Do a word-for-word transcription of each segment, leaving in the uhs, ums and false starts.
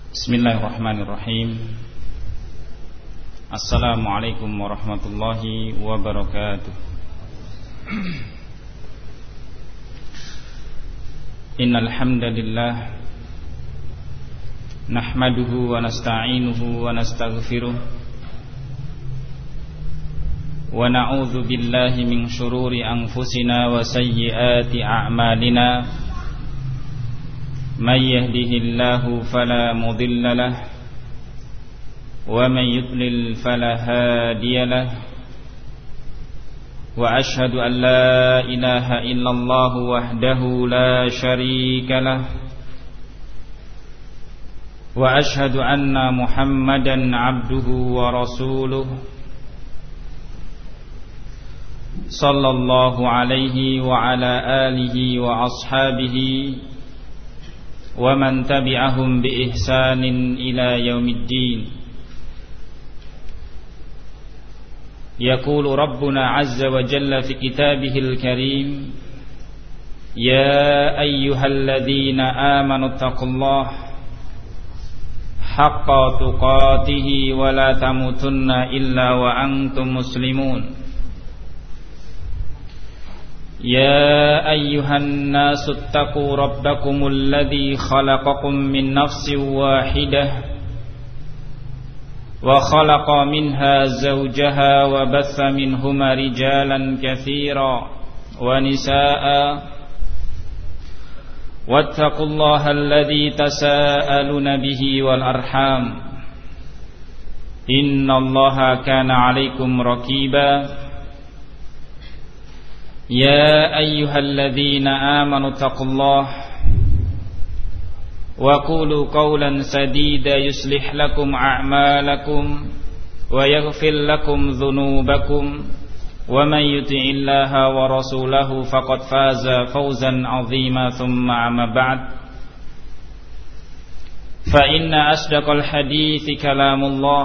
Bismillahirrahmanirrahim. Assalamualaikum warahmatullahi wabarakatuh. Innal hamdalillah nahmaduhu wa nasta'inuhu wa nastaghfiruh wa na'udzu billahi min shururi anfusina wa sayyiati a'malina. May yahdihillahu fala mudilla lahu wa may yudlil fala hadiya lahu. Wa ashhadu an la ilaha illallah wahdahu la syarika lahu wa ashhadu anna Muhammadan abduhu wa rasuluhu sallallahu alaihi wa ala alihi wa ashabihi wa man tabi'ahum bi ihsanin ila yaumiddin. Yaqulu rabbuna azza wa jalla fi kitabihil karim, ya ayyuhalladzina amanu taqullaha haqqa tuqatih wa la tamutunna illa wa antum muslimun. يا أيها الناس اتقوا ربكم الذي خلقكم من نفس واحدة وخلق منها زوجها وبث منهما رجالا كثيرا ونساء واتقوا الله الذي تساءلون به والأرحام إن الله كان عليكم رقيبا. يا أيها الذين آمنوا اتقوا الله وقولوا قولا سديدا يصلح لكم أعمالكم ويغفر لكم ذنوبكم ومن يطع الله ورسوله فقد فاز فوزا عظيما. ثم أما بعد، فإن أصدق الحديث كلام الله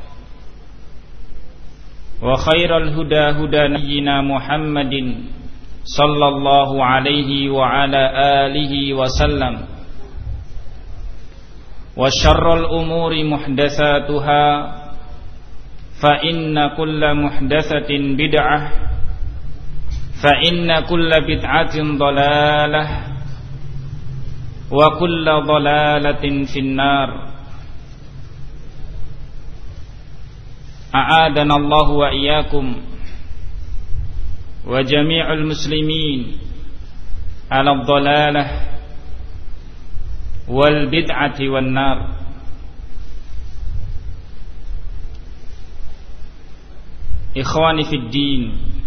وخير الهدى هدى نبينا محمد صلى الله عليه وعلى آله وسلم وشر الأمور محدثاتها فإن كل محدثة بدعة فإن كل بدعة ضلالة وكل ضلالة في النار. أعاذنا الله وإياكم وجميع المسلمين على الضلالة والبدعة والنار. إخواني في الدين،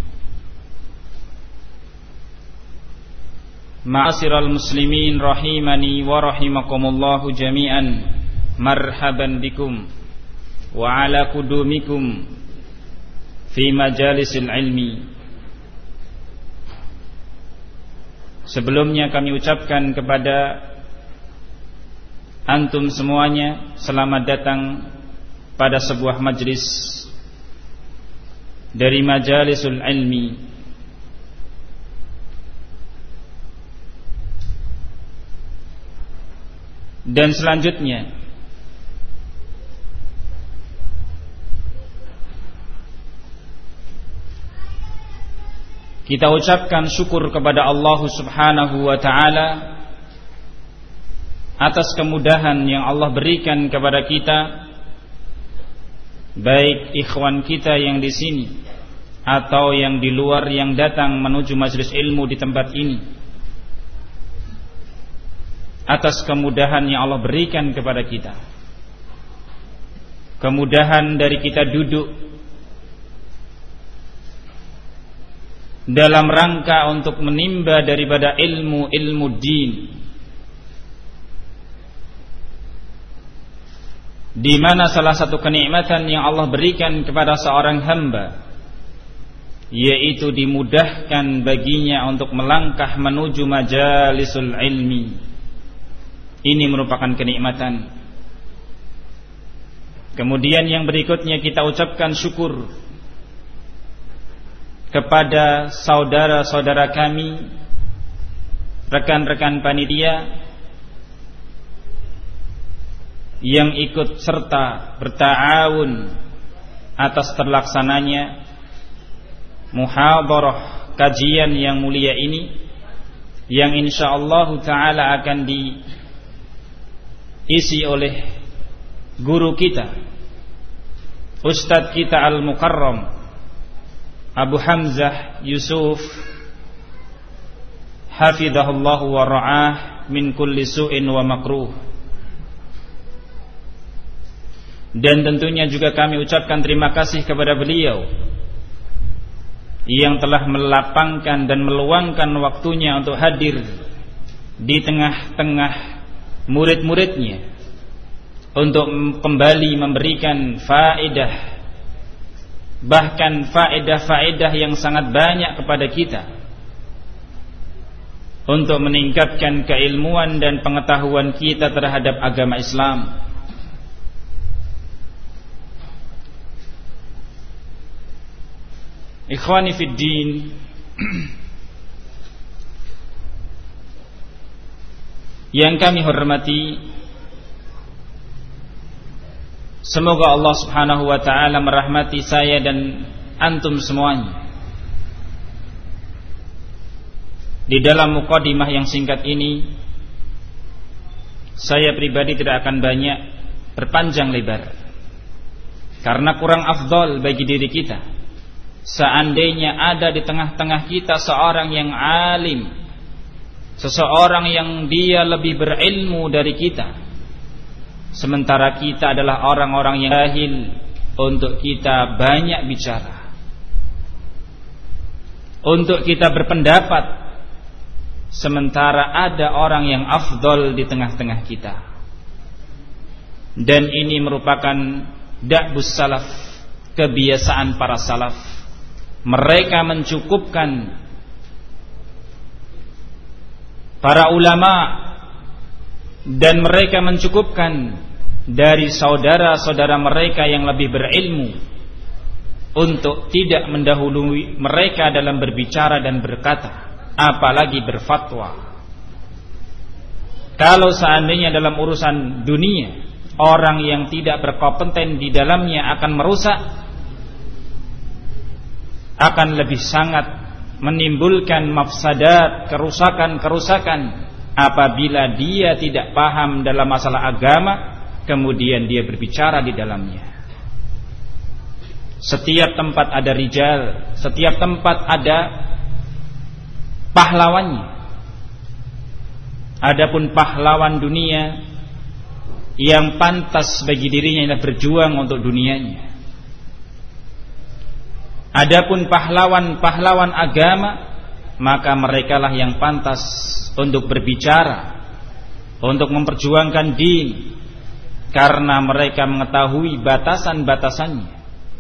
معاشر المسلمين رحمني ورحمكم الله جميعا، مرحبا بكم وعلى قدومكم في مجالس العلم. Sebelumnya kami ucapkan kepada antum semuanya selamat datang pada sebuah majlis dari majalisul ilmi. Dan selanjutnya kita ucapkan syukur kepada Allah Subhanahu wa ta'ala atas kemudahan yang Allah berikan kepada kita, baik ikhwan kita yang di sini atau yang di luar yang datang menuju majelis ilmu di tempat ini, atas kemudahan yang Allah berikan kepada kita. Kemudahan dari kita duduk dalam rangka untuk menimba daripada ilmu-ilmu din, di mana salah satu kenikmatan yang Allah berikan kepada seorang hamba yaitu dimudahkan baginya untuk melangkah menuju majalisul ilmi. Ini merupakan kenikmatan. Kemudian yang berikutnya kita ucapkan syukur kepada saudara-saudara kami, rekan-rekan panitia yang ikut serta berta'awun atas terlaksananya muhadharah kajian yang mulia ini, yang insyaallah taala akan diisi oleh guru kita, Ustadz kita Al-Mukarram Abu Hamzah Yusuf hafizahullah wa ra'ah min kulli su'in wa makruh. Dan tentunya juga kami ucapkan terima kasih kepada beliau yang telah melapangkan dan meluangkan waktunya untuk hadir di tengah-tengah murid-muridnya untuk kembali memberikan faedah, bahkan faedah-faedah yang sangat banyak kepada kita, untuk meningkatkan keilmuan dan pengetahuan kita terhadap agama Islam. Ikhwani fid din, yang kami hormati, semoga Allah Subhanahu wa taala merahmati saya dan antum semuanya. Di dalam mukadimah yang singkat ini, saya pribadi tidak akan banyak berpanjang lebar, karena kurang afdal bagi diri kita seandainya ada di tengah-tengah kita seorang yang alim, seseorang yang dia lebih berilmu dari kita, sementara kita adalah orang-orang yang jahil, untuk kita banyak bicara, untuk kita berpendapat, sementara ada orang yang afdal di tengah-tengah kita. Dan ini merupakan da'bus salaf, kebiasaan para salaf. Mereka mencukupkan para ulama dan mereka mencukupkan dari saudara-saudara mereka yang lebih berilmu untuk tidak mendahului mereka dalam berbicara dan berkata, apalagi berfatwa. Kalau seandainya dalam urusan dunia orang yang tidak berkompeten di dalamnya akan merusak, akan lebih sangat menimbulkan mafsadat, kerusakan-kerusakan apabila dia tidak paham dalam masalah agama, kemudian dia berbicara di dalamnya. Setiap tempat ada rijal, setiap tempat ada pahlawannya. Adapun pahlawan dunia yang pantas bagi dirinya adalah berjuang untuk dunianya. Adapun pahlawan-pahlawan agama, maka merekalah yang pantas untuk berbicara, untuk memperjuangkan din, karena mereka mengetahui batasan-batasannya.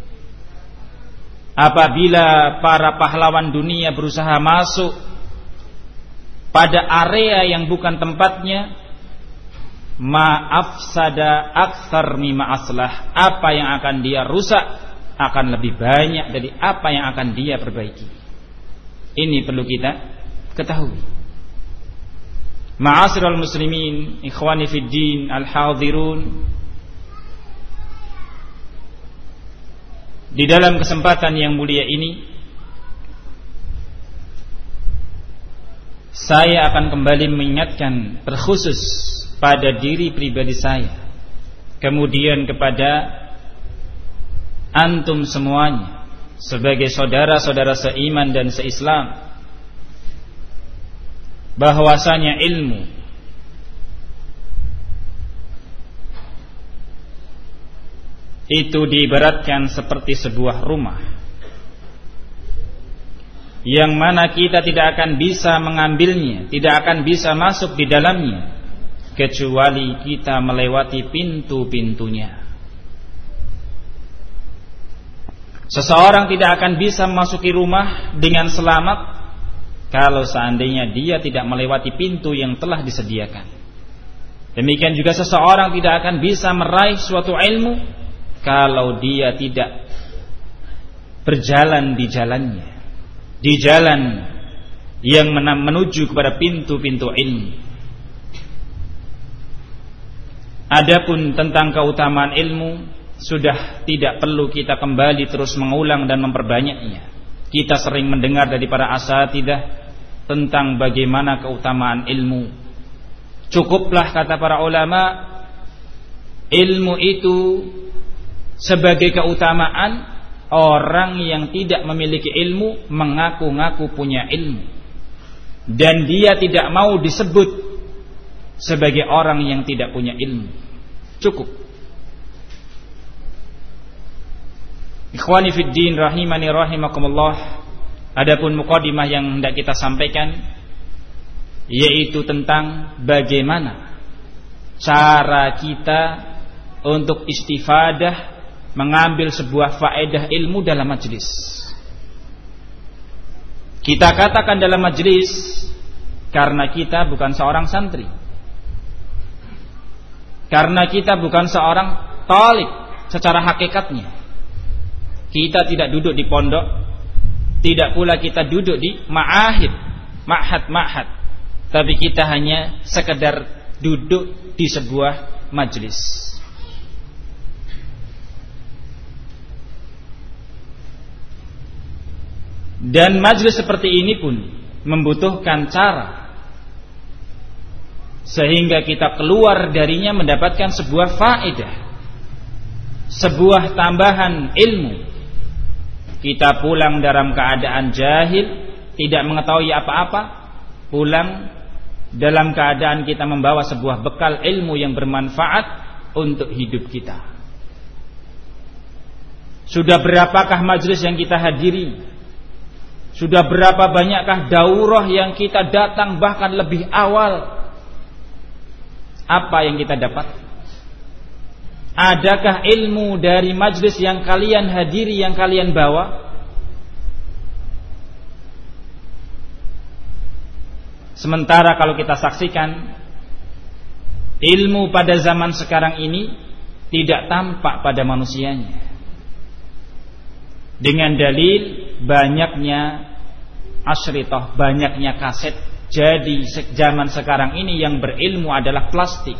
Apabila para pahlawan dunia berusaha masuk pada area yang bukan tempatnya, ma'afsada aktsar mimma aslah, apa yang akan dia rusak akan lebih banyak dari apa yang akan dia perbaiki. Ini perlu kita ketahui. Ma'asyiral muslimin, ikhwani fid din, al-hadirun. Di dalam kesempatan yang mulia ini, saya akan kembali mengingatkan terkhusus pada diri pribadi saya, kemudian kepada antum semuanya sebagai saudara-saudara seiman dan seislam, bahwasanya ilmu itu diibaratkan seperti sebuah rumah yang mana kita tidak akan bisa mengambilnya, tidak akan bisa masuk di dalamnya kecuali kita melewati pintu-pintunya. Seseorang tidak akan bisa memasuki rumah dengan selamat kalau seandainya dia tidak melewati pintu yang telah disediakan. Demikian juga seseorang tidak akan bisa meraih suatu ilmu kalau dia tidak berjalan di jalannya, di jalan yang menuju kepada pintu-pintu ilmu. Adapun tentang keutamaan ilmu, sudah tidak perlu kita kembali terus mengulang dan memperbanyaknya. Kita sering mendengar dari para asatidzah tentang bagaimana keutamaan ilmu. Cukuplah, kata para ulama, ilmu itu sebagai keutamaan. Orang yang tidak memiliki ilmu mengaku-ngaku punya ilmu, dan dia tidak mau disebut sebagai orang yang tidak punya ilmu. Cukup. Ikhwani fid din rahimani rahimakumullah. Adapun muqaddimah yang hendak kita sampaikan, yaitu tentang bagaimana cara kita untuk istifadah, mengambil sebuah faedah ilmu dalam majlis. Kita katakan dalam majlis karena kita bukan seorang santri, karena kita bukan seorang talib secara hakikatnya. Kita tidak duduk di pondok, tidak pula kita duduk di ma'ahid, ma'had-ma'had, tapi kita hanya sekedar duduk di sebuah majlis. Dan majlis seperti ini pun membutuhkan cara sehingga kita keluar darinya mendapatkan sebuah faedah, sebuah tambahan ilmu. Kita pulang dalam keadaan jahil, tidak mengetahui apa-apa, pulang dalam keadaan kita membawa sebuah bekal ilmu yang bermanfaat untuk hidup kita. Sudah berapakah majlis yang kita hadiri? Sudah berapa banyakkah daurah yang kita datang bahkan lebih awal? Apa yang kita dapat? Adakah ilmu dari majlis yang kalian hadiri, yang kalian bawa? Sementara kalau kita saksikan, ilmu pada zaman sekarang ini tidak tampak pada manusianya. Dengan dalil banyaknya asyritoh, banyaknya kaset. Jadi zaman sekarang ini yang berilmu adalah plastik.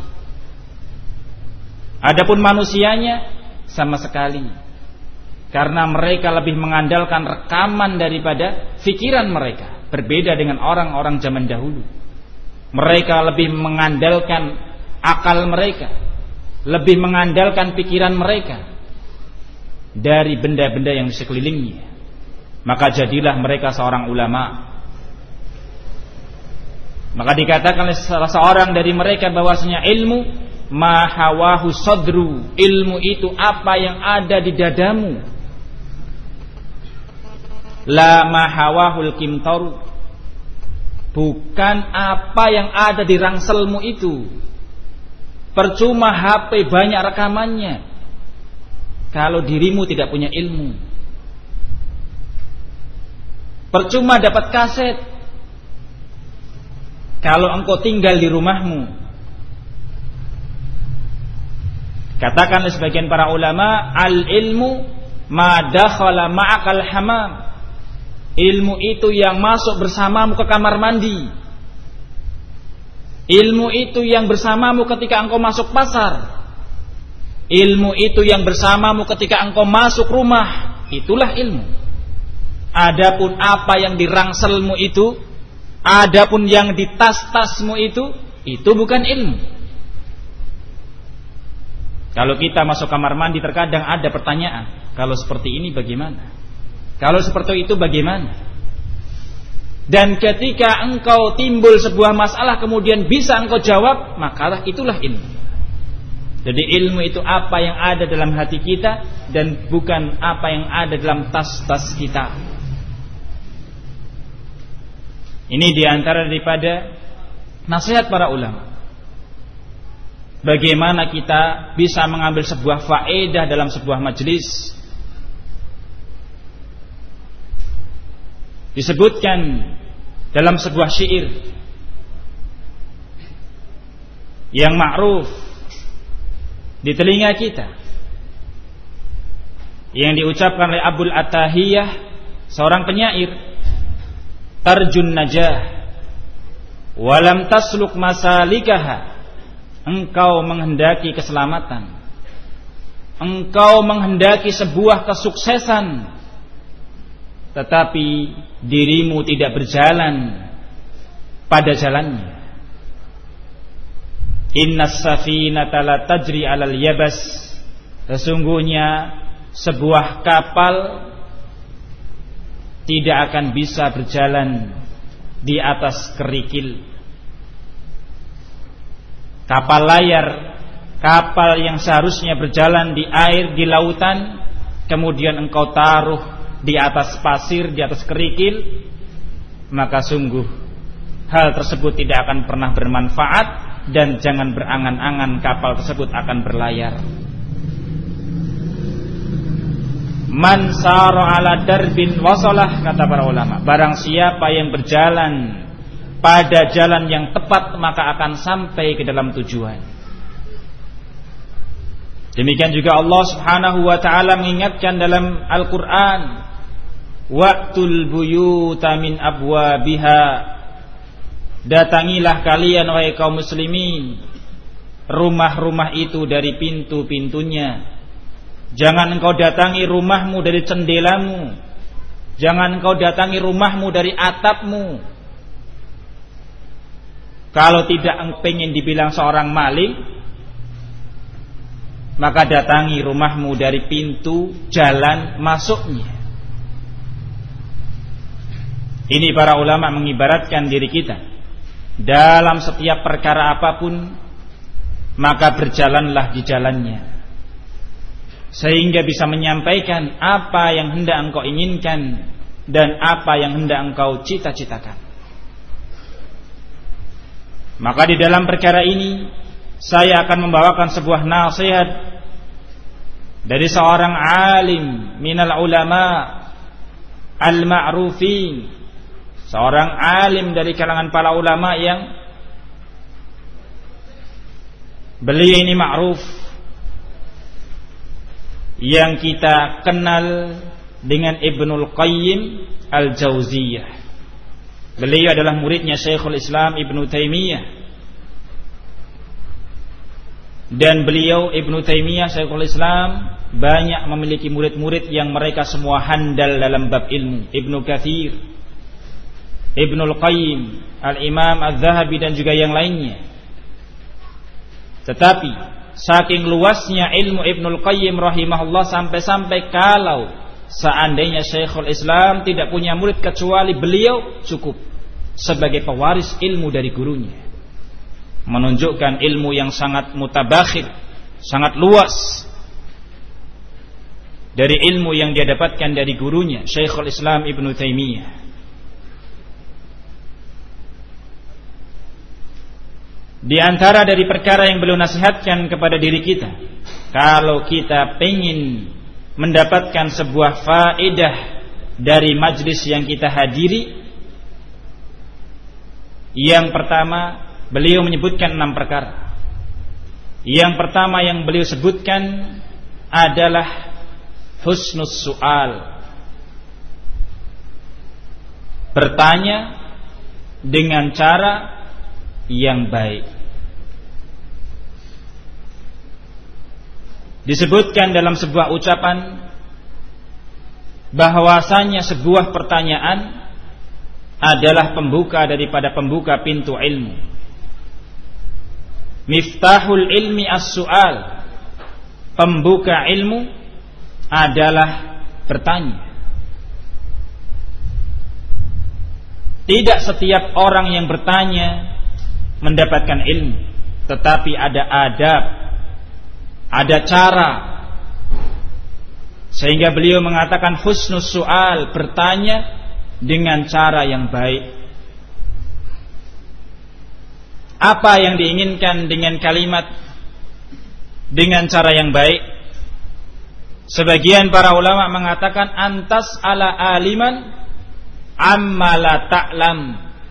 Adapun manusianya sama sekali, karena mereka lebih mengandalkan rekaman daripada fikiran mereka. Berbeda dengan orang-orang zaman dahulu. Mereka lebih mengandalkan akal mereka, lebih mengandalkan pikiran mereka dari benda-benda yang di sekelilingnya. Maka jadilah mereka seorang ulama. Maka dikatakan oleh salah seorang dari mereka bahwasanya ilmu ma hawahu sadru, ilmu itu apa yang ada di dadamu. La ma hawahul kimtaru, bukan apa yang ada di rangselmu itu. Percuma H P banyak rekamannya kalau dirimu tidak punya ilmu. Percuma dapat kaset kalau engkau tinggal di rumahmu. Katakan oleh sebagian para ulama, al ilmu ma dakhala ma'akal hamam, ilmu itu yang masuk bersamamu ke kamar mandi. Ilmu itu yang bersamamu ketika engkau masuk pasar. Ilmu itu yang bersamamu ketika engkau masuk rumah. Itulah ilmu. Adapun apa yang di rangselmu itu, adapun yang di tas-tasmu itu, itu bukan ilmu. Kalau kita masuk kamar mandi terkadang ada pertanyaan, kalau seperti ini bagaimana? Kalau seperti itu bagaimana? Dan ketika engkau timbul sebuah masalah kemudian bisa engkau jawab, maka itulah ilmu. Jadi ilmu itu apa yang ada dalam hati kita dan bukan apa yang ada dalam tas-tas kita. Ini diantara daripada nasihat para ulama. Bagaimana kita bisa mengambil sebuah faedah dalam sebuah majlis. Disebutkan dalam sebuah syair yang ma'ruf di telinga kita, yang diucapkan oleh Abul Attahiyah, seorang penyair, tarjun najah walam tasluk masalikaha engkau menghendaki keselamatan, engkau menghendaki sebuah kesuksesan, tetapi dirimu tidak berjalan pada jalannya. Innas safinata la tajri 'alal yabas. Sesungguhnya sebuah kapal tidak akan bisa berjalan di atas kerikil. Kapal layar, kapal yang seharusnya berjalan di air, di lautan, kemudian engkau taruh di atas pasir, di atas kerikil, maka sungguh hal tersebut tidak akan pernah bermanfaat, dan jangan berangan-angan kapal tersebut akan berlayar. Man sara ala darbin wasalah, kata para ulama, barang siapa yang berjalan pada jalan yang tepat maka akan sampai ke dalam tujuan. Demikian juga Allah Subhanahu wa taala mengingatkan dalam Al-Qur'an, waqtul buyuta min abwabiha. Datangilah kalian wahai kaum muslimin rumah-rumah itu dari pintu-pintunya. Jangan engkau datangi rumahmu dari cendelamu, jangan engkau datangi rumahmu dari atapmu. Kalau tidak pengen dibilang seorang maling, maka datangi rumahmu dari pintu jalan masuknya. Ini para ulama mengibaratkan diri kita dalam setiap perkara apapun, maka berjalanlah di jalannya, sehingga bisa menyampaikan apa yang hendak engkau inginkan dan apa yang hendak engkau cita-citakan. Maka di dalam perkara ini saya akan membawakan sebuah nasihat dari seorang alim minal ulama al-ma'rufin, seorang alim dari kalangan para ulama yang beliau ini ma'ruf, yang kita kenal dengan Ibnul Qayyim Al-Jauziyah. Beliau adalah muridnya Syekhul Islam Ibnu Taimiyah. Dan beliau Ibnu Taimiyah, Syekhul Islam, banyak memiliki murid-murid yang mereka semua handal dalam bab ilmu. Ibnu Katsir, Ibnul Qayyim, Al-Imam Az-Zahabi dan juga yang lainnya. Tetapi saking luasnya ilmu Ibnul Qayyim rahimahullah, sampai-sampai kalau seandainya Syekhul Islam tidak punya murid kecuali beliau, cukup sebagai pewaris ilmu dari gurunya. Menunjukkan ilmu yang sangat mutabakhir, sangat luas dari ilmu yang dia dapatkan dari gurunya Syekhul Islam Ibnu Taimiyah. Di antara dari perkara yang beliau nasihatkan kepada diri kita, kalau kita ingin mendapatkan sebuah faedah dari majlis yang kita hadiri, yang pertama beliau menyebutkan enam perkara. Yang pertama yang beliau sebutkan adalah husnus su'al, bertanya dengan cara yang baik. Disebutkan dalam sebuah ucapan bahwasanya sebuah pertanyaan adalah pembuka daripada pembuka pintu ilmu. Miftahul ilmi as-su'al, pembuka ilmu adalah bertanya. Tidak setiap orang yang bertanya mendapatkan ilmu, tetapi ada adab, ada cara. Sehingga beliau mengatakan husnus su'al, bertanya dengan cara yang baik. Apa yang diinginkan dengan kalimat dengan cara yang baik? Sebagian para ulama mengatakan antas ala aliman amma la ta'lam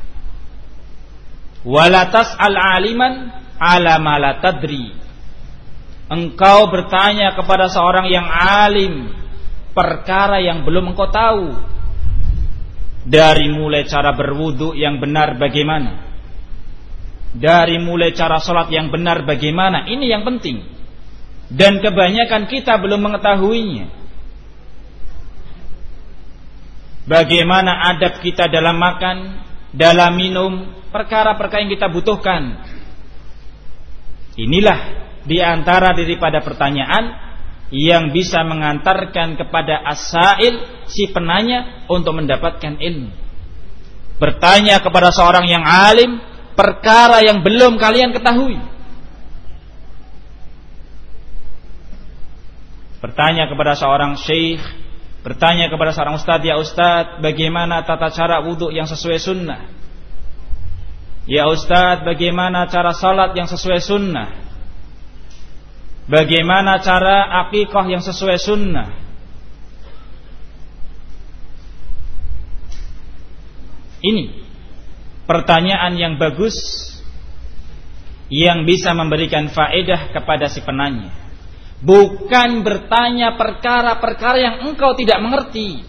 wala tas'al aliman ala ma la tadri. Engkau bertanya kepada seorang yang alim perkara yang belum engkau tahu, dari mulai cara berwudu yang benar bagaimana, dari mulai cara sholat yang benar bagaimana, ini yang penting. Dan kebanyakan kita belum mengetahuinya. Bagaimana adab kita dalam makan, dalam minum, perkara-perkara yang kita butuhkan. Inilah diantara daripada pertanyaan yang bisa mengantarkan kepada as-sa'il, si penanya, untuk mendapatkan ilmu. Bertanya kepada seorang yang alim perkara yang belum kalian ketahui. Bertanya kepada seorang syekh, bertanya kepada seorang ustaz, ya ustaz, bagaimana tata cara wudhu yang sesuai sunnah? Ya ustaz, bagaimana cara salat yang sesuai sunnah? Bagaimana cara akikah yang sesuai sunnah? Ini pertanyaan yang bagus yang bisa memberikan faedah kepada si penanya. Bukan bertanya perkara-perkara yang engkau tidak mengerti.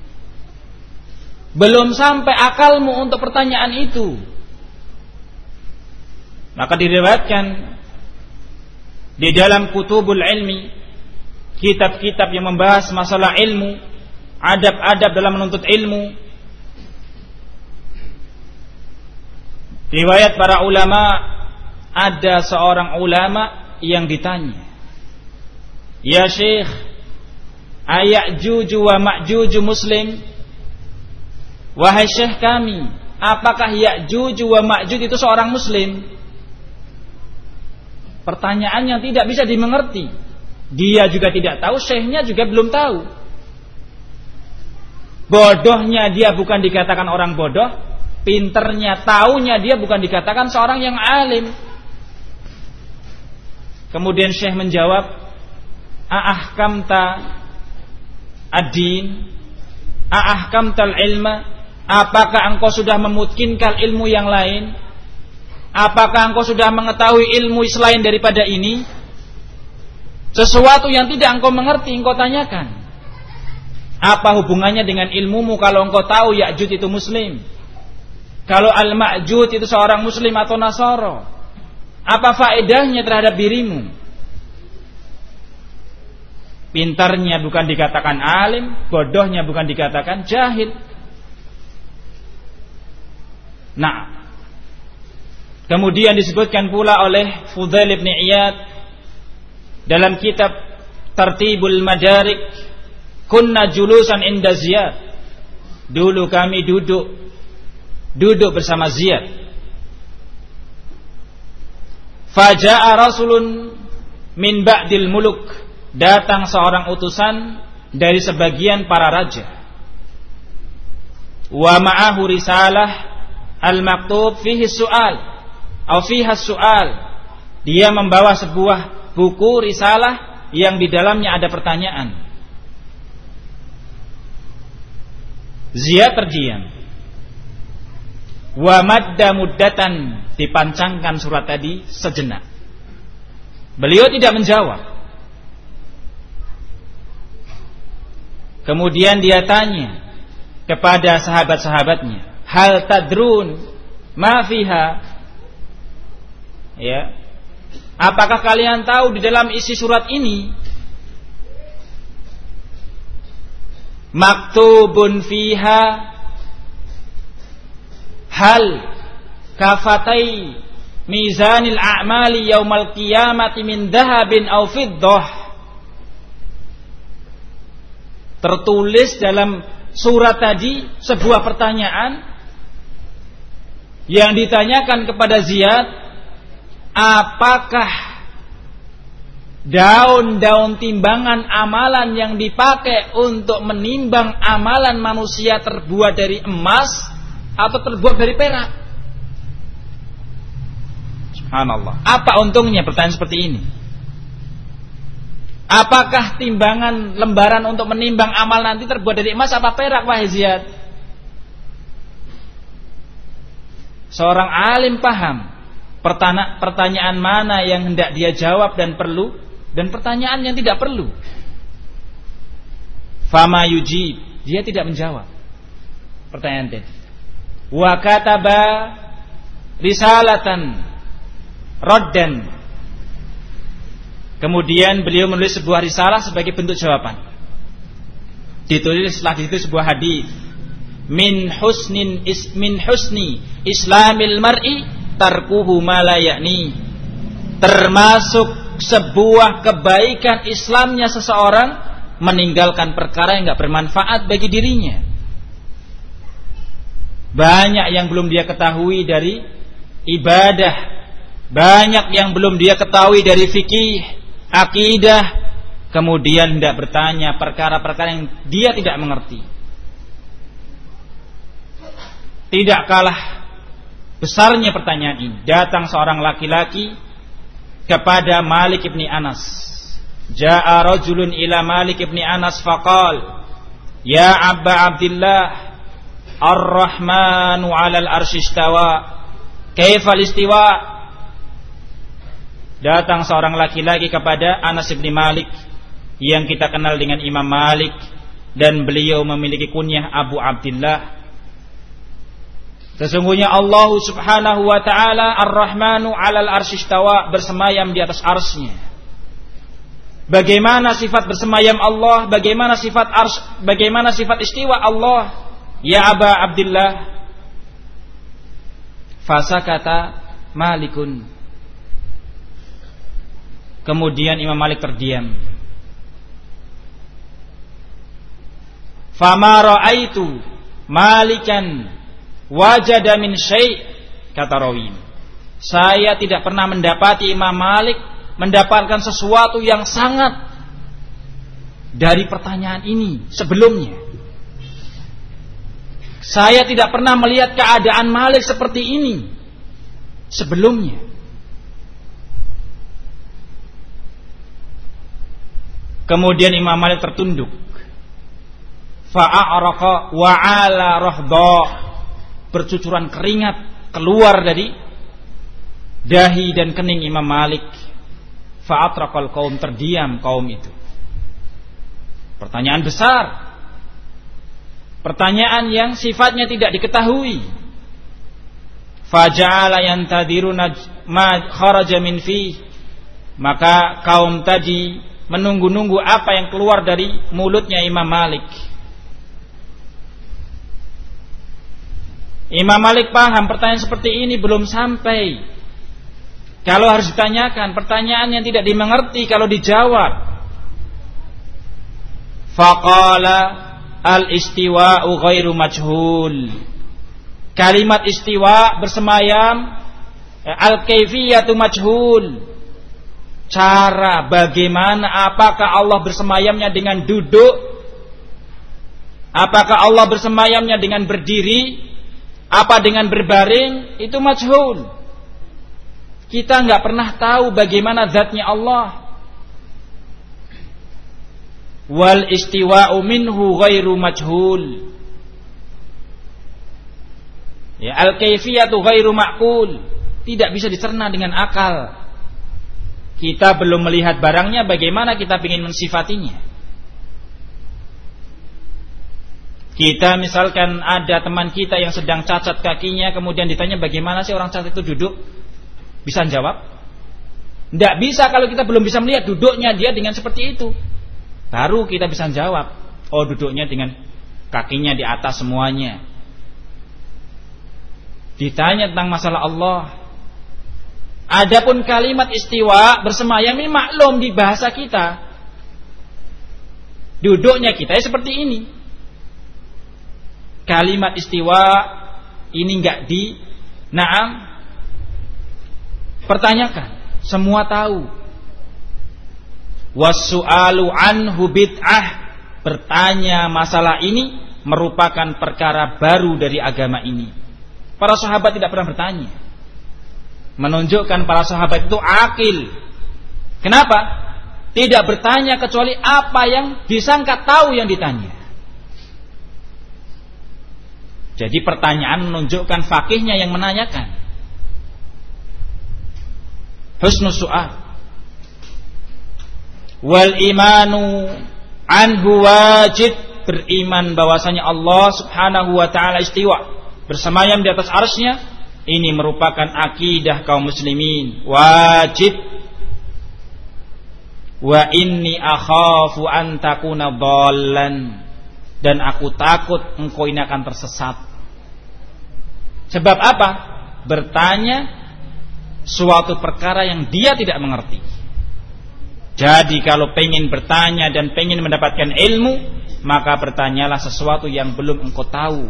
Belum sampai akalmu untuk pertanyaan itu. Maka diriwayatkan di dalam kutubul ilmi, kitab-kitab yang membahas masalah ilmu, adab-adab dalam menuntut ilmu, riwayat para ulama, ada seorang ulama yang ditanya, ya syekh, aya'juju wa ma'juju muslim? Wahai syekh kami, apakah Ya'juju wa Ma'juj itu seorang muslim? Pertanyaan yang tidak bisa dimengerti. Dia juga tidak tahu, syekhnya juga belum tahu. Bodohnya dia bukan dikatakan orang bodoh, pinternya, taunya dia bukan dikatakan seorang yang alim. Kemudian syekh menjawab, a'ahkamta ad-din, a'ahkamtal ilma, apakah engkau sudah memutkinkan ilmu yang lain? Apakah engkau sudah mengetahui ilmu selain daripada ini? Sesuatu yang tidak engkau mengerti engkau tanyakan. Apa hubungannya dengan ilmumu kalau engkau tahu Ya'juj itu muslim? Kalau Al-Ma'juj itu seorang muslim atau Nasara? Apa faedahnya terhadap dirimu? Pintarnya bukan dikatakan alim, bodohnya bukan dikatakan jahil. Nah, kemudian disebutkan pula oleh Fudail bin Iyad dalam kitab Tartibul Madarik, kunna julusan inda Ziyad, dulu kami duduk duduk bersama Ziyad. Faja'a rasulun min ba'dil muluk, datang seorang utusan dari sebagian para raja. Wa ma'ahu risalah al-maktub fihi su'al atau fiha su'al. Dia membawa sebuah buku risalah yang di dalamnya ada pertanyaan. Ziyad terdiam. Wa madda muddatan, dipancangkan surat tadi sejenak. Beliau tidak menjawab. Kemudian dia tanya kepada sahabat-sahabatnya, hal tadrun ma fiha, ya, apakah kalian tahu di dalam isi surat ini? Maktubun fiha hal kafatai mizanil a'mali yaumal qiyamati min dhahabin aw fiddah. Tertulis dalam surat tadi sebuah pertanyaan yang ditanyakan kepada Ziyad, apakah daun-daun timbangan amalan yang dipakai untuk menimbang amalan manusia terbuat dari emas atau terbuat dari perak? Subhanallah. Apa untungnya pertanyaan seperti ini? Apakah timbangan lembaran untuk menimbang amal nanti terbuat dari emas apa perak, wahai Ziyad? Seorang alim paham pertanyaan mana yang hendak dia jawab dan perlu, dan pertanyaan yang tidak perlu. Fama yujib, dia tidak menjawab pertanyaan tadi. Wa kataba risalatan raddan. Kemudian beliau menulis sebuah risalah sebagai bentuk jawaban. Ditulislah di situ sebuah hadis. Min husnin is, min husni islamil mar'i tarkuhu ma la ya'ni. Termasuk sebuah kebaikan Islamnya seseorang meninggalkan perkara yang enggak bermanfaat bagi dirinya. Banyak yang belum dia ketahui dari ibadah, banyak yang belum dia ketahui dari fikih, akidah, kemudian hendak bertanya perkara-perkara yang dia tidak mengerti. Tidak kalah besarnya pertanyaan ini. Datang seorang laki-laki kepada Malik ibn Anas. Ja'a rajulun ila Malik ibn Anas faqal, ya Abba Abdillah, Ar-Rahmanu 'alal arsy istawa, kaifal istiwa? Datang seorang laki-laki kepada Anas bin Malik yang kita kenal dengan Imam Malik, dan beliau memiliki kunyah Abu Abdillah. Sesungguhnya Allah Subhanahu wa taala Ar-Rahmanu 'alal arsy istawa, bersemayam di atas arsy-Nya. Bagaimana sifat bersemayam Allah? Bagaimana sifat arsy? Bagaimana sifat istiwa Allah? Ya Aba Abdillah. Fasakata Malikun. Kemudian Imam Malik terdiam. Fama ra'aitu Malikan wajada min syai', kata rawi. Saya tidak pernah mendapati Imam Malik mendapatkan sesuatu yang sangat dari pertanyaan ini sebelumnya. Saya tidak pernah melihat keadaan Malik seperti ini sebelumnya. Kemudian Imam Malik tertunduk. Fa'araqa wa 'ala rahda, bercucuran keringat keluar dari dahi dan kening Imam Malik. Fa'atraqal qaum, terdiam kaum itu. Pertanyaan besar, pertanyaan yang sifatnya tidak diketahui. Faja'ala yantadiruna ma kharaja min fi, maka kaum tadi menunggu-nunggu apa yang keluar dari mulutnya Imam Malik. Imam Malik paham pertanyaan seperti ini belum sampai. Kalau harus ditanyakan, pertanyaan yang tidak dimengerti kalau dijawab. Faqala al-istiwa'u ghairu majhul. Kalimat istiwa, bersemayam, al-kaifiyatu majhul. Cara bagaimana, apakah Allah bersemayamnya dengan duduk? Apakah Allah bersemayamnya dengan berdiri? Apa dengan berbaring? Itu majhul. Kita enggak pernah tahu bagaimana zatnya Allah. Wal istiwa'u minhu ghairu majhul. Ya, al-kaifiyatu ghairu ma'qul. Tidak bisa dicerna dengan akal. Kita belum melihat barangnya, bagaimana kita ingin mensifatinya? Kita misalkan ada teman kita yang sedang cacat kakinya, kemudian ditanya bagaimana sih orang cacat itu duduk? Bisa jawab? Tidak bisa kalau kita belum bisa melihat duduknya dia dengan seperti itu. Baru kita bisa jawab. Oh, duduknya dengan kakinya di atas semuanya. Ditanya tentang masalah Allah. Adapun kalimat istiwa, bersemayam, ini maklum di bahasa kita. Duduknya kita ya seperti ini. Kalimat istiwa ini enggak di na'am pertanyakan, semua tahu. Wassu'alu anhu bid'ah, bertanya masalah ini merupakan perkara baru dari agama ini. Para sahabat tidak pernah bertanya. Menunjukkan para sahabat itu akil. Kenapa? Tidak bertanya kecuali apa yang disangka tahu yang ditanya. Jadi pertanyaan menunjukkan fakihnya yang menanyakan. Husnul su'al. Wal imanu anhu wajib, beriman bahwasanya Allah Subhanahu wa taala istiwa, bersemayam di atas arsy-Nya, Ini merupakan akidah kaum muslimin, wajib. Wa inni akhafu an takuna dhallan, dan aku takut engkau ini akan tersesat. Sebab apa? Bertanya suatu perkara yang dia tidak mengerti. Jadi kalau pengen bertanya dan pengen mendapatkan ilmu, maka bertanyalah sesuatu yang belum engkau tahu.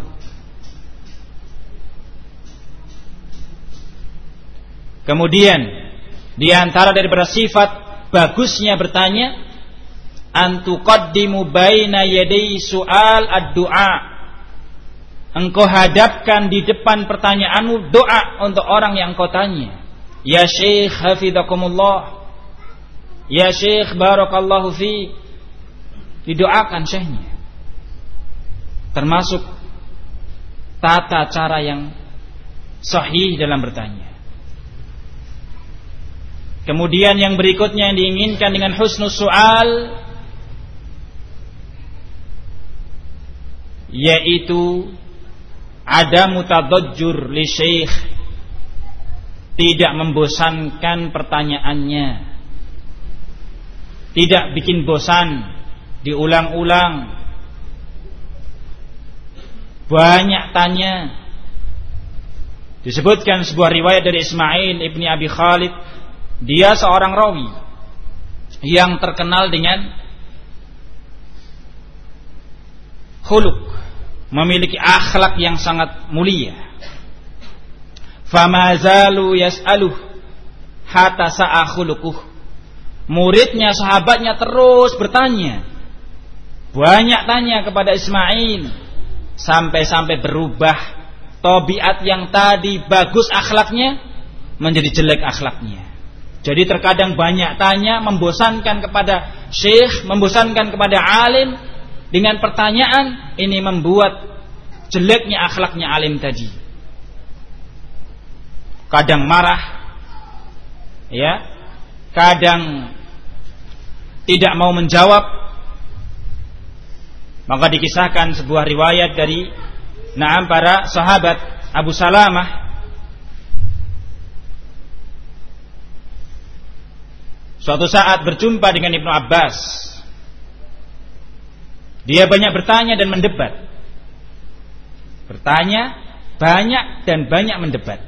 Kemudian di antara daripada sifat bagusnya bertanya, antuqaddimu baina yaday su'al ad-du'a. Engkau hadapkan di depan pertanyaanmu doa untuk orang yang engkau tanya. Ya Syekh hafizakumullah, ya Syekh barakallahu fi. Didoakan syekhnya. Termasuk tata cara yang sahih dalam bertanya. Kemudian yang berikutnya yang diinginkan dengan husnus su'al, yaitu ada mutadajjur li syekh, tidak membosankan pertanyaannya, tidak bikin bosan, diulang-ulang, banyak tanya. Disebutkan sebuah riwayat dari Ismail ibni Abi Khalid, dia seorang rawi yang terkenal dengan khuluq, memiliki akhlak yang sangat mulia. Fama zalu yas'aluh hatta sa'a khuluquh. Muridnya, sahabatnya terus bertanya, banyak tanya kepada Ismail, sampai-sampai berubah tabiat yang tadi bagus akhlaknya menjadi jelek akhlaknya. Jadi terkadang banyak tanya membosankan kepada syekh, membosankan kepada alim dengan pertanyaan, ini membuat jeleknya akhlaknya alim tadi. Kadang marah, ya, kadang tidak mau menjawab. Maka dikisahkan sebuah riwayat dari na'am para sahabat. Abu Salamah suatu saat berjumpa dengan Ibnu Abbas. Dia banyak bertanya dan mendebat. Bertanya banyak dan banyak mendebat.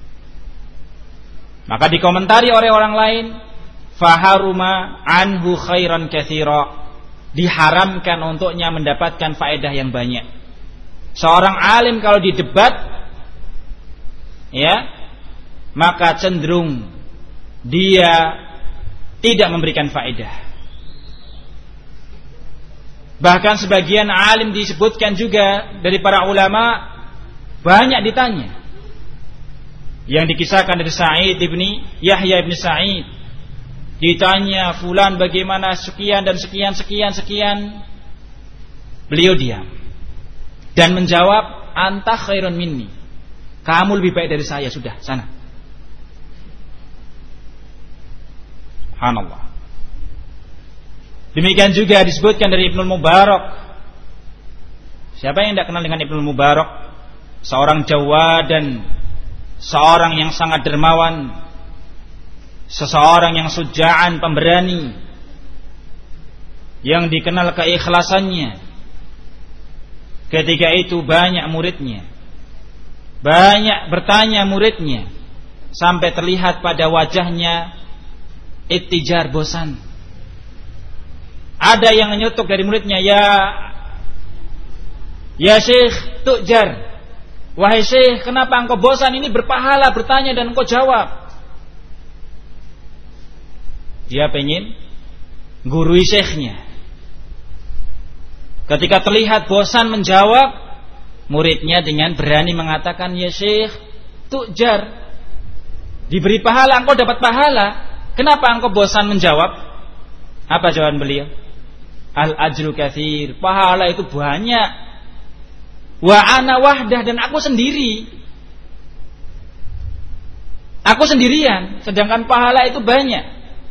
Maka dikomentari oleh orang lain, faharuma anhu khairan katsira, diharamkan untuknya mendapatkan faedah yang banyak. Seorang alim kalau didebat, ya, maka cenderung dia tidak memberikan faedah. Bahkan sebagian alim disebutkan juga dari para ulama banyak ditanya. Yang dikisahkan dari Sa'id ibni Yahya ibni Sa'id, ditanya fulan bagaimana sekian dan sekian sekian sekian, beliau diam dan menjawab, anta khairun minni, kamu lebih baik dari saya, sudah sana. Subhanallah. Demikian juga disebutkan dari Ibnu Mubarak. Siapa yang tidak kenal dengan Ibnu Mubarak? Seorang Jawa dan seorang yang sangat dermawan, seseorang yang sujaan, pemberani, yang dikenal keikhlasannya. Ketika itu banyak muridnya, banyak bertanya muridnya, sampai terlihat pada wajahnya ittijar, bosan. Ada yang menyetuk dari muridnya, ya ya Syekh tujar, wahai Syekh, kenapa engkau bosan? Ini berpahala bertanya dan engkau jawab. Dia pengen gurui syekhnya. Ketika terlihat bosan menjawab, muridnya dengan berani mengatakan, ya Syekh tujar, diberi pahala, engkau dapat pahala, kenapa engkau bosan menjawab? Apa jawaban beliau? Al ajru katsir, pahala itu banyak. Wa ana wahdah, dan aku sendiri. Aku sendirian, sedangkan pahala itu banyak.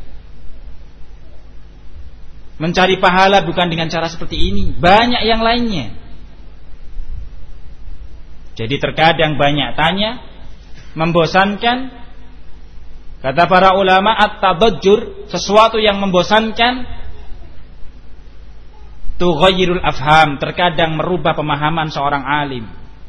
Mencari pahala bukan dengan cara seperti ini, banyak yang lainnya. Jadi terkadang banyak tanya membosankan. Kata para ulama, at-tabajjur, sesuatu yang membosankan, tughayyirul afham, terkadang merubah pemahaman seorang alim.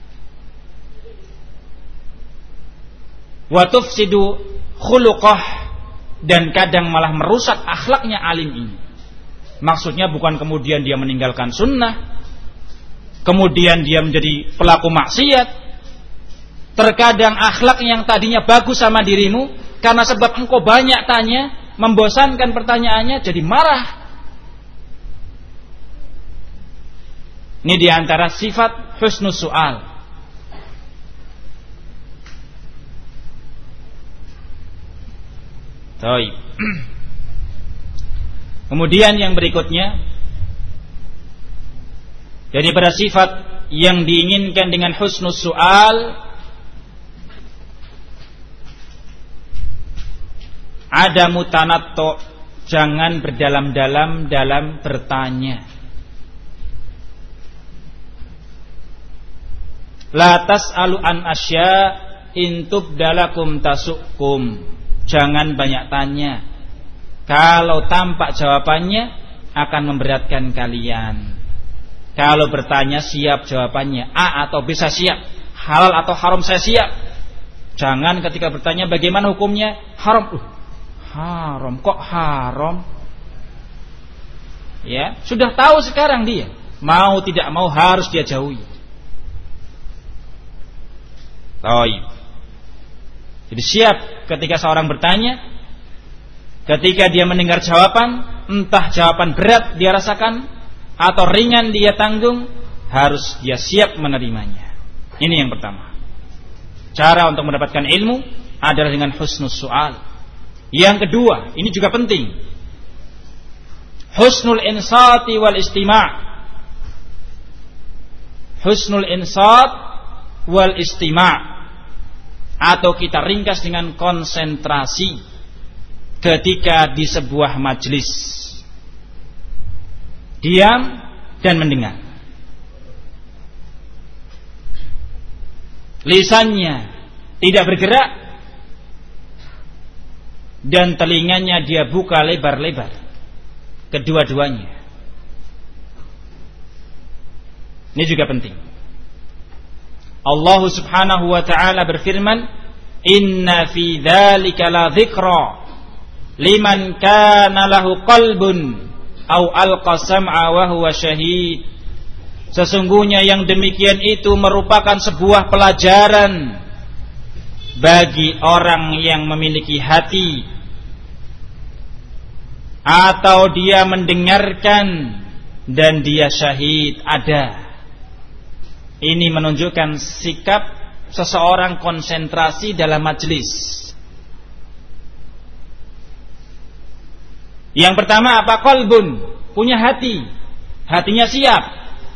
Wa tufsidu khuluqah, dan kadang malah merusak akhlaknya alim ini. Maksudnya bukan kemudian dia meninggalkan sunnah, kemudian dia menjadi pelaku maksiat. Terkadang akhlak yang tadinya bagus sama dirimu, karena sebab engkau banyak tanya, membosankan pertanyaannya, jadi marah. Ini diantara sifat husnus su'al. Baik. Kemudian yang berikutnya, jadi pada sifat yang diinginkan dengan husnus su'al, ada mutanatto, jangan berdalam-dalam dalam bertanya. La tas'alu an asya intub dalakum tasukum, jangan banyak tanya. Kalau tampak jawabannya akan memberatkan kalian. Kalau bertanya siap jawabannya, A atau B saya siap, halal atau haram saya siap. Jangan ketika bertanya bagaimana hukumnya, haram. Uh, haram kok haram? Ya, sudah tahu sekarang dia, mau tidak mau harus dia jauhi. Baik. Jadi siap ketika seorang bertanya, ketika dia mendengar jawaban, entah jawaban berat dia rasakan atau ringan dia tanggung, harus dia siap menerimanya. Ini yang pertama. Cara untuk mendapatkan ilmu adalah dengan husnus su'al. Yang kedua, ini juga penting, husnul insati wal istima'. Husnul insat wal istima', atau kita ringkas dengan konsentrasi ketika di sebuah majelis. Diam dan mendengar. Lisannya tidak bergerak dan telinganya dia buka lebar-lebar, kedua-duanya. Ini juga penting. Allah Subhanahu wa ta'ala berfirman, inna fi dzalika la dzikra liman kana lahu qalbun au alqa sam'a wa huwa syahid. Sesungguhnya yang demikian itu merupakan sebuah pelajaran bagi orang yang memiliki hati, atau dia mendengarkan dan dia syahid, ada. Ini menunjukkan sikap seseorang konsentrasi dalam majelis. Yang pertama apa? Qalbun, punya hati, hatinya siap,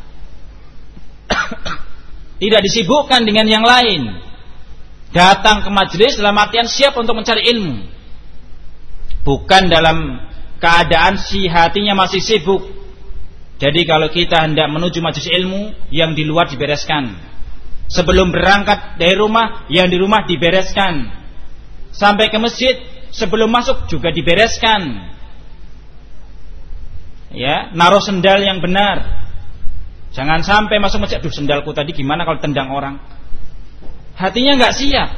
tidak disibukkan dengan yang lain. Datang ke majelis dalam artian siap untuk mencari ilmu, bukan dalam keadaan si hatinya masih sibuk. Jadi kalau kita hendak menuju majelis ilmu, yang di luar dibereskan. Sebelum berangkat dari rumah, yang di rumah dibereskan. Sampai ke masjid, sebelum masuk juga dibereskan. Ya, naruh sendal yang benar. Jangan sampai masuk masjid, aduh sendalku tadi gimana kalau tendang orang. Hatinya enggak siap.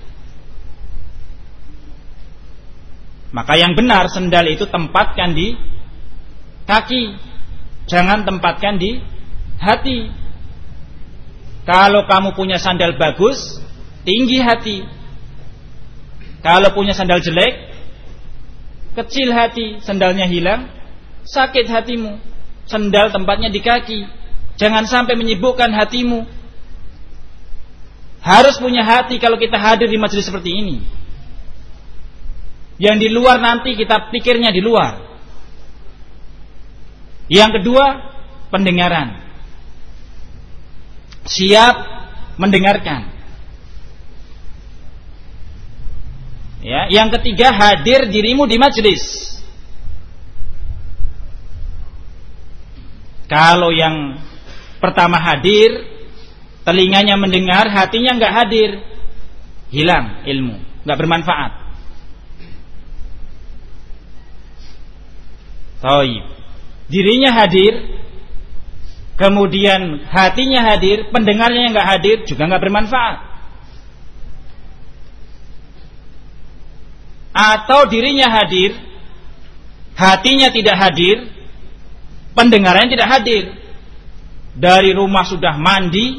Maka yang benar, sendal itu tempatkan di kaki, jangan tempatkan di hati. Kalau kamu punya sandal bagus, tinggi hati. Kalau punya sandal jelek, kecil hati, sandalnya hilang, sakit hatimu. Sandal tempatnya di kaki. Jangan sampai menyibukkan hatimu. Harus punya hati kalau kita hadir di majelis seperti ini. Yang di luar nanti kita pikirnya di luar. Yang kedua, pendengaran. Siap mendengarkan. Ya, yang ketiga, hadir dirimu di majelis. Kalau yang pertama hadir, telinganya mendengar, hatinya enggak hadir. hilang ilmu, enggak bermanfaat. Taib. Dirinya hadir, kemudian hatinya hadir, pendengarnya yang enggak hadir juga enggak bermanfaat. Atau dirinya hadir, hatinya tidak hadir, pendengarannya tidak hadir. Dari rumah sudah mandi,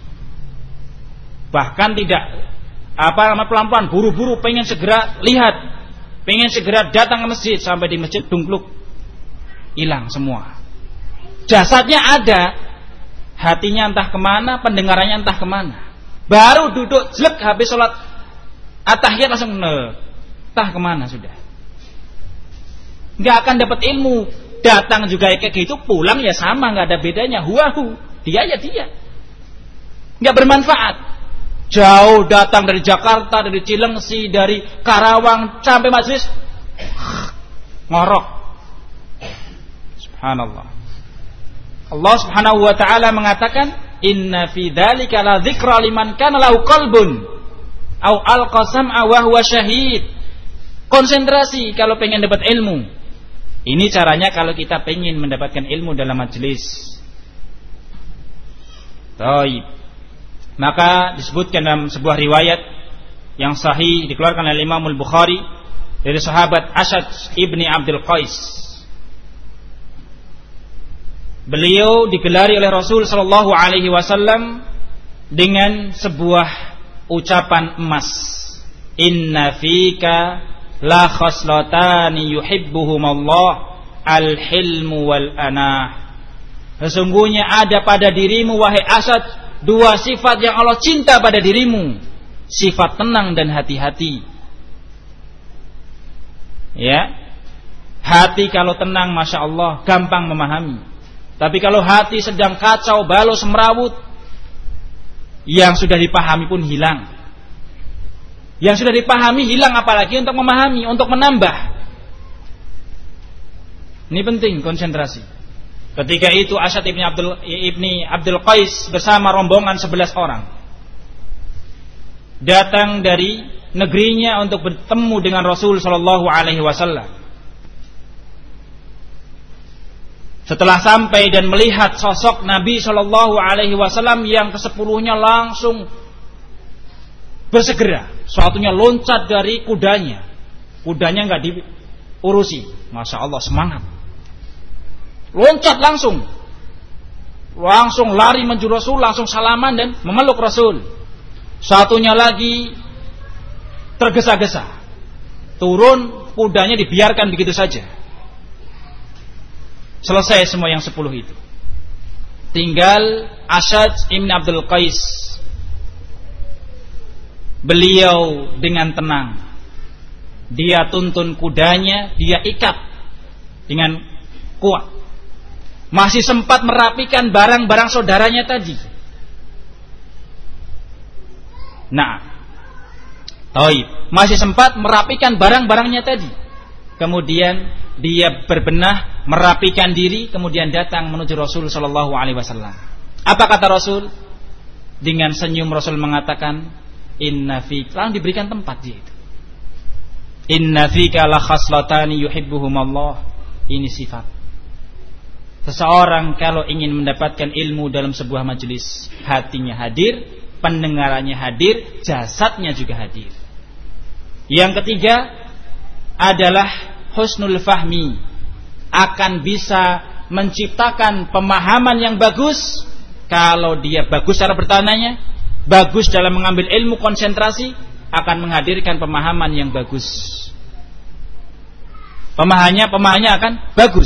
bahkan tidak apa pelan-pelan, buru-buru pengen segera lihat, pengen segera datang ke masjid, sampai di masjid dungkluk, hilang semua. Jasadnya ada, hatinya entah kemana, pendengarannya entah kemana. Baru duduk jelek habis sholat at-tahiyat langsung ne, entah kemana sudah. Nggak akan dapat ilmu. Datang juga kayak gitu, pulang ya sama, nggak ada bedanya. Huahu, dia ya dia, nggak bermanfaat. Jauh datang dari Jakarta, dari Cilengsi, dari Karawang sampai majelis ngorok. Subhanallah. Allah Subhanahu wa taala mengatakan, "Inna fi dzalika la dzikra liman kana lahu qalbun au alqa sam'a wa huwa syahid." Konsentrasi kalau pengen dapat ilmu. Ini caranya kalau kita pengen mendapatkan ilmu dalam majelis. Taib. Maka disebutkan dalam sebuah riwayat yang sahih dikeluarkan oleh Imam Al-Bukhari dari sahabat Asad ibni Abdul Qais. Beliau digelari oleh Rasul sallallahu alaihi wasallam dengan sebuah ucapan emas. Inna fika la khaslatani yuhibbuhumallah al-hilmu wal anah. Sesungguhnya ada pada dirimu wahai Asad dua sifat yang Allah cinta pada dirimu, sifat tenang dan hati-hati. Ya, hati kalau tenang, masya Allah, gampang memahami. Tapi kalau hati sedang kacau balau semrawut, yang sudah dipahami pun hilang. Yang sudah dipahami hilang, apalagi untuk memahami, untuk menambah. Ini penting konsentrasi. Ketika itu Asad ibni Abdul, ibni Abdul Qais bersama rombongan sebelas orang datang dari negerinya untuk bertemu dengan Rasul sallallahu alaihi wasallam. Setelah sampai dan melihat sosok Nabi sallallahu alaihi wasallam yang kesepuluhnya langsung bersegera, suatunya loncat dari kudanya. Kudanya enggak diurusi. Masya Allah, semangat. Loncat langsung. Langsung lari menuju Rasul, langsung salaman dan memeluk Rasul. Satunya lagi tergesa-gesa. Turun, kudanya dibiarkan begitu saja. Selesai semua yang sepuluh itu. Tinggal Asad ibn Abdul Qais. Beliau dengan tenang, dia tuntun kudanya, dia ikat dengan kuat. Masih sempat merapikan barang-barang saudaranya tadi. Nah, taib, masih sempat merapikan barang-barangnya tadi. Kemudian dia berbenah, merapikan diri, kemudian datang menuju Rasul sallallahu alaihi wasallam. Apa kata Rasul? Dengan senyum Rasul mengatakan, Inna fika, lalu diberikan tempat dia itu. Inna fika la khaslatani yuhibbuhumallah. Ini sifat seseorang kalau ingin mendapatkan ilmu dalam sebuah majelis, hatinya hadir, pendengarannya hadir, jasadnya juga hadir. Yang ketiga adalah husnul fahmi, akan bisa menciptakan pemahaman yang bagus. Kalau dia bagus cara bertanya, bagus dalam mengambil ilmu, konsentrasi, akan menghadirkan pemahaman yang bagus. Pemahamannya, pemahamannya akan bagus.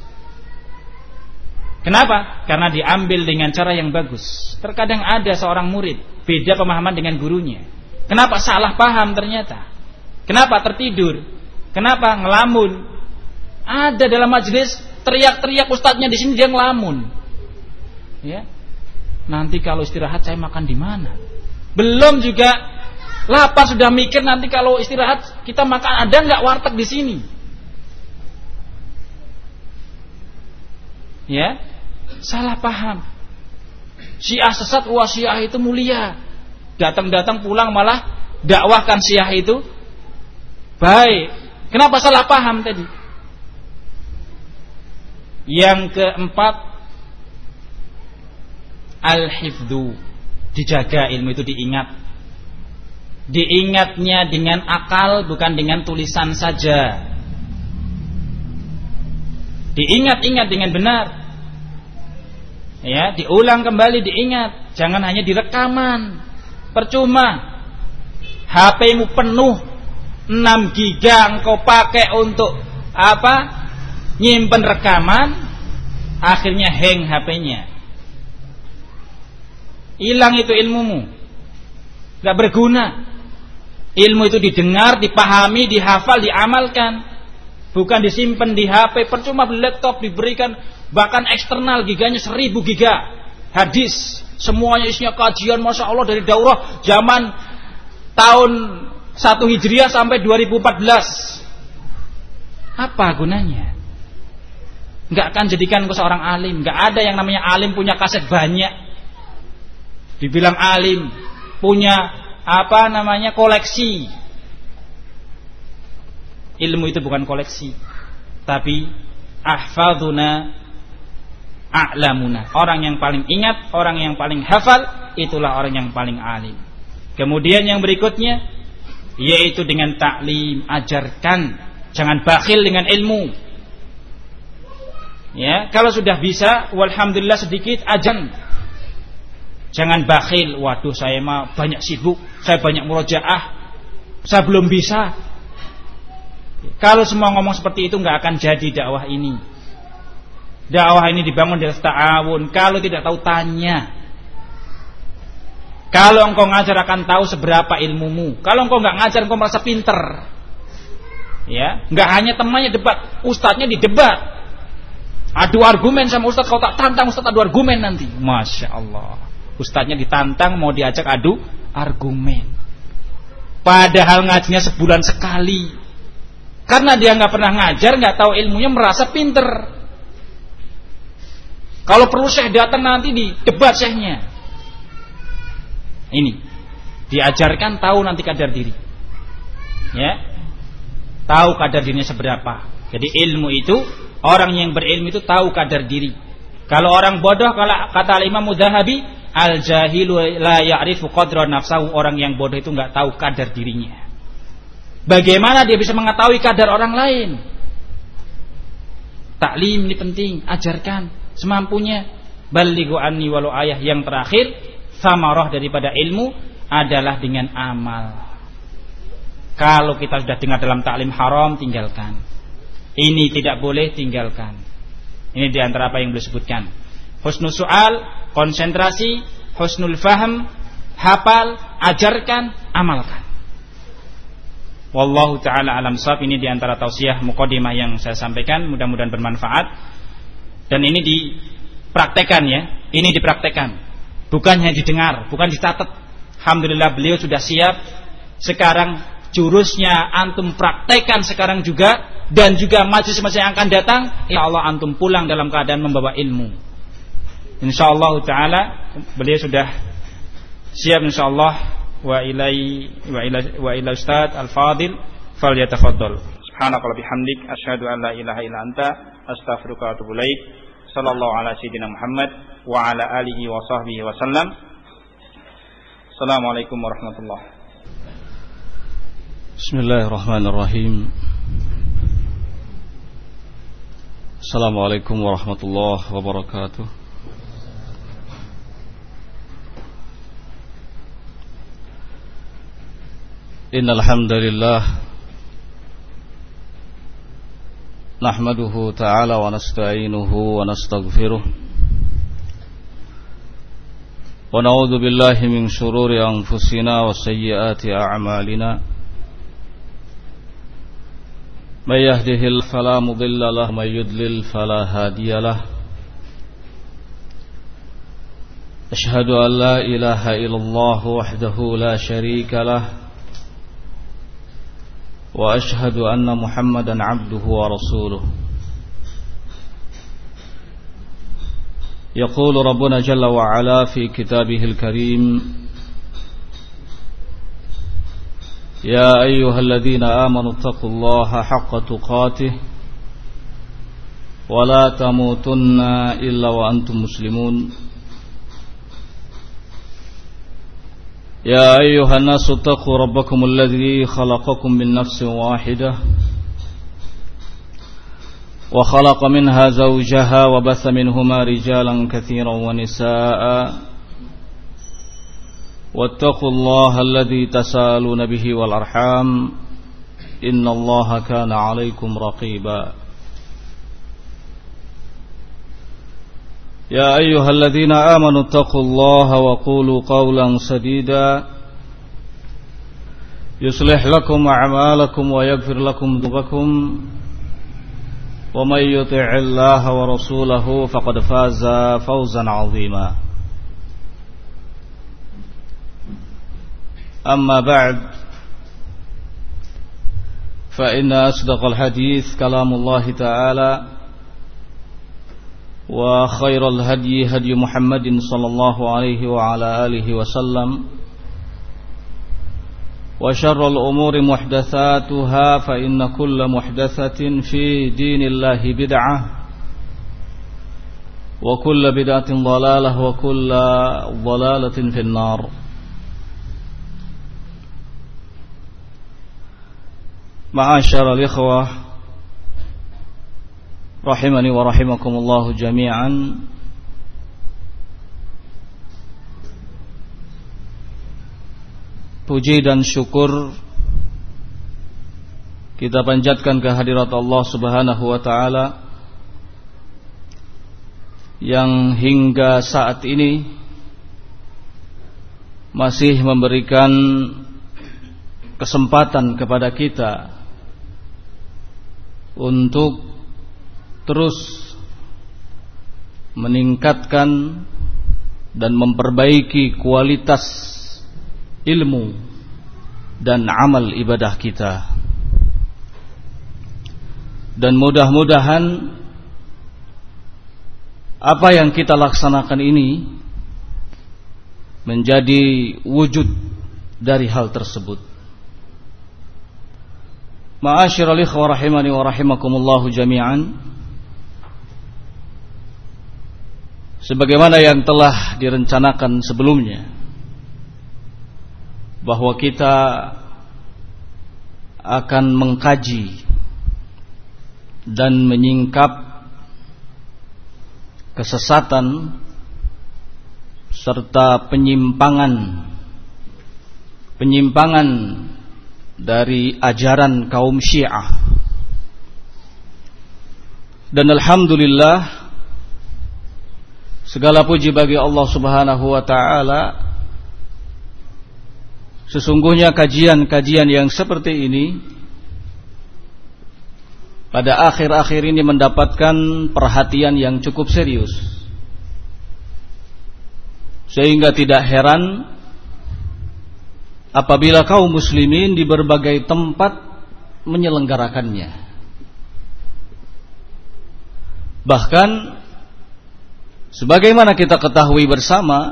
Kenapa? Karena diambil dengan cara yang bagus. Terkadang ada seorang murid beda pemahaman dengan gurunya. Kenapa? Salah paham ternyata. Kenapa? Tertidur. Kenapa? Ngelamun. Ada dalam majelis teriak-teriak ustadznya, di sini dia ngelamun. Ya. Nanti kalau istirahat saya makan di mana? Belum juga lapar sudah mikir nanti kalau istirahat kita makan, ada nggak warteg di sini? Ya, salah paham. Syiah sesat, wah Syiah itu mulia. Datang-datang pulang malah dakwahkan Syiah itu baik. Kenapa salah paham tadi? Yang keempat, al-hifdzu, dijaga ilmu itu, diingat. Diingatnya dengan akal, bukan dengan tulisan saja. Diingat-ingat dengan benar. Ya, diulang kembali, diingat. Jangan hanya direkaman. Percuma. H P-mu penuh, enam giga engkau pakai untuk apa? Nyimpen rekaman, akhirnya hang H P-nya. Hilang itu ilmumu. Gak berguna. Ilmu itu didengar, dipahami, dihafal, diamalkan. Bukan disimpan di H P. Percuma beli laptop diberikan, bahkan eksternal giganya seribu giga. Hadis, semuanya isinya kajian, Masya Allah, dari daurah zaman tahun satu Hijriah sampai dua ribu empat belas. Apa gunanya? Enggak akan jadikan kau seorang alim. Enggak ada yang namanya alim punya kaset banyak. Dibilang alim punya apa namanya koleksi. Ilmu itu bukan koleksi, tapi ahfadzuna a'lamuna. Orang yang paling ingat, orang yang paling hafal, itulah orang yang paling alim. Kemudian yang berikutnya, yaitu dengan taklim, ajarkan. Jangan bakhil dengan ilmu. Ya, kalau sudah bisa, walhamdulillah sedikit, ajan. Jangan bakhil. Waduh, saya mah banyak sibuk, saya banyak murojaah, saya belum bisa. Kalau semua ngomong seperti itu, nggak akan jadi dakwah ini. Dakwah ini dibangun dari ta'awun. Kalau tidak tahu, tanya. Kalau engkau ngajar akan tahu seberapa ilmumu. Kalau engkau nggak ngajar, engkau merasa pinter. Ya, nggak hanya temannya debat, ustadznya didebat. Adu argumen sama ustadz, kau tak tantang ustadz adu argumen nanti. Masya Allah. Ustadznya ditantang, mau diajak adu argumen. Padahal ngajinya sebulan sekali. Karena dia nggak pernah ngajar, nggak tahu ilmunya, merasa pinter. Kalau perlu syekh datang nanti di debat syekhnya. Ini diajarkan, tahu nanti kadar diri. Ya, tahu kadar dirinya seberapa. Jadi ilmu itu, orang yang berilmu itu tahu kadar diri. Kalau orang bodoh, kalau kata Imam Mudzahabi, al jahilu la ya'rifu qadra nafsahu, orang yang bodoh itu nggak tahu kadar dirinya. Bagaimana dia bisa mengetahui kadar orang lain? Taklim ini penting, ajarkan semampunya. Balighu anni walau ayah. Yang terakhir, samarah daripada ilmu adalah dengan amal. Kalau kita sudah dengar dalam taklim haram, tinggalkan. Ini tidak boleh, tinggalkan. Ini diantara apa yang beliau sebutkan. Husnul su'al, konsentrasi. Husnul faham, hafal, ajarkan, amalkan. Wallahu ta'ala alam shawab. Ini diantara tausiah muqaddimah yang saya sampaikan. Mudah-mudahan bermanfaat. Dan ini dipraktekan ya. Ini dipraktekan, bukan hanya didengar, bukan dicatat. Alhamdulillah beliau sudah siap. Sekarang jurusnya antum praktekan sekarang juga. Dan juga majelis-majelis yang akan datang, ya Allah antum pulang dalam keadaan membawa ilmu. InsyaAllah ta'ala beliau sudah siap insyaAllah. Wa ilai wa ila wa ila ustaz al-fadil falyatafaddal. Subhanallahi bihamdik asyhadu an la ilaha illa anta astaghfiruka wa atubu ilaik. Sallallahu ala sayyidina Muhammad wa ala alihi wa sahbihi wa sallam. Assalamualaikum warahmatullahi. Bismillahirrahmanirrahim. Assalamualaikum warahmatullahi wabarakatuh. Innal hamdalillah nahmaduhu ta'ala wa nasta'inuhu wa nastaghfiruh wa na'udzu billahi min shururi anfusina wa sayyiati a'malina. May yahdihillahu fala mudilla lahu wa may yudlil fala hadiya lahu. Ashhadu an la ilaha illallah wahdahu la syarika lahu wa ashhadu anna Muhammadan abduhu wa rasuluh. Yaqulu Rabbuna jalla wa ala fi kitabihil karim يا أيها الذين آمنوا اتقوا الله حق تقاته ولا تموتن إلا وأنتم مسلمون يا أيها الناس اتقوا ربكم الذي خلقكم من نفس واحدة وخلق منها زوجها وبث منهما رجالا كثيرا ونساء واتقوا الله الذي تسالون به والأرحام إن الله كان عليكم رقيبا يا أيها الذين آمنوا اتقوا الله وقولوا قولا سديدا يصلح لكم أعمالكم ويغفر لكم ذنوبكم ومن يطع الله ورسوله فقد فاز فوزا عظيما أما بعد فإن أصدق الحديث كلام الله تعالى وخير الهدي هدي محمد صلى الله عليه وعلى آله وسلم وشر الأمور محدثاتها فإن كل محدثة في دين الله بدعة وكل بدعة ضلالة وكل ضلالة في النار. Ma'asyiral ikhwah rahimani wa rahimakumullah jami'an. Puji dan syukur kita panjatkan kehadirat Allah Subhanahu wa taala yang hingga saat ini masih memberikan kesempatan kepada kita untuk terus meningkatkan dan memperbaiki kualitas ilmu dan amal ibadah kita. Dan mudah-mudahan apa yang kita laksanakan ini menjadi wujud dari hal tersebut. Ma'asyiral ikhwah rahimani wa rahimakumullah jami'an. Sebagaimana yang telah direncanakan sebelumnya, bahwa kita akan mengkaji dan menyingkap kesesatan serta penyimpangan penyimpangan dari ajaran kaum Syiah. Dan alhamdulillah, segala puji bagi Allah Subhanahu wa taala. Sesungguhnya kajian-kajian yang seperti ini pada akhir-akhir ini mendapatkan perhatian yang cukup serius, sehingga tidak heran apabila kaum muslimin di berbagai tempat menyelenggarakannya. Bahkan sebagaimana kita ketahui bersama,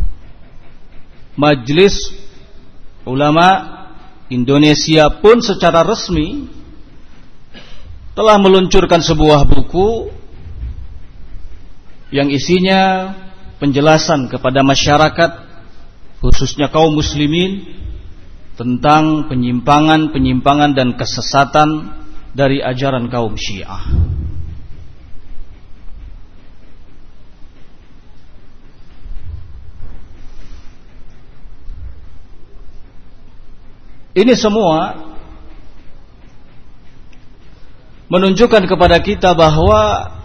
Majelis Ulama Indonesia pun secara resmi telah meluncurkan sebuah buku yang isinya penjelasan kepada masyarakat, khususnya kaum muslimin, tentang penyimpangan-penyimpangan dan kesesatan dari ajaran kaum Syiah. Ini semua menunjukkan kepada kita bahwa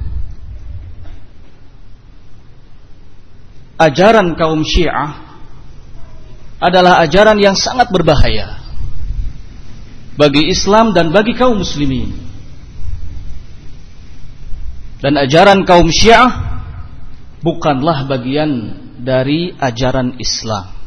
ajaran kaum Syiah adalah ajaran yang sangat berbahaya bagi Islam dan bagi kaum muslimin. Dan ajaran kaum Syiah bukanlah bagian dari ajaran Islam.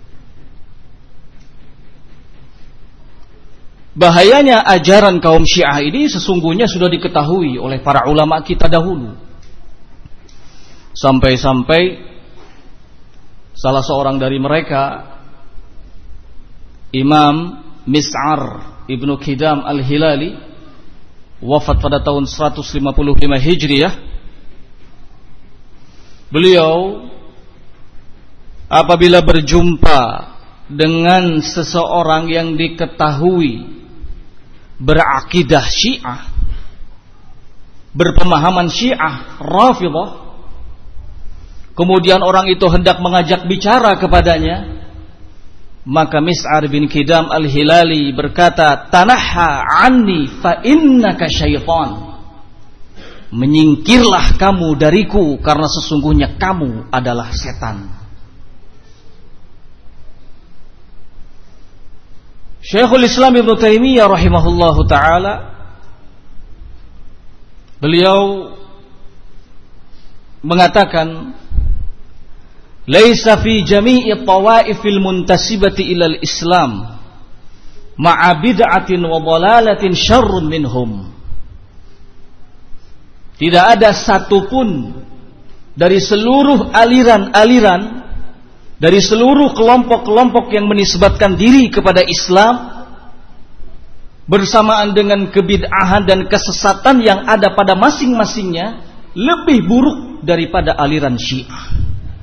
Bahayanya ajaran kaum Syiah ini sesungguhnya sudah diketahui oleh para ulama kita dahulu. Sampai-sampai salah seorang dari mereka, Imam Mis'ar Ibnu Qidam Al-Hilali, wafat pada tahun seratus lima puluh lima Hijriah. Beliau apabila berjumpa dengan seseorang yang diketahui berakidah Syiah, berpemahaman Syiah Rafidhah, kemudian orang itu hendak mengajak bicara kepadanya, maka Mis'ar bin Qidam Al-Hilali berkata, "Tanahha anni fa innaka syaitan." Menyingkirlah kamu dariku karena sesungguhnya kamu adalah setan. Syekhul Islam Ibnu Taimiyah rahimahullahu taala, beliau mengatakan, "Laisa fi jami'i tawaifil muntasibati ilal Islam ma'a bid'atin wa dhalalatin syarrun minhum." Tidak ada satupun dari seluruh aliran-aliran, dari seluruh kelompok-kelompok yang menisbatkan diri kepada Islam bersamaan dengan kebid'ahan dan kesesatan yang ada pada masing-masingnya, lebih buruk daripada aliran Syiah.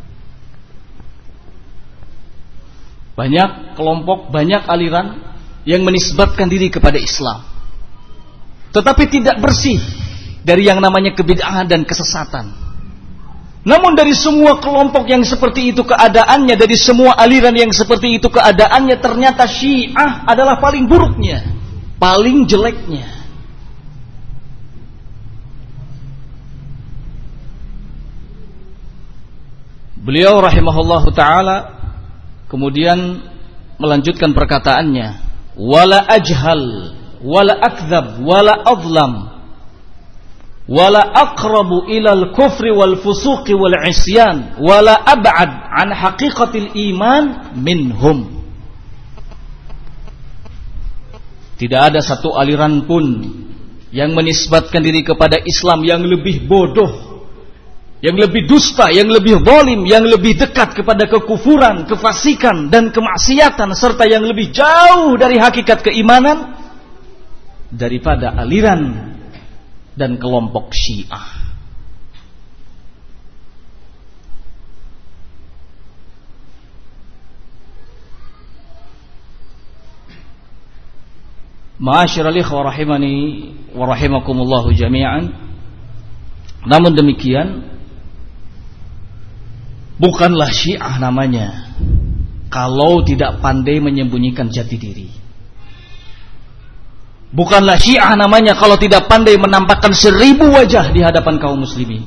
Banyak kelompok, banyak aliran yang menisbatkan diri kepada Islam, tetapi tidak bersih dari yang namanya kebid'ahan dan kesesatan. Namun dari semua kelompok yang seperti itu keadaannya, dari semua aliran yang seperti itu keadaannya, ternyata Syiah adalah paling buruknya, paling jeleknya. Beliau rahimahullahu ta'ala kemudian melanjutkan perkataannya, "Wala ajhal, wala akdzab, wala adlam, wala aqrabu ilal kufri wal fusuqi wal isyan, wala ab'ad an haqiqatil iman minhum." Tidak ada satu aliran pun yang menisbatkan diri kepada Islam yang lebih bodoh, yang lebih dusta, yang lebih zalim, yang lebih dekat kepada kekufuran, kefasikan dan kemaksiatan, serta yang lebih jauh dari hakikat keimanan daripada aliran dan kelompok Syiah. Ma'asyiral ikhwah rahimani wa rahimakumullahu jami'an. Namun demikian, bukanlah Syiah namanya kalau tidak pandai menyembunyikan jati diri. Bukanlah Syiah namanya kalau tidak pandai menampakkan seribu wajah di hadapan kaum muslimin,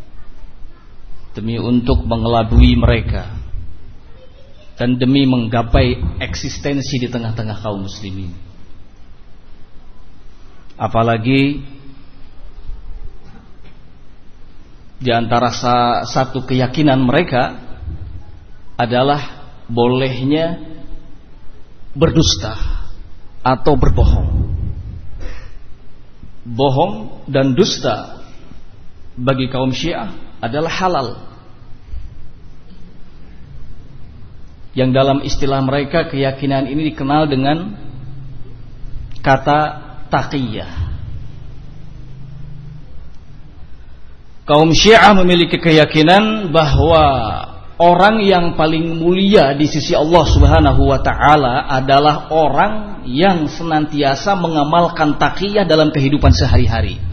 demi untuk mengelabui mereka dan demi menggapai eksistensi di tengah-tengah kaum muslimin. Apalagi di antara satu keyakinan mereka adalah bolehnya berdusta atau berbohong. Bohong dan dusta bagi kaum Syiah adalah halal, yang dalam istilah mereka keyakinan ini dikenal dengan kata taqiyah. Kaum Syiah memiliki keyakinan bahwa orang yang paling mulia di sisi Allah Subhanahu wa taala adalah orang yang senantiasa mengamalkan taqiyah dalam kehidupan sehari-hari.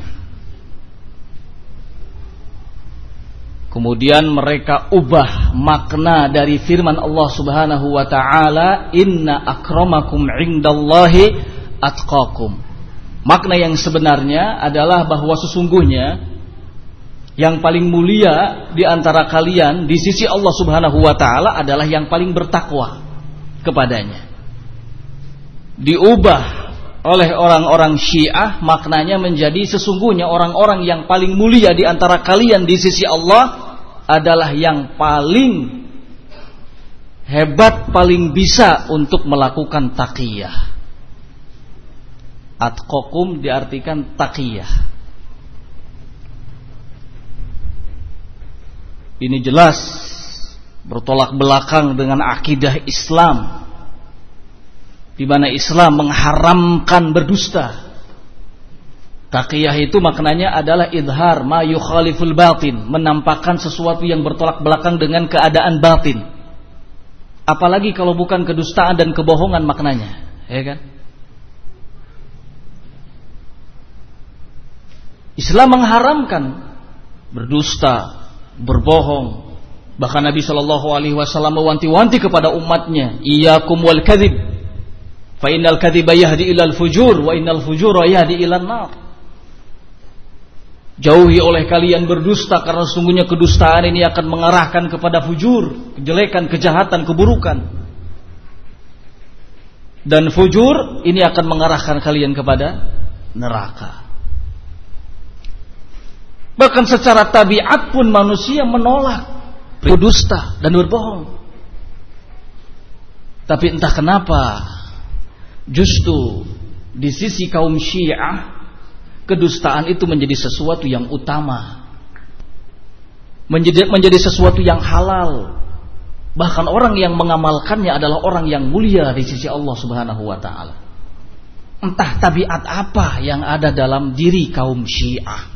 Kemudian mereka ubah makna dari firman Allah Subhanahu wa taala, "Inna akramakum 'indallahi atqakum." Makna yang sebenarnya adalah bahwa sesungguhnya yang paling mulia di antara kalian di sisi Allah Subhanahu wa taala adalah yang paling bertakwa kepadanya. Diubah oleh orang-orang Syiah maknanya menjadi sesungguhnya orang-orang yang paling mulia di antara kalian di sisi Allah adalah yang paling hebat, paling bisa untuk melakukan taqiyah. Atqakum diartikan taqiyah. Ini jelas bertolak belakang dengan akidah Islam di mana Islam mengharamkan berdusta. Taqiyah itu maknanya adalah idhar ma yukhaliful batin, menampakkan sesuatu yang bertolak belakang dengan keadaan batin. Apalagi kalau bukan kedustaan dan kebohongan maknanya, ya kan? Islam mengharamkan berdusta, berbohong. Bahkan Nabi Shallallahu Alaihi Wasallam mewanti-wanti kepada umatnya, iyyakum wal kadhib, fa innal kadhiba yahdi ilal fujur, wa innal fujura yahdi ilan nar. Jauhi oleh kalian berdusta, karena sesungguhnya kedustaan ini akan mengarahkan kepada fujur, kejelekan, kejahatan, keburukan. Dan fujur ini akan mengarahkan kalian kepada neraka. Bahkan secara tabiat pun manusia menolak berdusta dan berbohong. Tapi entah kenapa, justru di sisi kaum Syiah, kedustaan itu menjadi sesuatu yang utama, menjadi, menjadi sesuatu yang halal. Bahkan orang yang mengamalkannya adalah orang yang mulia di sisi Allah Subhanahu wa ta'ala. Entah tabiat apa yang ada dalam diri kaum Syiah.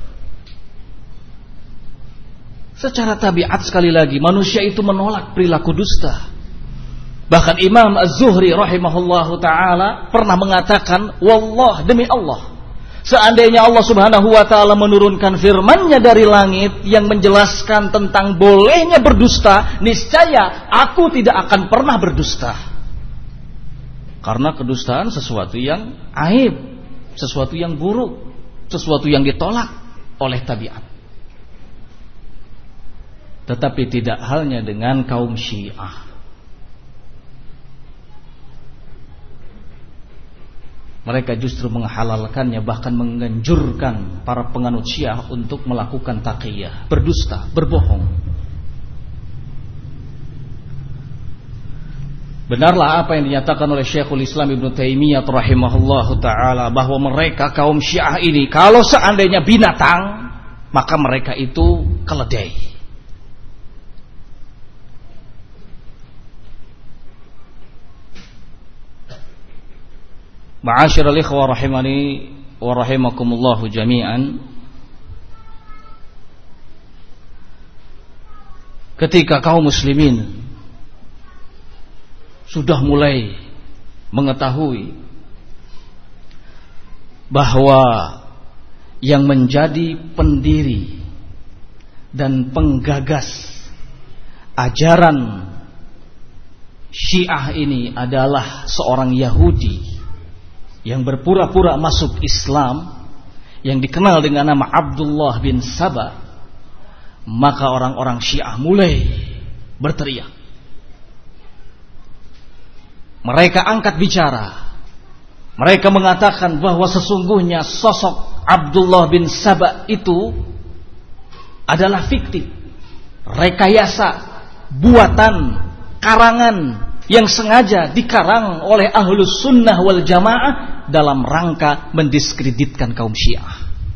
Secara tabiat sekali lagi, manusia itu menolak perilaku dusta. Bahkan Imam Az-Zuhri rahimahullahu ta'ala pernah mengatakan, wallah, demi Allah, seandainya Allah Subhanahu wa ta'ala menurunkan firman-Nya dari langit yang menjelaskan tentang bolehnya berdusta, niscaya aku tidak akan pernah berdusta. Karena kedustaan sesuatu yang aib, sesuatu yang buruk, sesuatu yang ditolak oleh tabiat. Tetapi tidak halnya dengan kaum Syiah. Mereka justru menghalalkannya, bahkan menganjurkan para penganut Syiah untuk melakukan taqiyah, berdusta, berbohong. Benarlah apa yang dinyatakan oleh Syekhul Islam Ibnu Taimiyah rahimahullahu taala, bahwa mereka kaum Syiah ini kalau seandainya binatang, maka mereka itu keledai. Ma'asyiral ikhwah rahimani wa rahimakumullahu jami'an. Ketika kaum muslimin sudah mulai mengetahui bahwa yang menjadi pendiri dan penggagas ajaran Syiah ini adalah seorang Yahudi yang berpura-pura masuk Islam, yang dikenal dengan nama Abdullah bin Saba, maka orang-orang Syiah mulai berteriak. Mereka angkat bicara. Mereka mengatakan bahwa sesungguhnya sosok Abdullah bin Saba itu adalah fiktif, rekayasa, buatan, karangan yang sengaja dikarang oleh Ahlus Sunnah wal Jamaah dalam rangka mendiskreditkan kaum Syiah.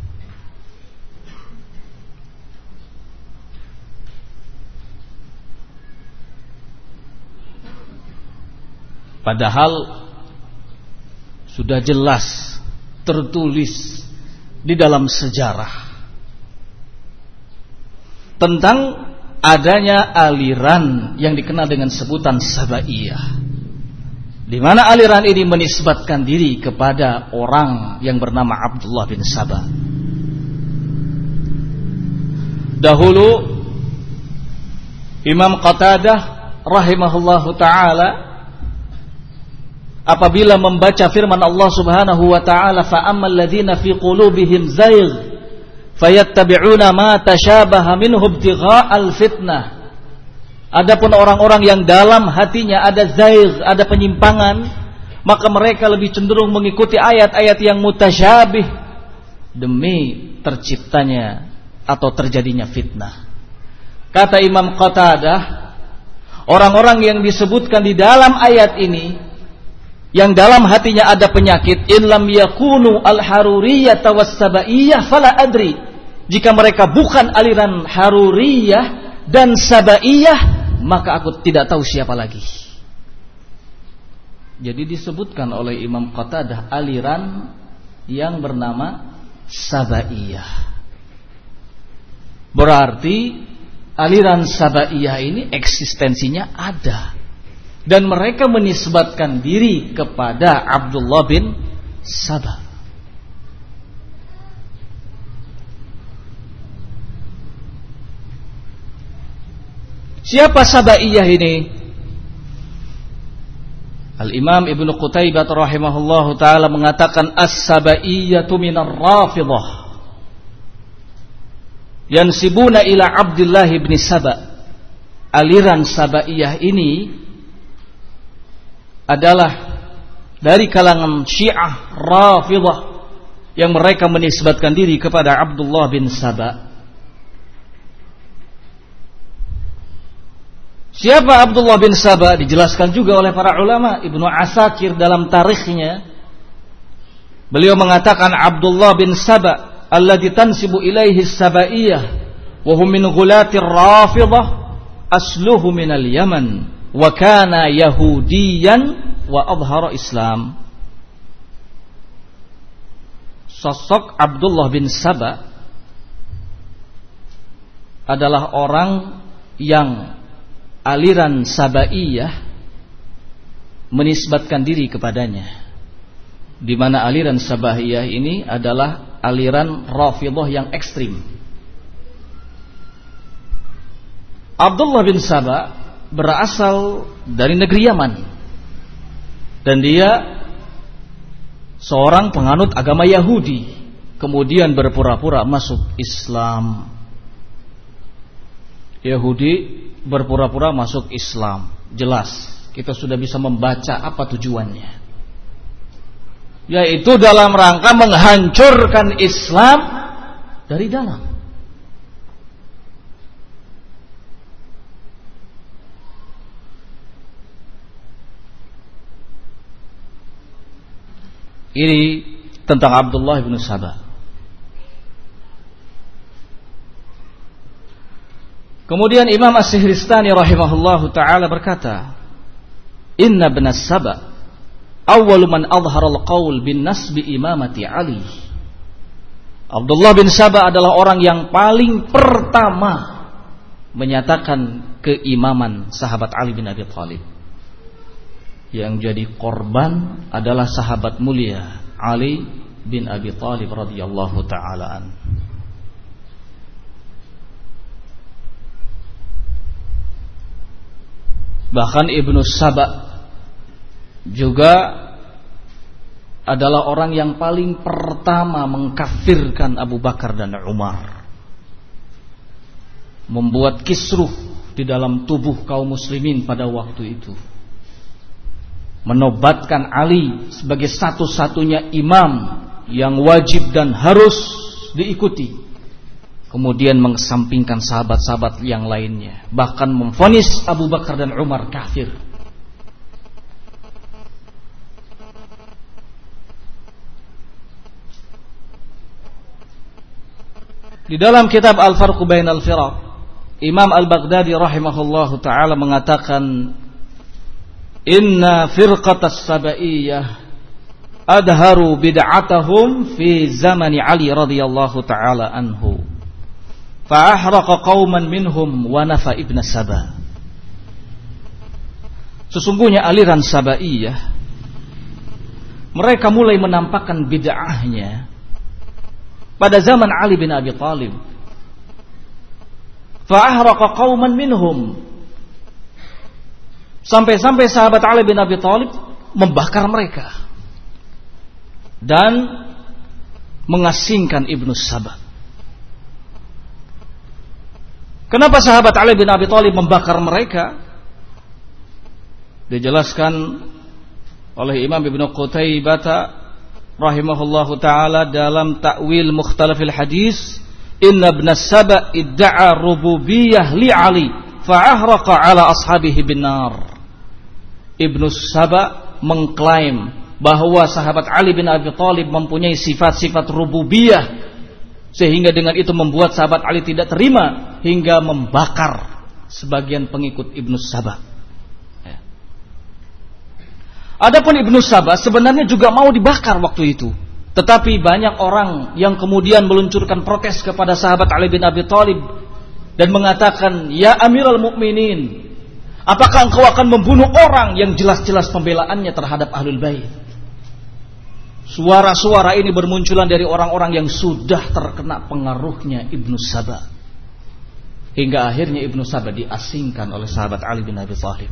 Padahal sudah jelas tertulis di dalam sejarah tentang adanya aliran yang dikenal dengan sebutan Sabaiyah, di mana aliran ini menisbatkan diri kepada orang yang bernama Abdullah bin Saba. Dahulu Imam Qatadah rahimahullahu ta'ala apabila membaca firman Allah Subhanahu wa ta'ala, fa ammal ladzina fi qulubihim zayg fayattabi'una ma tashabaha minhu ibtigha'al fitnah. Adapun orang-orang yang dalam hatinya ada zaigh, ada penyimpangan, maka mereka lebih cenderung mengikuti ayat-ayat yang mutasyabih demi terciptanya atau terjadinya fitnah. Kata Imam Qatadah, orang-orang yang disebutkan di dalam ayat ini yang dalam hatinya ada penyakit, in lam yakunu al-haruriyyah was-sabaiyah fala adri. Jika mereka bukan aliran Haruriyah dan Sabaiyah, maka aku tidak tahu siapa lagi. Jadi disebutkan oleh Imam Qatadah aliran yang bernama Sabaiyah. Berarti aliran Sabaiyah ini eksistensinya ada, dan mereka menisbatkan diri kepada Abdullah bin Saba. Siapa Sabaiyah ini? Al-Imam Ibnu Qutaibah rahimahullahu taala mengatakan as-Sabaiyatu minar Rafidhah yansibuna ila Abdullah bin Saba. Aliran Sabaiyah ini adalah dari kalangan Syiah Rafidhah yang mereka menisbatkan diri kepada Abdullah bin Saba. Siapa Abdullah bin Saba? Dijelaskan juga oleh para ulama. Ibnu Asakir dalam tarikhnya, beliau mengatakan Abdullah bin Saba alladzi tansibu ilaihi as-Sabaiyah wa hum min ghulatir Rafidhah asluhu min al-Yaman wa kana yahudiyan wa adhara Islam. Sosok Abdullah bin Saba adalah orang yang aliran Sabaiyah menisbatkan diri kepadanya, di mana aliran Sabaiyah ini adalah aliran Rafidhah yang ekstrim. Abdullah bin Saba berasal dari negeri Yaman, dan dia seorang penganut agama Yahudi, kemudian berpura-pura masuk Islam. Yahudi berpura-pura masuk Islam. Jelas kita sudah bisa membaca apa tujuannya, yaitu dalam rangka menghancurkan Islam dari dalam. Ini tentang Abdullah bin Saba. Kemudian Imam As-Sihristani rahimahullahu ta'ala berkata, Inna bin Saba awwalu man adhara al-qawl bin nasbi imamati Ali. Abdullah bin Saba adalah orang yang paling pertama menyatakan keimaman sahabat Ali bin Abi Thalib. Yang jadi korban adalah sahabat mulia Ali bin Abi Thalib radhiyallahu ta'ala an. Bahkan Ibnu Saba juga adalah orang yang paling pertama mengkafirkan Abu Bakar dan Umar, membuat kisruh di dalam tubuh kaum muslimin pada waktu itu, menobatkan Ali sebagai satu-satunya imam yang wajib dan harus diikuti, kemudian mengesampingkan sahabat-sahabat yang lainnya, bahkan memvonis Abu Bakar dan Umar kafir. Di dalam kitab Al-Farqu Bainal Firaq, Imam Al-Baghdadi rahimahullahu ta'ala mengatakan, Inna firqatas Sabaiyah adharu bid'atahum fi zamani Ali radhiyallahu ta'ala anhu. Fa'ahraqa qauman minhum wa nafa ibn Saba. Sesungguhnya aliran Sabaiyah, mereka mulai menampakkan bid'ahnya pada zaman Ali bin Abi Thalib. Fa'ahraqa qauman minhum, sampai-sampai sahabat Ali bin Abi Thalib membakar mereka dan mengasingkan Ibnu Saba. Kenapa sahabat Ali bin Abi Thalib membakar mereka? Dijelaskan oleh Imam Ibnu Qutaibah rahimahullahu ta'ala dalam ta'wil mukhtalafil hadis, Inna ibn Saba idda'a rububiyah li Ali fa'ahraqa ala ashabihi bin nar. Ibnu Saba mengklaim bahwa sahabat Ali bin Abi Thalib mempunyai sifat-sifat rububiyah, sehingga dengan itu membuat sahabat Ali tidak terima hingga membakar sebagian pengikut Ibnu Saba. Adapun Ibnu Saba sebenarnya juga mau dibakar waktu itu. Tetapi banyak orang yang kemudian meluncurkan protes kepada sahabat Ali bin Abi Thalib dan mengatakan, "Ya Amirul Mukminin, apakah engkau akan membunuh orang yang jelas-jelas pembelaannya terhadap Ahlul Bait?" Suara-suara ini bermunculan dari orang-orang yang sudah terkena pengaruhnya Ibnu Saba. Hingga akhirnya Ibnu Saba diasingkan oleh sahabat Ali bin Abi Thalib.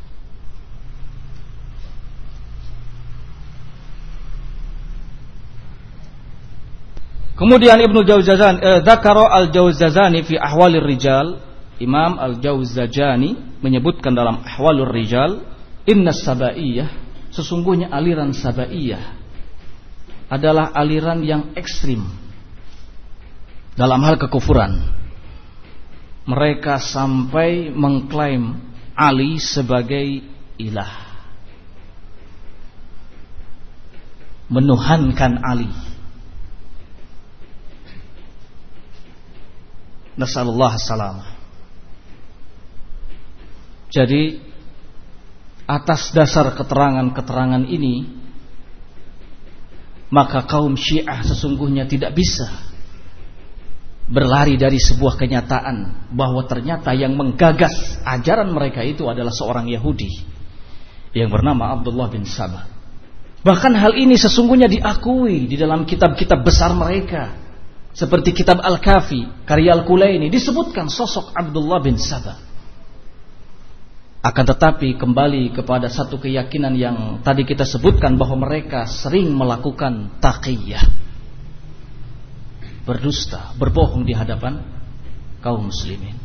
Kemudian Ibnu Jawzajani, eh, Dzakara al-Jawzajani fi Ahwalir Rijal, Imam al-Jawzajani menyebutkan dalam Ahwalur Rijal, inna Sabaiyah, sesungguhnya aliran Sabaiyah adalah aliran yang ekstrim dalam hal kekufuran. Mereka sampai mengklaim Ali sebagai ilah, menuhankan Ali. Nasallallahu salamah. Jadi atas dasar keterangan-keterangan ini, maka kaum Syiah sesungguhnya tidak bisa berlari dari sebuah kenyataan bahwa ternyata yang menggagas ajaran mereka itu adalah seorang Yahudi yang bernama Abdullah bin Saba. Bahkan hal ini sesungguhnya diakui di dalam kitab-kitab besar mereka, seperti kitab Al-Kafi karya Al-Kulaini, disebutkan sosok Abdullah bin Saba. Akan tetapi kembali kepada satu keyakinan yang tadi kita sebutkan, bahwa mereka sering melakukan taqiyah, berdusta, berbohong di hadapan kaum muslimin.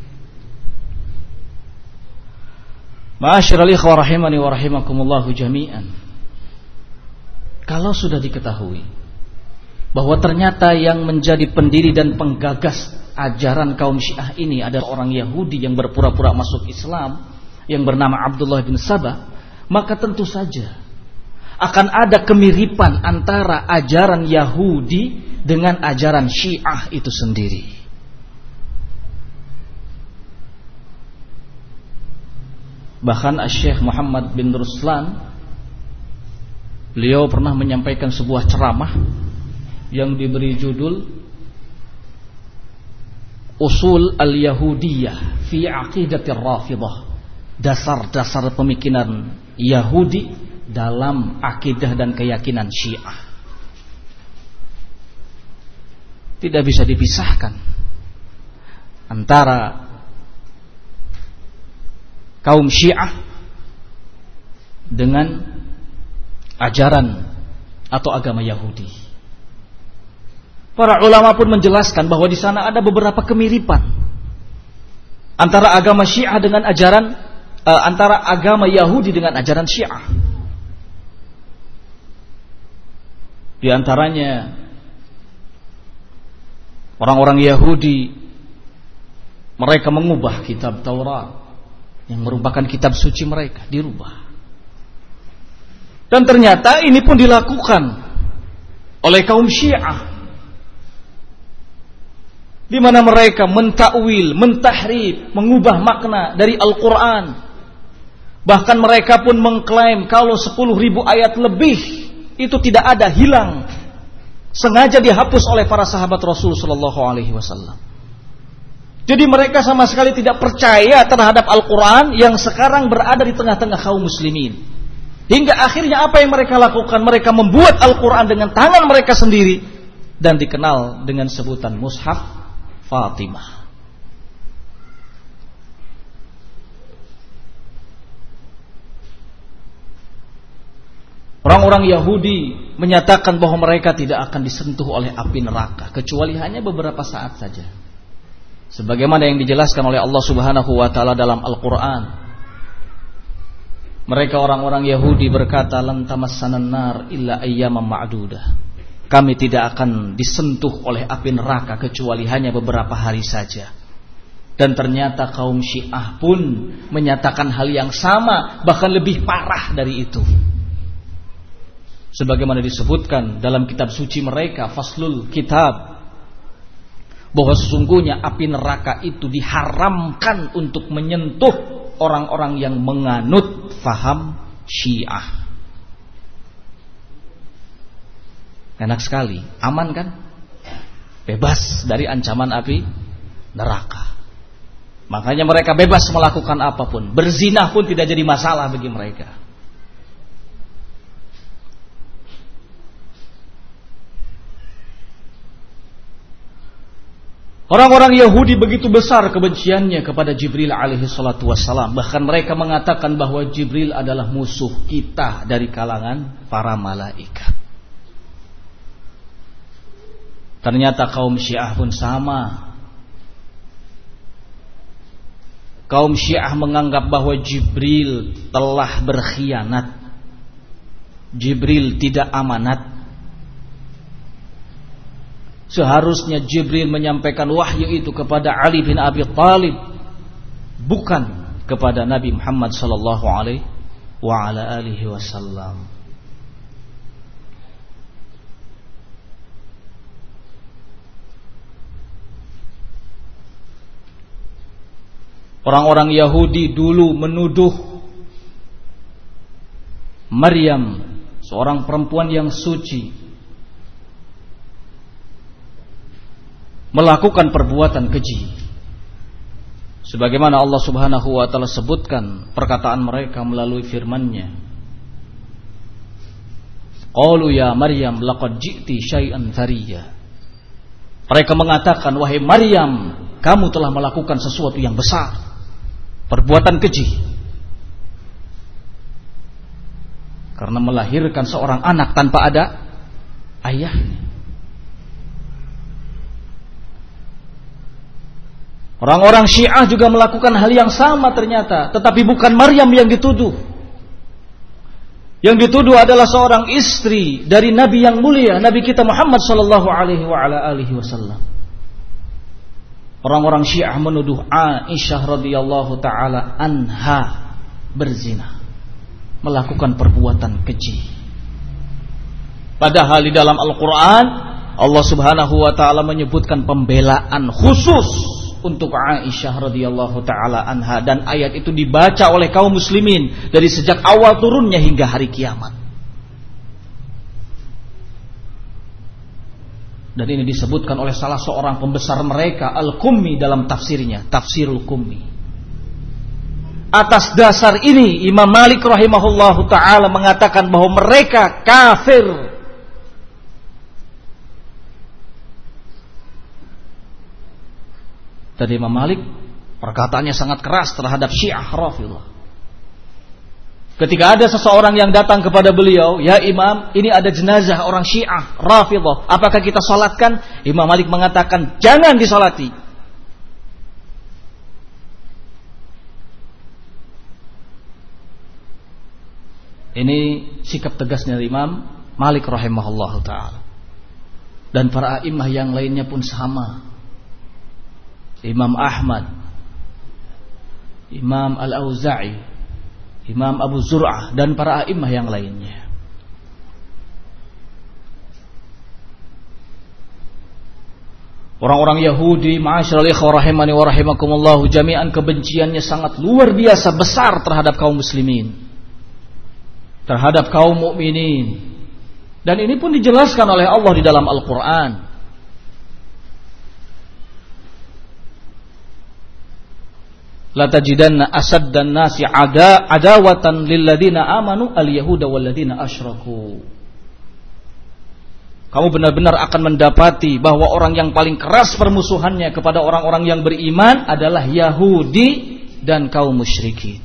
Ma'asyiral ikhwah rahimani wa rahimakumullahu jami'an. Kalau sudah diketahui bahwa ternyata yang menjadi pendiri dan penggagas ajaran kaum Syiah ini adalah orang Yahudi yang berpura-pura masuk Islam, yang bernama Abdullah bin Saba, maka tentu saja akan ada kemiripan antara ajaran Yahudi dengan ajaran Syiah itu sendiri. Bahkan Syekh Muhammad bin Ruslan, beliau pernah menyampaikan sebuah ceramah yang diberi judul Usul al-Yahudiyah fi Aqidatir Rafidah, dasar-dasar pemikiran Yahudi dalam akidah dan keyakinan Syiah. Tidak bisa dipisahkan antara kaum Syiah dengan ajaran atau agama Yahudi. Para ulama pun menjelaskan bahwa di sana ada beberapa kemiripan antara agama Syiah dengan ajaran uh, antara agama Yahudi dengan ajaran Syiah. Di antaranya orang-orang Yahudi, mereka mengubah kitab Taurat yang merupakan kitab suci mereka, dirubah. Dan ternyata ini pun dilakukan oleh kaum Syiah, di mana mereka mentakwil, mentahrif, mengubah makna dari Al-Quran. Bahkan mereka pun mengklaim kalau sepuluh ribu ayat lebih itu tidak ada, hilang, sengaja dihapus oleh para sahabat Rasul Sallallahu Alaihi Wasallam. Jadi mereka sama sekali tidak percaya terhadap Al-Quran yang sekarang berada di tengah-tengah kaum muslimin. Hingga akhirnya apa yang mereka lakukan? Mereka membuat Al-Quran dengan tangan mereka sendiri dan dikenal dengan sebutan Mushaf Fatimah. Orang-orang Yahudi menyatakan bahwa mereka tidak akan disentuh oleh api neraka kecuali hanya beberapa saat saja, sebagaimana yang dijelaskan oleh Allah Subhanahu wa taala dalam Al-Qur'an. Mereka orang-orang Yahudi berkata, lan tamassanan nar illa ayyaman ma'dudah. Kami tidak akan disentuh oleh api neraka kecuali hanya beberapa hari saja. Dan ternyata kaum Syiah pun menyatakan hal yang sama, bahkan lebih parah dari itu. Sebagaimana disebutkan dalam kitab suci mereka, Faslul Kitab, bahwa sesungguhnya api neraka itu diharamkan untuk menyentuh orang-orang yang menganut faham Syiah. Enak sekali, aman kan? Bebas dari ancaman api neraka. Makanya mereka bebas melakukan apapun. Berzina pun tidak jadi masalah bagi mereka. Orang-orang Yahudi begitu besar kebenciannya kepada Jibril alaihi salatu wassalam. Bahkan mereka mengatakan bahwa Jibril adalah musuh kita dari kalangan para malaikat. Ternyata kaum Syiah pun sama. Kaum Syiah menganggap bahwa Jibril telah berkhianat. Jibril tidak amanat. Seharusnya Jibril menyampaikan wahyu itu kepada Ali bin Abi Thalib, bukan kepada Nabi Muhammad sallallahu alaihi wa ala alihi wasallam. Orang-orang Yahudi dulu menuduh Maryam, seorang perempuan yang suci, melakukan perbuatan keji. Sebagaimana Allah Subhanahu wa taala sebutkan perkataan mereka melalui firman-Nya. Qalu ya Maryam laqad ji'ti syai'an fariya. Mereka mengatakan, wahai Maryam, kamu telah melakukan sesuatu yang besar, perbuatan keji. Karena melahirkan seorang anak tanpa ada ayahnya. Orang-orang Syiah juga melakukan hal yang sama ternyata, tetapi bukan Maryam yang dituduh. Yang dituduh adalah seorang istri dari Nabi yang mulia, Nabi kita Muhammad sallallahu alaihi wa ala alihi wasallam. Orang-orang Syiah menuduh Aisyah radhiyallahu taala anha berzina, melakukan perbuatan keji. Padahal di dalam Al-Qur'an Allah Subhanahu wa taala menyebutkan pembelaan khusus untuk Aisyah radhiyallahu taala anha, dan ayat itu dibaca oleh kaum muslimin dari sejak awal turunnya hingga hari kiamat. Dan ini disebutkan oleh salah seorang pembesar mereka, Al-Qummi, dalam tafsirnya, Tafsirul Qummi. Atas dasar ini Imam Malik rahimahullahu taala mengatakan bahwa mereka kafir. Tadi Imam Malik perkataannya sangat keras terhadap Syiah Rafidhah. Ketika ada seseorang yang datang kepada beliau, ya Imam, ini ada jenazah orang Syiah Rafidhah, apakah kita salatkan? Imam Malik mengatakan jangan disalati. Ini sikap tegasnya Imam Malik rahimahullahu taala. Dan para a'immah yang lainnya pun sama. Imam Ahmad, Imam Al-Auza'i, Imam Abu Zur'ah, dan para a'immah yang lainnya. Orang-orang Yahudi, ma'asyiral ikhwah rahimani wa rahimakumullah jami'an, kebenciannya sangat luar biasa besar terhadap kaum muslimin, terhadap kaum mukminin. Dan ini pun dijelaskan oleh Allah di dalam Al-Qur'an. La tajidanna asaddan nasi ada adawatan lil ladina amanu al yahuda wal ladina asyraku. Kamu benar-benar akan mendapati bahwa orang yang paling keras permusuhannya kepada orang-orang yang beriman adalah Yahudi dan kaum musyrikin.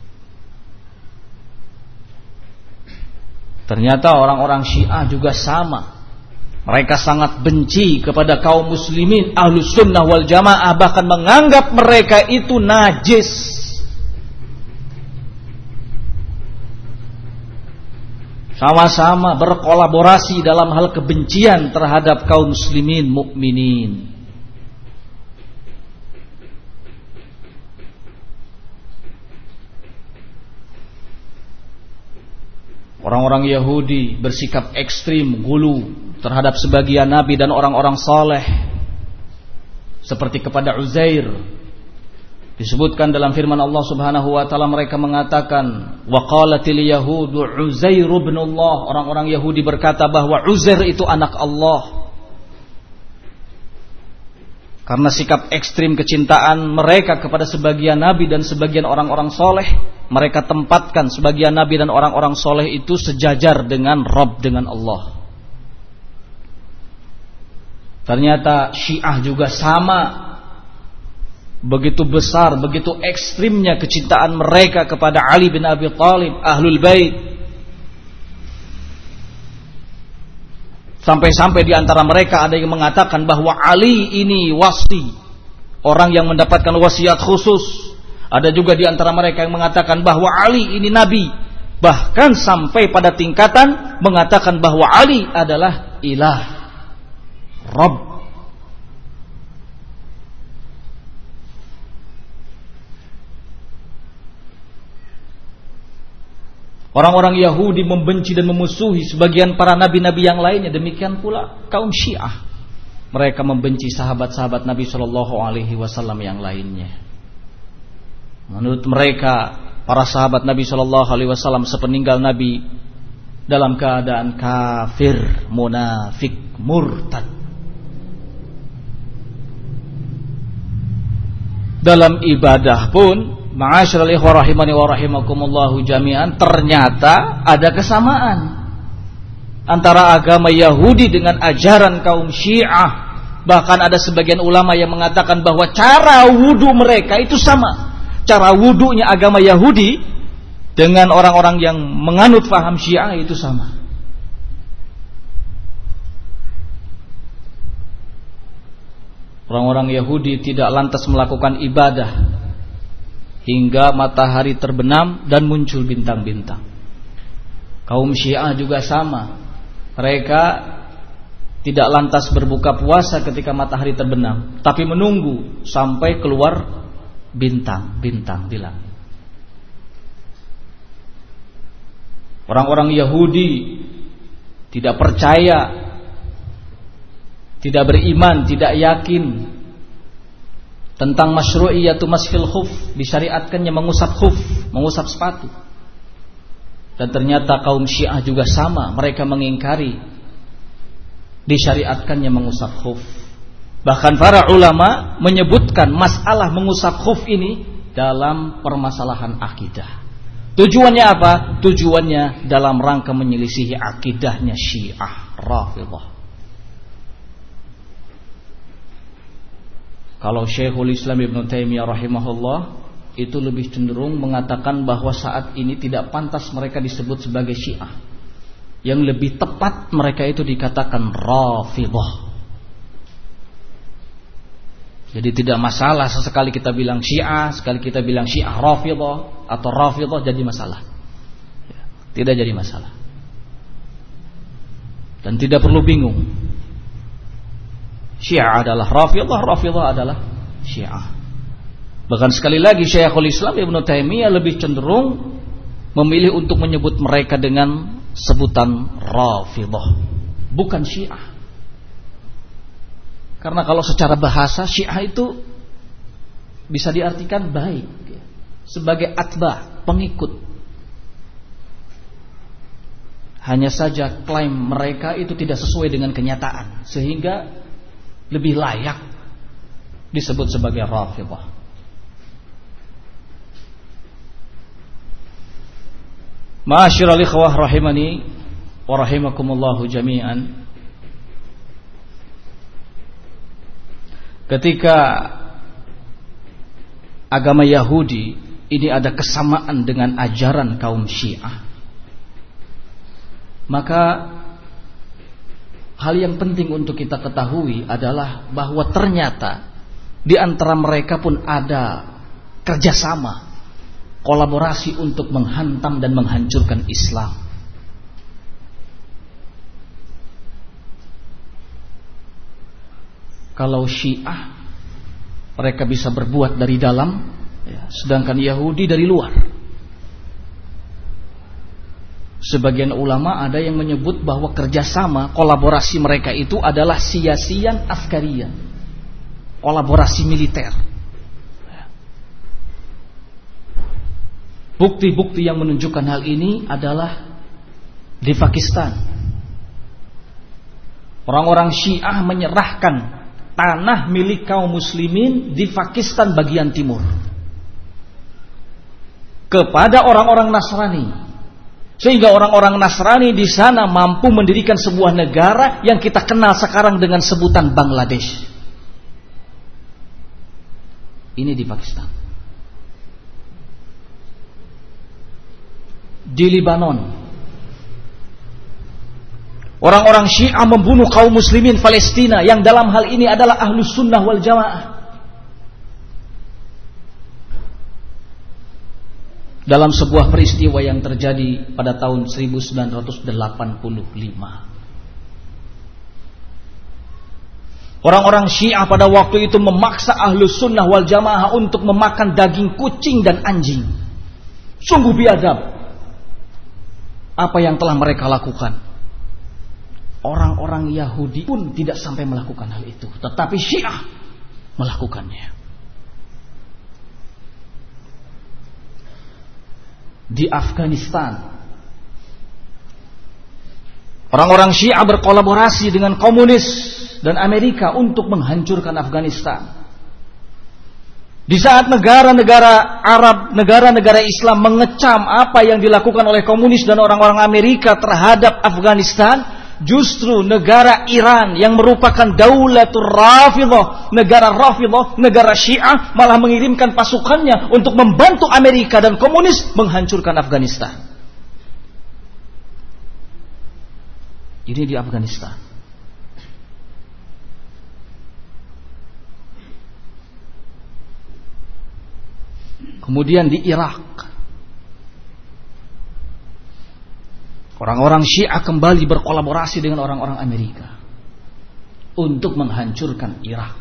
Ternyata orang-orang Syiah juga sama. Mereka sangat benci kepada kaum muslimin Ahlus Sunnah wal Jamaah, bahkan menganggap mereka itu najis. Sama-sama berkolaborasi dalam hal kebencian terhadap kaum muslimin mukminin. Orang-orang Yahudi bersikap ekstrim, gulu terhadap sebagian nabi dan orang-orang saleh, seperti kepada Uzair, Disebutkan dalam firman Allah Subhanahu wa taala, mereka mengatakan wa qalatil yahudu Uzair ibn Allah, orang-orang Yahudi berkata bahwa Uzair itu anak Allah. Karena sikap ekstrim kecintaan mereka kepada sebagian nabi dan sebagian orang-orang soleh, mereka tempatkan sebagian nabi dan orang-orang soleh itu sejajar dengan Rabb, dengan Allah. Ternyata Syiah juga sama. Begitu besar, begitu ekstrimnya kecintaan mereka kepada Ali bin Abi Thalib, Ahlul Bait. Sampai-sampai di antara mereka ada yang mengatakan bahwa Ali ini wasi, orang yang mendapatkan wasiat khusus. Ada juga di antara mereka yang mengatakan bahwa Ali ini nabi. Bahkan sampai pada tingkatan mengatakan bahwa Ali adalah ilah, Rabb. Orang-orang Yahudi membenci dan memusuhi sebagian para nabi-nabi yang lainnya. Demikian pula kaum Syiah, mereka membenci sahabat-sahabat Nabi Shallallahu Alaihi Wasallam yang lainnya. Menurut mereka, para sahabat Nabi Shallallahu Alaihi Wasallam sepeninggal Nabi dalam keadaan kafir, munafik, murtad. Dalam ibadah pun, ma'asyiral ikhwah rahimani wa rahimakumullahu jami'an, ternyata ada kesamaan antara agama Yahudi dengan ajaran kaum Syiah. Bahkan ada sebagian ulama yang mengatakan bahwa cara wudu mereka itu sama. Cara wudunya agama Yahudi dengan orang-orang yang menganut faham Syiah itu sama. Orang-orang Yahudi tidak lantas melakukan ibadah hingga matahari terbenam dan muncul bintang-bintang. Kaum Syiah juga sama. Mereka tidak lantas berbuka puasa ketika matahari terbenam, tapi menunggu sampai keluar bintang-bintang di langit. Orang-orang Yahudi tidak percaya, tidak beriman, tidak yakin tentang masyru'iyatu masfil khuf, disyariatkannya mengusap khuf, mengusap sepatu. Dan ternyata kaum Syiah juga sama, mereka mengingkari disyariatkannya mengusap khuf. Bahkan para ulama menyebutkan masalah mengusap khuf ini dalam permasalahan akidah. Tujuannya apa? Tujuannya dalam rangka menyelisihi akidahnya Syiah Rafidhah. Kalau Syekhul Islam Ibn Taimiyah rahimahullah itu lebih cenderung mengatakan bahwa saat ini tidak pantas mereka disebut sebagai Syiah. Yang lebih tepat mereka itu dikatakan Rafidhah. Jadi tidak masalah sesekali kita bilang Syiah, sekali kita bilang Syiah Rafidhah atau Rafidhah jadi masalah. Tidak jadi masalah. Dan tidak perlu bingung. Syiah adalah Rafidhah, Rafidhah adalah Syiah. Bahkan sekali lagi Syekhul Islam Ibn Taimiyah lebih cenderung memilih untuk menyebut mereka dengan sebutan Rafidhah, bukan Syiah. Karena kalau secara bahasa Syiah itu bisa diartikan baik, sebagai atba, pengikut. Hanya saja klaim mereka itu tidak sesuai dengan kenyataan, sehingga lebih layak disebut sebagai Rafidhah. Ma'asyiral ikhwah rahimani wa rahimakumullahu jami'an. Ketika agama Yahudi ini ada kesamaan dengan ajaran kaum Syiah, maka hal yang penting untuk kita ketahui adalah bahwa ternyata di antara mereka pun ada kerjasama, kolaborasi untuk menghantam dan menghancurkan Islam. Kalau Syiah mereka bisa berbuat dari dalam, ya, sedangkan Yahudi dari luar. Sebagian ulama ada yang menyebut bahwa kerjasama, kolaborasi mereka itu adalah sia-sian askarian, kolaborasi militer. Bukti-bukti yang menunjukkan hal ini adalah di Pakistan. Orang-orang Syiah menyerahkan tanah milik kaum muslimin di Pakistan bagian timur kepada orang-orang Nasrani, sehingga orang-orang Nasrani di sana mampu mendirikan sebuah negara yang kita kenal sekarang dengan sebutan Bangladesh. Ini di Pakistan. Di Lebanon, orang-orang Syiah membunuh kaum muslimin Palestina yang dalam hal ini adalah Ahlus Sunnah wal Jamaah. Dalam sebuah peristiwa yang terjadi pada tahun seribu sembilan ratus delapan puluh lima. Orang-orang Syiah pada waktu itu memaksa Ahlus Sunnah wal Jamaah untuk memakan daging kucing dan anjing. Sungguh biadab apa yang telah mereka lakukan. Orang-orang Yahudi pun tidak sampai melakukan hal itu, tetapi Syiah melakukannya. Di Afghanistan, orang-orang Syiah berkolaborasi dengan komunis dan Amerika untuk menghancurkan Afghanistan. Di saat negara-negara Arab, negara-negara Islam mengecam apa yang dilakukan oleh komunis dan orang-orang Amerika terhadap Afghanistan, justru negara Iran yang merupakan Daulatur Rafidhah, negara Rafidhah, negara Syiah, malah mengirimkan pasukannya untuk membantu Amerika dan komunis menghancurkan Afghanistan. Ini di Afghanistan. Kemudian di Irak, orang-orang Syiah kembali berkolaborasi dengan orang-orang Amerika untuk menghancurkan Irak.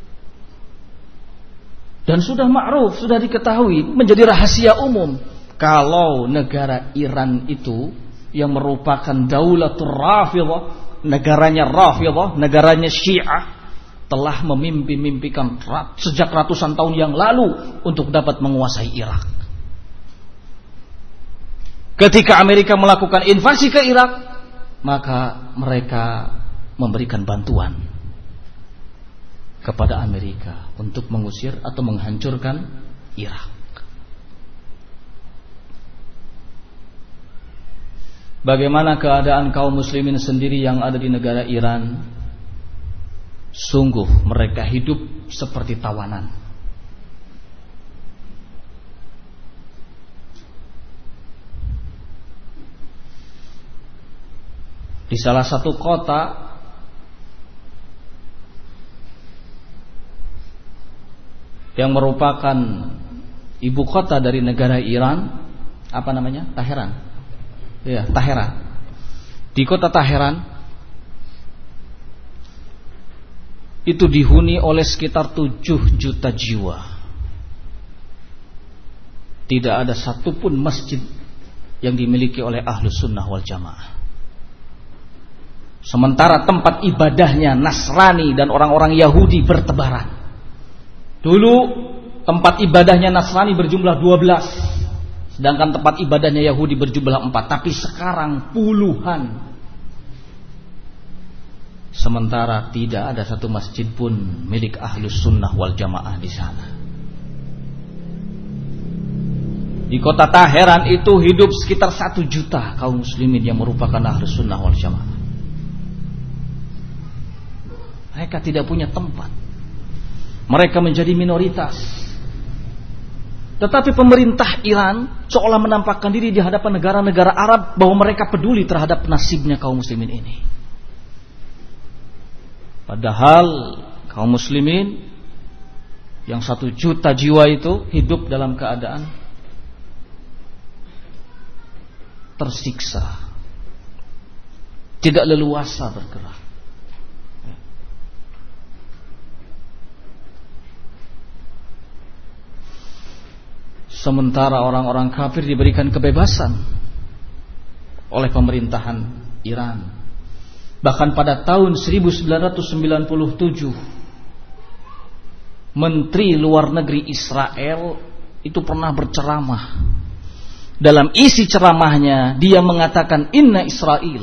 Dan sudah ma'ruf, sudah diketahui, menjadi rahasia umum, kalau negara Iran itu yang merupakan Daulatur Rafidhah, negaranya Rafidhah, negaranya Syiah, telah memimpi-mimpikan sejak ratusan tahun yang lalu untuk dapat menguasai Irak. Ketika Amerika melakukan invasi ke Irak, maka mereka memberikan bantuan kepada Amerika untuk mengusir atau menghancurkan Irak. Bagaimana keadaan kaum muslimin sendiri yang ada di negara Iran? Sungguh mereka hidup seperti tawanan. Di salah satu kota yang merupakan ibu kota dari negara Iran, apa namanya? Teheran. Ya, Teheran. Di kota Teheran itu dihuni oleh sekitar tujuh juta jiwa. Tidak ada satupun masjid yang dimiliki oleh Ahlus Sunnah wal Jamaah. Sementara tempat ibadahnya Nasrani dan orang-orang Yahudi bertebaran. Dulu tempat ibadahnya Nasrani berjumlah dua belas, sedangkan tempat ibadahnya Yahudi berjumlah empat. Tapi sekarang puluhan. Sementara tidak ada satu masjid pun milik Ahlus Sunnah wal Jamaah di sana. Di kota Teheran itu hidup sekitar satu juta kaum muslimin yang merupakan Ahlus Sunnah wal Jamaah. Mereka tidak punya tempat. Mereka menjadi minoritas. Tetapi pemerintah Iran seolah menampakkan diri di hadapan negara-negara Arab bahwa mereka peduli terhadap nasibnya kaum muslimin ini. Padahal kaum muslimin yang satu juta jiwa itu hidup dalam keadaan tersiksa, tidak leluasa bergerak. Sementara orang-orang kafir diberikan kebebasan oleh pemerintahan Iran. Bahkan pada tahun seribu sembilan ratus sembilan puluh tujuh, Menteri Luar Negeri Israel itu pernah berceramah dalam isi ceramahnya dia mengatakan inna Israel,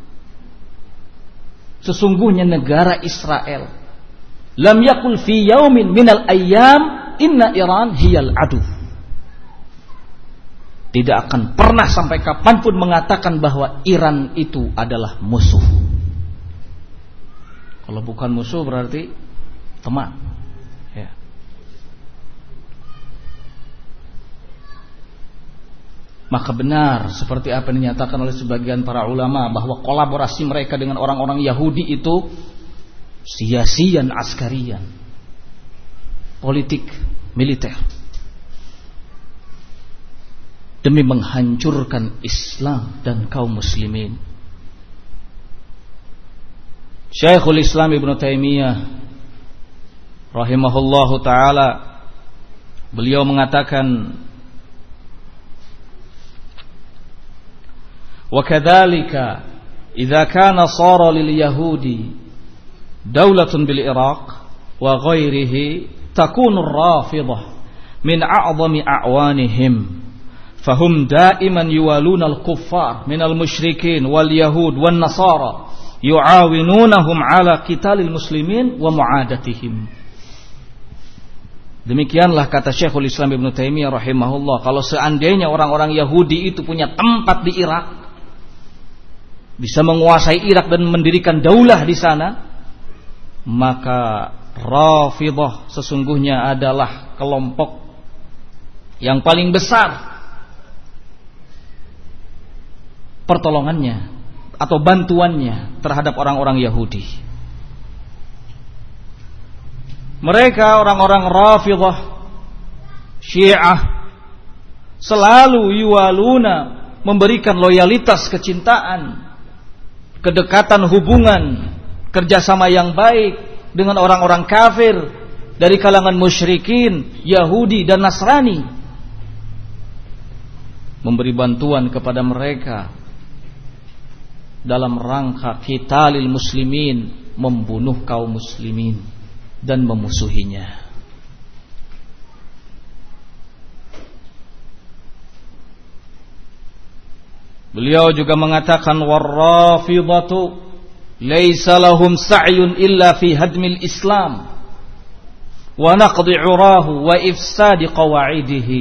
sesungguhnya negara Israel, lam yakul fi yaumin minal ayyam inna Iran hiyal adu, tidak akan pernah sampai kapanpun mengatakan bahwa Iran itu adalah musuh. Kalau bukan musuh berarti teman, ya. Maka benar seperti apa yang dinyatakan oleh sebagian para ulama bahwa kolaborasi mereka dengan orang-orang Yahudi itu sia-sian askarian, politik militer, demi menghancurkan Islam dan kaum muslimin. Syekhul Islam Ibnu Taimiyah rahimahullahu taala, beliau mengatakan, wa kadzalika idza kana sara lil yahudi daulatun bil Iraq wa ghairihi takunu ar-rafidah min a'zami a'wanihim fahum da'iman yuwaluna al-kuffar min al-musyrikin wal yahud wan nasara yu'awinunahum ala qitalil muslimin wa mu'adatihim. Demikianlah kata Syekhul Islam Ibnu Taimiyah rahimahullah, kalau seandainya orang-orang Yahudi itu punya tempat di Irak, bisa menguasai Irak dan mendirikan daulah di sana, maka Rafidah sesungguhnya adalah kelompok yang paling besar pertolongannya atau bantuannya terhadap orang-orang Yahudi. Mereka orang-orang Rafidah Syiah selalu yuwaluna, memberikan loyalitas, kecintaan, kedekatan, hubungan, kerjasama yang baik dengan orang-orang kafir dari kalangan musyrikin, Yahudi dan Nasrani, memberi bantuan kepada mereka dalam rangka qitalil muslimin, membunuh kaum muslimin dan memusuhinya. Beliau juga mengatakan warrafidatu laisa lahum sa'yun illa fi hadmil Islam wa naqdi 'urahu wa ifsadi qawa'idihi.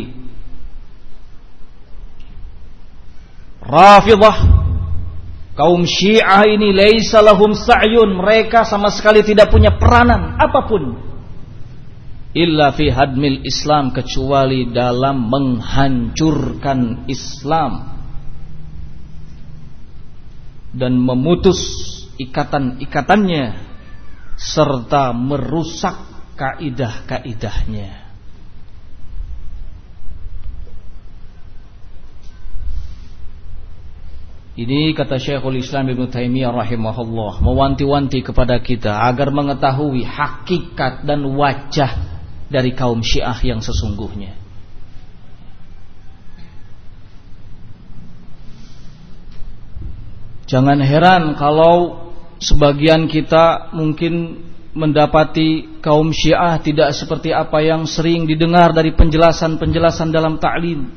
Rafidah, kaum Syiah ini laisa lahum sa'yun, mereka sama sekali tidak punya peranan apapun illa fi hadmil Islam, kecuali dalam menghancurkan Islam dan memutus ikatan-ikatannya serta merusak kaidah-kaidahnya. Ini kata Syekhul Islam Ibnu Taimiyah rahimahullah, mewanti-wanti kepada kita agar mengetahui hakikat dan wajah dari kaum Syiah yang sesungguhnya. Jangan heran kalau sebagian kita mungkin mendapati kaum Syiah tidak seperti apa yang sering didengar dari penjelasan-penjelasan dalam ta'lim.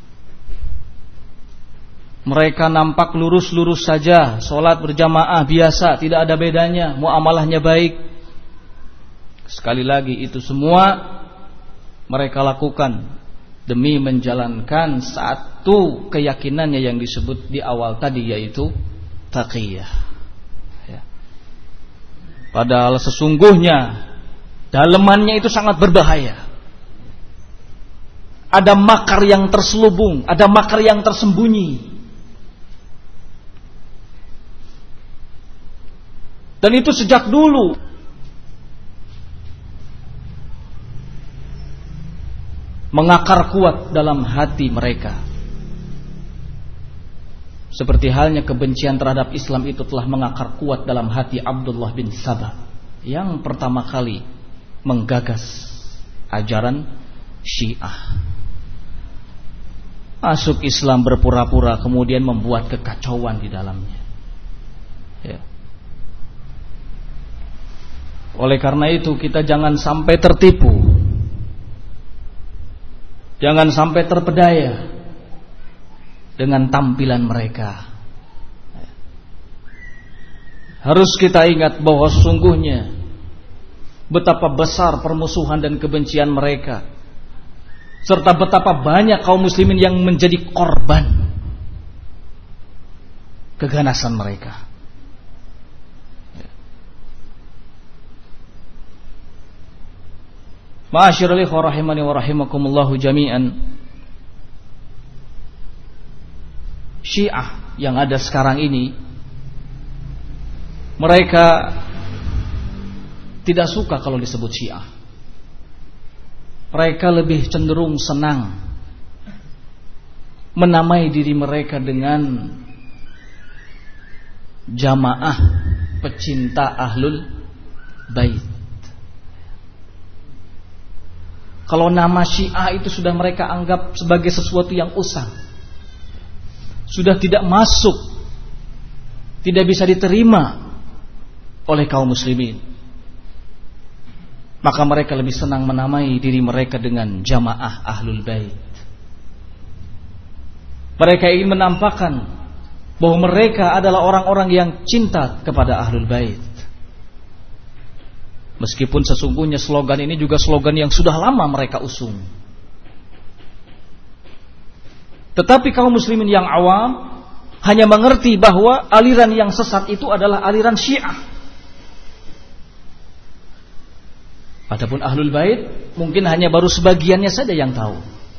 Mereka nampak lurus-lurus saja, sholat berjamaah biasa, tidak ada bedanya, muamalahnya baik. Sekali lagi, itu semua mereka lakukan demi menjalankan satu keyakinannya yang disebut di awal tadi, yaitu taqiyah, ya. Padahal sesungguhnya dalemannya itu sangat berbahaya. Ada makar yang terselubung, ada makar yang tersembunyi. Dan itu sejak dulu. Mengakar kuat dalam hati mereka. Seperti halnya kebencian terhadap Islam itu telah mengakar kuat dalam hati Abdullah bin Sabah, yang pertama kali menggagas ajaran Syiah. Masuk Islam berpura-pura, kemudian membuat kekacauan di dalamnya, ya. Oleh karena itu kita jangan sampai tertipu, jangan sampai terpedaya dengan tampilan mereka. Harus kita ingat bahwa sungguhnya betapa besar permusuhan dan kebencian mereka, serta betapa banyak kaum muslimin yang menjadi korban keganasan mereka. Ma'asyiral ikhwah rahimani wa rahimakumullahu jami'an. Syiah yang ada sekarang ini, mereka tidak suka kalau disebut Syiah. Mereka lebih cenderung senang menamai diri mereka dengan jamaah pecinta ahlul bait. Kalau nama Syiah itu sudah mereka anggap sebagai sesuatu yang usang, sudah tidak masuk, tidak bisa diterima oleh kaum muslimin, maka mereka lebih senang menamai diri mereka dengan jamaah ahlul bait. Mereka ingin menampakkan bahwa mereka adalah orang-orang yang cinta kepada ahlul bait. Meskipun sesungguhnya slogan ini juga slogan yang sudah lama mereka usung. Tetapi kaum muslimin yang awam hanya mengerti bahwa aliran yang sesat itu adalah aliran Syiah. Adapun ahlul bait mungkin hanya baru sebagiannya saja yang tahu.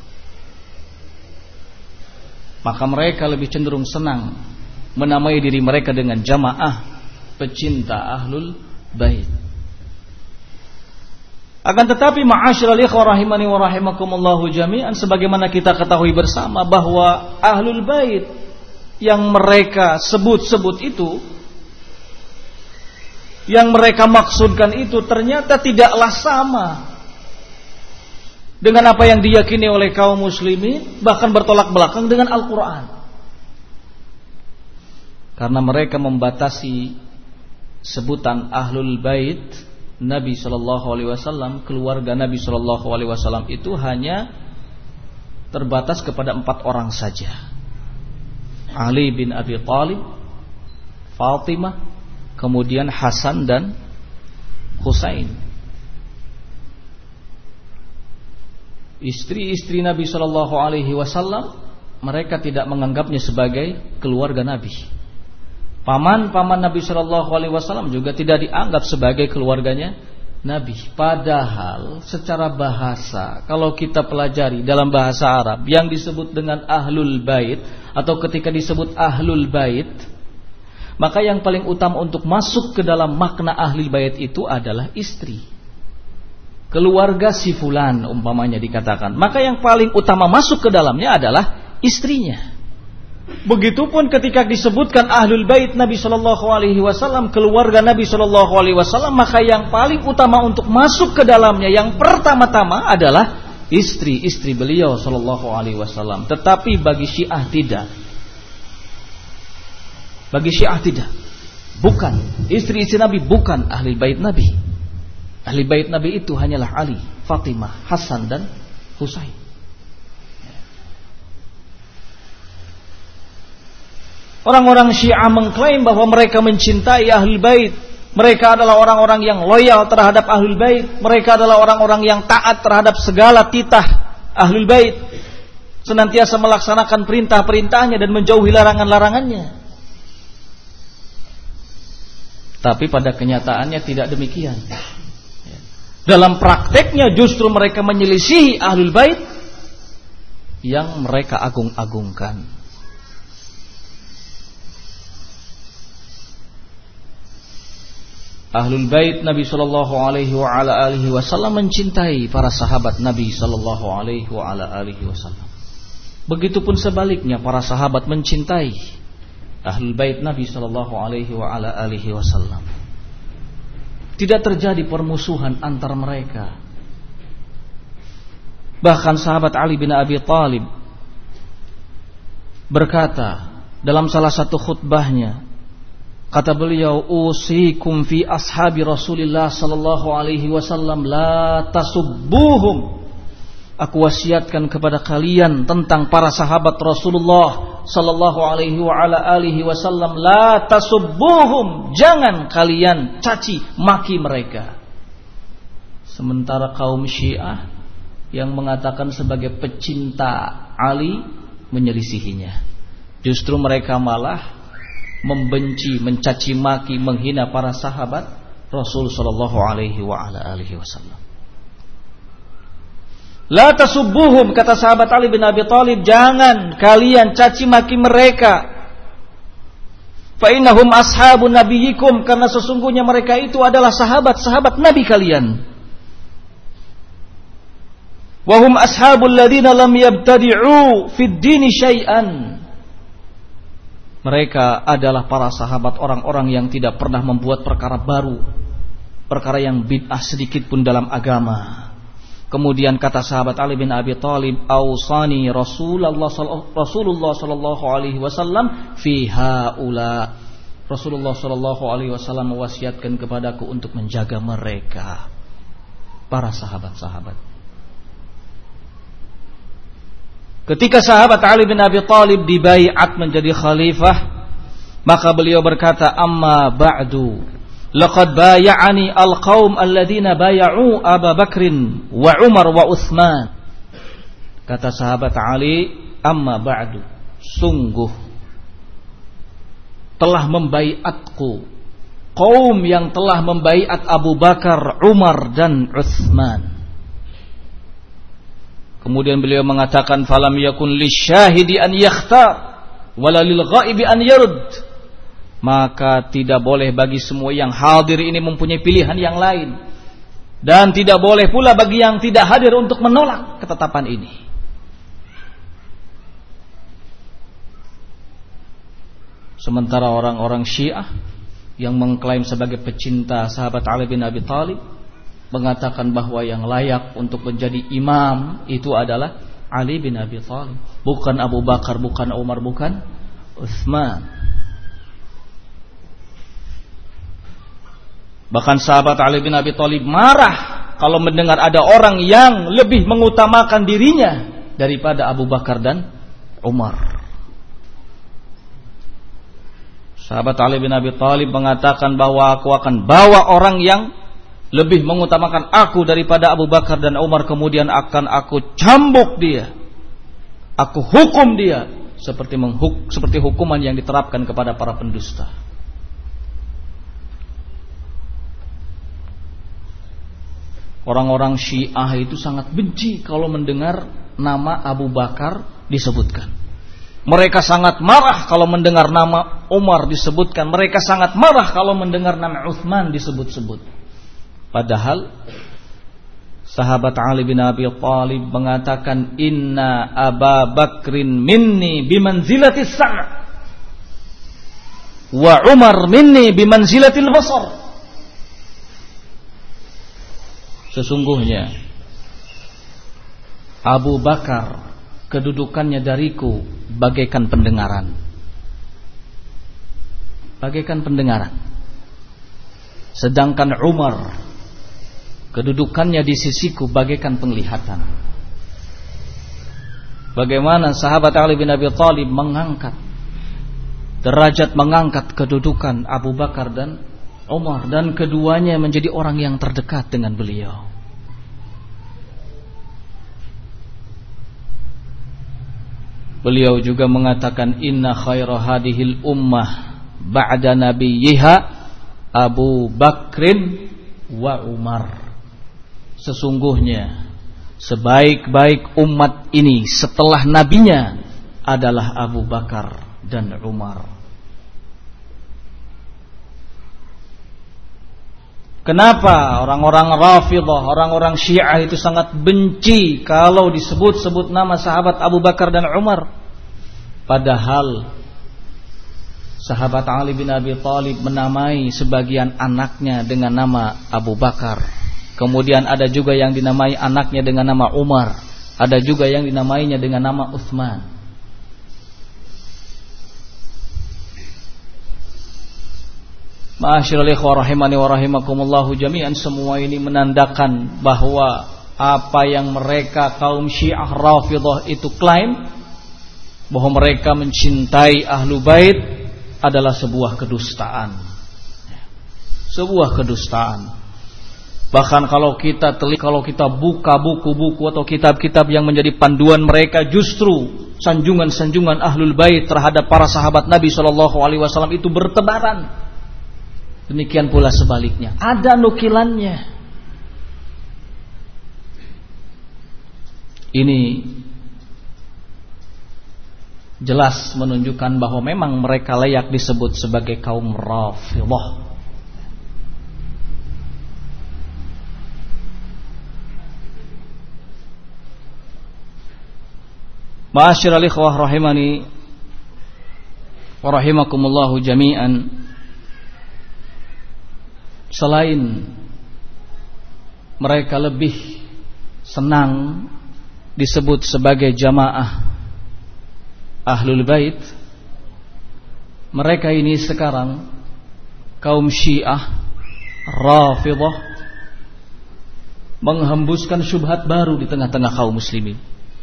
Maka mereka lebih cenderung senang menamai diri mereka dengan jamaah pecinta ahlul bait. Akan tetapi ma'asyiral ikhwah rahimani wa rahimakumullahu jami'an, sebagaimana kita ketahui bersama bahwa ahlul bait yang mereka sebut-sebut itu, yang mereka maksudkan itu ternyata tidaklah sama dengan apa yang diyakini oleh kaum muslimin, bahkan bertolak belakang dengan Al-Quran. Karena mereka membatasi sebutan ahlul bait Nabi Shallallahu Alaihi Wasallam, keluarga Nabi Shallallahu Alaihi Wasallam itu hanya terbatas kepada empat orang saja: Ali bin Abi Thalib, Fatimah, kemudian Hasan dan Husain. Istri-istri Nabi Shallallahu Alaihi Wasallam mereka tidak menganggapnya sebagai keluarga Nabi. Paman-paman Nabi Shallallahu Alaihi Wasallam juga tidak dianggap sebagai keluarganya Nabi. Padahal secara bahasa, kalau kita pelajari dalam bahasa Arab, yang disebut dengan ahlul bait atau ketika disebut ahlul bait, maka yang paling utama untuk masuk ke dalam makna ahli bait itu adalah istri, keluarga si fulan umpamanya dikatakan. Maka yang paling utama masuk ke dalamnya adalah istrinya. Begitupun ketika disebutkan ahlul bait Nabi Shallallahu Alaihi Wasallam, keluarga Nabi Shallallahu Alaihi Wasallam, maka yang paling utama untuk masuk ke dalamnya, yang pertama-tama adalah istri-istri beliau Shallallahu Alaihi Wasallam. Tetapi bagi Syiah tidak. Bagi Syiah tidak. Bukan istri-istri Nabi, bukan ahli bait Nabi. Ahli bait Nabi itu hanyalah Ali, Fatimah, Hasan dan Husain. Orang-orang Syiah mengklaim bahwa mereka mencintai Ahlul Bait. Mereka adalah orang-orang yang loyal terhadap Ahlul Bait. Mereka adalah orang-orang yang taat terhadap segala titah Ahlul Bait, senantiasa melaksanakan perintah-perintahnya dan menjauhi larangan-larangannya. Tapi pada kenyataannya tidak demikian. Dalam prakteknya justru mereka menyelisihi Ahlul Bait yang mereka agung-agungkan. Ahlul Bait Nabi Sallallahu Alaihi wa ala alihi Wasallam mencintai para sahabat Nabi Sallallahu Alaihi wa ala alihi Wasallam. Begitupun sebaliknya, para sahabat mencintai Ahlul Bait Nabi Sallallahu Alaihi wa ala alihi Wasallam. Tidak terjadi permusuhan antar mereka. Bahkan sahabat Ali bin Abi Thalib berkata dalam salah satu khutbahnya, kata beliau, usikum fi ashabi Rasulillah sallallahu alaihi wasallam la tasubbuhum. aku wasiatkan kepada kalian tentang para sahabat Rasulullah sallallahu alaihi wa ala alihi wasallam, la tasubbuhum, jangan kalian caci maki mereka. Sementara kaum Syiah yang mengatakan sebagai pecinta Ali menyelisihinya. Justru mereka malah membenci, mencaci maki, menghina para sahabat Rasul sallallahu alaihi wa ala alihi wasallam. La tasubbuhum, kata sahabat Ali bin Abi Thalib, jangan kalian caci maki mereka. Fa innahum ashabun nabiyikum, karena sesungguhnya mereka itu adalah sahabat-sahabat Nabi kalian. Wa hum ashabul ladzina lam yabtadi'u fid dini syai'an. Mereka adalah para sahabat orang-orang yang tidak pernah membuat perkara baru, perkara yang bid'ah sedikit pun dalam agama. Kemudian kata sahabat Ali bin Abi Thalib, ausani Rasulullah Rasulullah sallallahu alaihi wasallam fi haula. Rasulullah sallallahu alaihi wasallam mewasiatkan kepadaku untuk menjaga mereka, para sahabat-sahabat. Ketika sahabat Ali bin Abi Thalib dibaiat menjadi khalifah, maka beliau berkata, amma ba'du, laqad bay'ani al-qaum alladziina bay'u Abu Bakrin wa Umar wa Utsman. Kata sahabat Ali, amma ba'du, sungguh telah membaiatku kaum yang telah membaiat Abu Bakar, Umar dan Utsman. Kemudian beliau mengatakan, falam yakun lisyahidi an yakhtar wala lil ghaibi an yarud. Maka tidak boleh bagi semua yang hadir ini mempunyai pilihan yang lain, dan tidak boleh pula bagi yang tidak hadir untuk menolak ketetapan ini. Sementara orang-orang Syiah yang mengklaim sebagai pecinta sahabat Ali bin Abi Thalib mengatakan bahwa yang layak untuk menjadi imam itu adalah Ali bin Abi Thalib, bukan Abu Bakar, bukan Umar, bukan Utsman. Bahkan sahabat Ali bin Abi Thalib marah kalau mendengar ada orang yang lebih mengutamakan dirinya daripada Abu Bakar dan Umar. Sahabat Ali bin Abi Thalib mengatakan bahwa aku akan bawa orang yang lebih mengutamakan aku daripada Abu Bakar dan Umar, kemudian akan aku cambuk dia, aku hukum dia seperti menghuk, seperti hukuman yang diterapkan kepada para pendusta. Orang-orang Syiah itu sangat benci kalau mendengar nama Abu Bakar disebutkan. Mereka sangat marah kalau mendengar nama Umar disebutkan. Mereka sangat marah kalau mendengar nama Utsman disebut-sebut. Padahal sahabat Ali bin Abi Thalib mengatakan, inna Aba Bakrin minni bimanzilatis sam' wa Umar minni bimanzilatil basar. Sesungguhnya Abu Bakar kedudukannya dariku bagaikan pendengaran, bagaikan pendengaran. Sedangkan Umar kedudukannya di sisiku bagaikan penglihatan. Bagaimana sahabat Ali bin Abi Thalib mengangkat derajat, mengangkat kedudukan Abu Bakar dan Umar, dan keduanya menjadi orang yang terdekat dengan beliau. Beliau juga mengatakan, inna khaira hadhil ummah ba'da nabiyha Abu Bakrin wa Umar. Sesungguhnya sebaik-baik umat ini setelah nabinya adalah Abu Bakar dan Umar. Kenapa orang-orang Rafidhah, orang-orang Syiah itu sangat benci kalau disebut-sebut nama sahabat Abu Bakar dan Umar? Padahal sahabat Ali bin Abi Thalib menamai sebagian anaknya dengan nama Abu Bakar. Kemudian ada juga yang dinamai anaknya dengan nama Umar. Ada juga yang dinamainya dengan nama Utsman. Ma'asyiral ikhwah rahimani wa rahimakumullahu jami'an, semua ini menandakan bahwa apa yang mereka kaum Syiah Rafidhah itu klaim, bahwa mereka mencintai Ahlu Bait, adalah sebuah kedustaan. Sebuah kedustaan. Bahkan kalau kita telik, kalau kita buka buku-buku atau kitab-kitab yang menjadi panduan mereka, justru sanjungan-sanjungan Ahlul Bait terhadap para sahabat Nabi shallallahu alaihi wasallam itu bertebaran. Demikian pula sebaliknya, ada nukilannya. Ini jelas menunjukkan bahwa memang mereka layak disebut sebagai kaum Rafidhah. Ma'asyiral ikhwah rahimani wa rahimakumullahu jami'an. Selain mereka lebih senang disebut sebagai jamaah Ahlul Bait, mereka ini sekarang kaum Syiah Rafidhah menghembuskan syubhat baru di tengah-tengah kaum muslimin.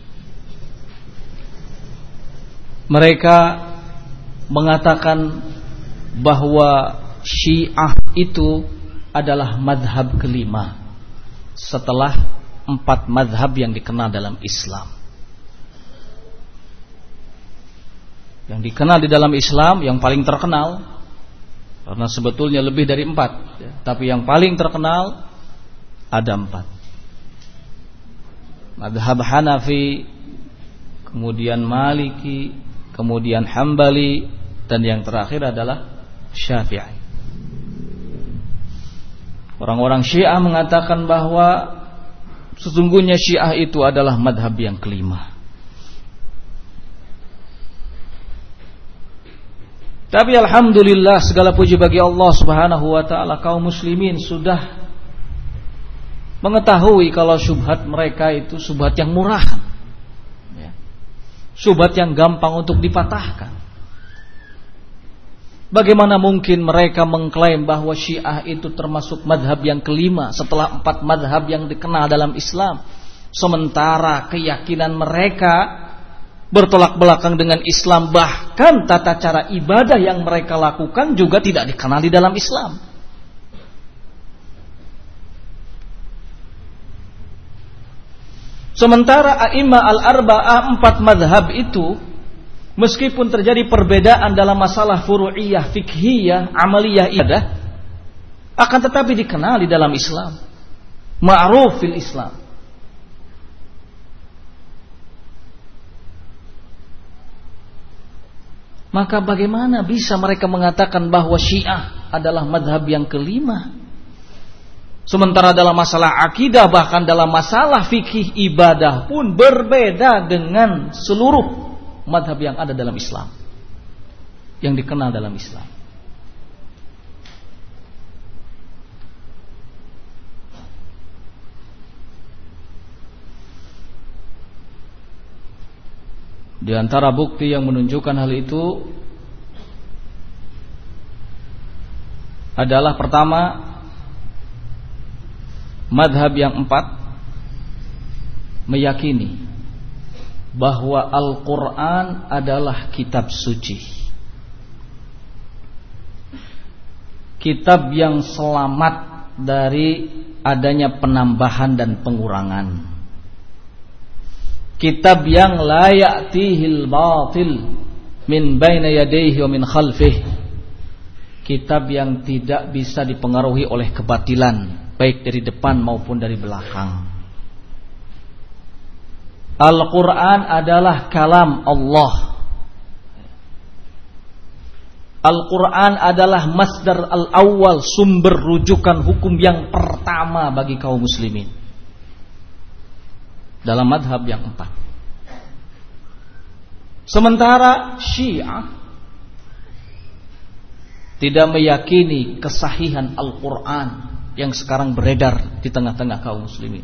Mereka mengatakan bahwa Syiah itu adalah madhab kelima setelah empat madhab yang dikenal dalam Islam. Yang dikenal di dalam Islam, yang paling terkenal, karena sebetulnya lebih dari empat, ya, tapi yang paling terkenal ada empat. Madhab Hanafi, kemudian Maliki, kemudian Hambali, dan yang terakhir adalah Syafi'i. Orang-orang Syiah mengatakan bahwa sesungguhnya Syiah itu adalah madhab yang kelima. Tapi alhamdulillah, segala puji bagi Allah subhanahu wa ta'ala, kaum muslimin sudah mengetahui kalau syubhat mereka itu syubhat yang murah, syubhat yang gampang untuk dipatahkan. Bagaimana mungkin mereka mengklaim bahwa Syiah itu termasuk madhab yang kelima setelah empat madhab yang dikenal dalam Islam, sementara keyakinan mereka bertolak belakang dengan Islam, bahkan tata cara ibadah yang mereka lakukan juga tidak dikenal di dalam Islam. Sementara a'imah al-arba'ah, empat madhab itu, meskipun terjadi perbedaan dalam masalah furu'iyah, fikhiyah, amaliyah ibadah, akan tetapi dikenal di dalam Islam, ma'ruf fil Islam. Maka bagaimana bisa mereka mengatakan bahwa Syiah adalah madhab yang kelima, sementara dalam masalah akidah, bahkan dalam masalah fikih ibadah pun berbeda dengan seluruh madhab yang ada dalam Islam, yang dikenal dalam Islam. Di antara bukti yang menunjukkan hal itu adalah pertama, madhab yang empat meyakini bahwa Al-Quran adalah kitab suci, kitab yang selamat dari adanya penambahan dan pengurangan, kitab yang la ya'tihil batil min baina yadayhi wa min khalfih, kitab yang tidak bisa dipengaruhi oleh kebatilan baik dari depan maupun dari belakang. Al-Quran adalah kalam Allah. Al-Quran adalah masdar al-awwal, sumber rujukan hukum yang pertama bagi kaum muslimin dalam madhab yang empat. Sementara Syiah tidak meyakini kesahihan Al-Quran yang sekarang beredar di tengah-tengah kaum muslimin.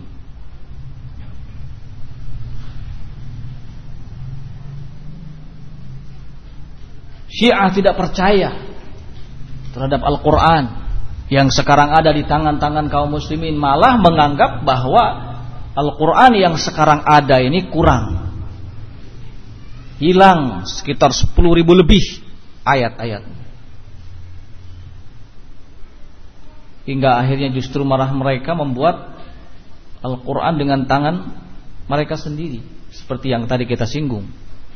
Syiah tidak percaya terhadap Al-Quran yang sekarang ada di tangan-tangan kaum muslimin, malah menganggap bahwa Al-Quran yang sekarang ada ini kurang, hilang sekitar sepuluh ribu lebih ayat-ayat, hingga akhirnya justru marah mereka membuat Al-Quran dengan tangan mereka sendiri, seperti yang tadi kita singgung.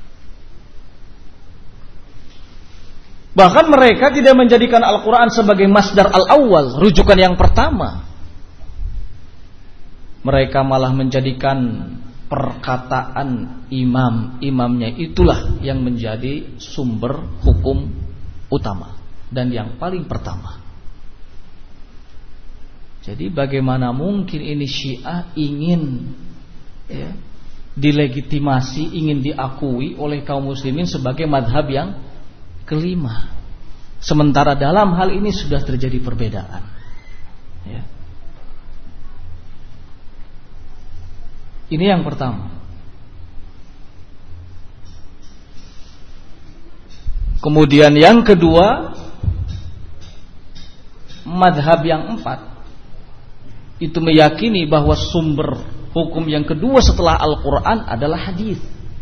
Bahkan mereka tidak menjadikan Al-Quran sebagai masdar al-awwal, rujukan yang pertama. Mereka malah menjadikan perkataan imam, imamnya itulah yang menjadi sumber hukum utama dan yang paling pertama. Jadi bagaimana mungkin ini Syiah ingin ya, dilegitimasi, ingin diakui oleh kaum muslimin sebagai madhab yang kelima, sementara dalam hal ini sudah terjadi perbedaan ya. Ini yang pertama. Kemudian yang kedua, madhab yang empat itu meyakini bahwa sumber hukum yang kedua setelah Al-Quran adalah hadis.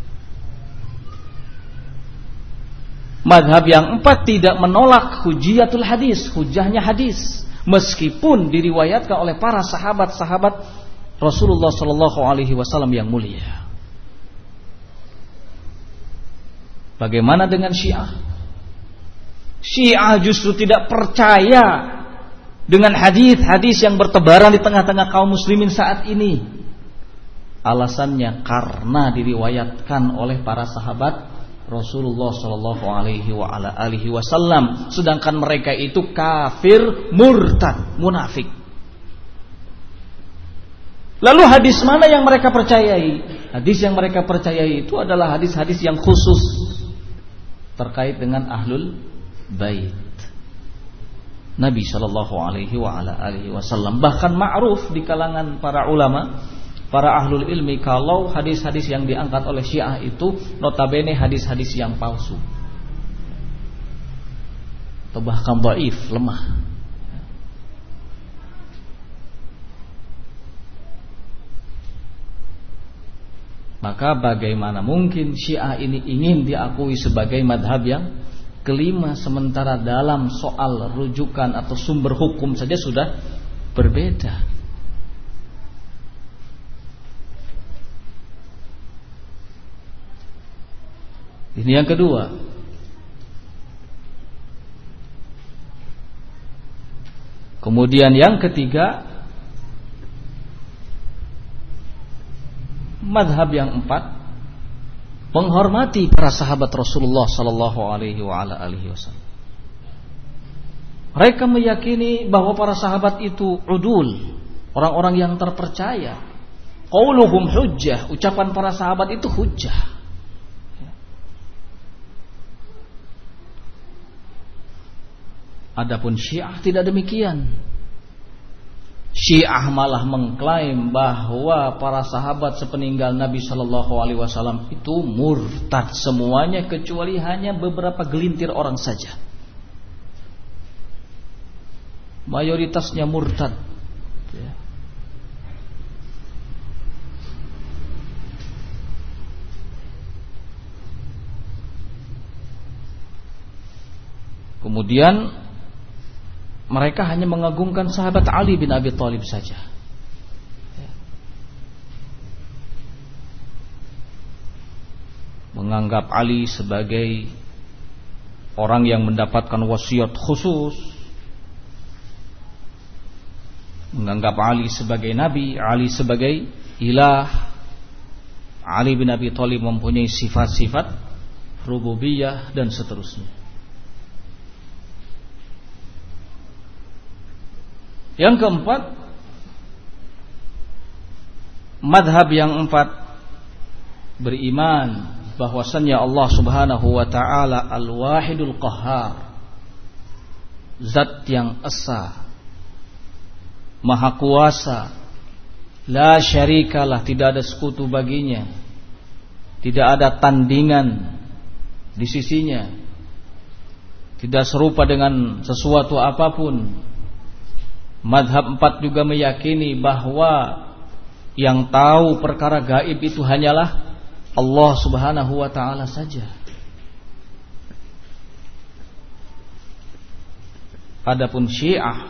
Madhab yang empat tidak menolak hujiyatul hadis, hujahnya hadis, meskipun diriwayatkan oleh para sahabat-sahabat Rasulullah Sallallahu Alaihi Wasallam yang mulia. Bagaimana dengan Syiah? Syiah justru tidak percaya dengan hadis-hadis yang bertebaran di tengah-tengah kaum muslimin saat ini. Alasannya karena diriwayatkan oleh para sahabat Rasulullah Sallallahu Alaihi Wasallam, sedangkan mereka itu kafir, murtad, munafik. Lalu hadis mana yang mereka percayai? Hadis yang mereka percayai itu adalah hadis-hadis yang khusus terkait dengan ahlul bait Nabi Sallallahu Alaihi Wasallam. Bahkan ma'ruf di kalangan para ulama, para ahlul ilmi, kalau hadis-hadis yang diangkat oleh Syiah itu notabene hadis-hadis yang palsu atau bahkan dhaif, lemah. Maka bagaimana mungkin Syiah ini ingin diakui sebagai madhab yang kelima, sementara dalam soal rujukan atau sumber hukum saja sudah berbeda. Ini yang kedua. Kemudian yang ketiga, madhab yang empat, menghormati para sahabat Rasulullah Sallallahu Alaihi Wasallam. Mereka meyakini bahwa para sahabat itu udul, orang-orang yang terpercaya. Qauluhum hujjah, ucapan para sahabat itu hujjah. Adapun Syiah tidak demikian. Syiah malah mengklaim bahwa para sahabat sepeninggal Nabi Sallallahu Alaihi Wasallam itu murtad semuanya, kecuali hanya beberapa gelintir orang saja. Mayoritasnya murtad. Kemudian mereka hanya mengagungkan sahabat Ali bin Abi Thalib saja. Menganggap Ali sebagai orang yang mendapatkan wasiat khusus, menganggap Ali sebagai nabi, Ali sebagai ilah. Ali bin Abi Thalib mempunyai sifat-sifat rububiyah dan seterusnya. Yang keempat, madhab yang empat beriman bahwasannya Allah Subhanahu wa ta'ala Al-Wahidul Qahhar, zat yang esa, maha kuasa, la syarikalah, tidak ada sekutu baginya, tidak ada tandingan di sisinya, tidak serupa dengan sesuatu apapun. Madhab empat juga meyakini bahwa Yang tahu perkara gaib itu hanyalah Allah Subhanahu wa ta'ala saja. Adapun Syiah,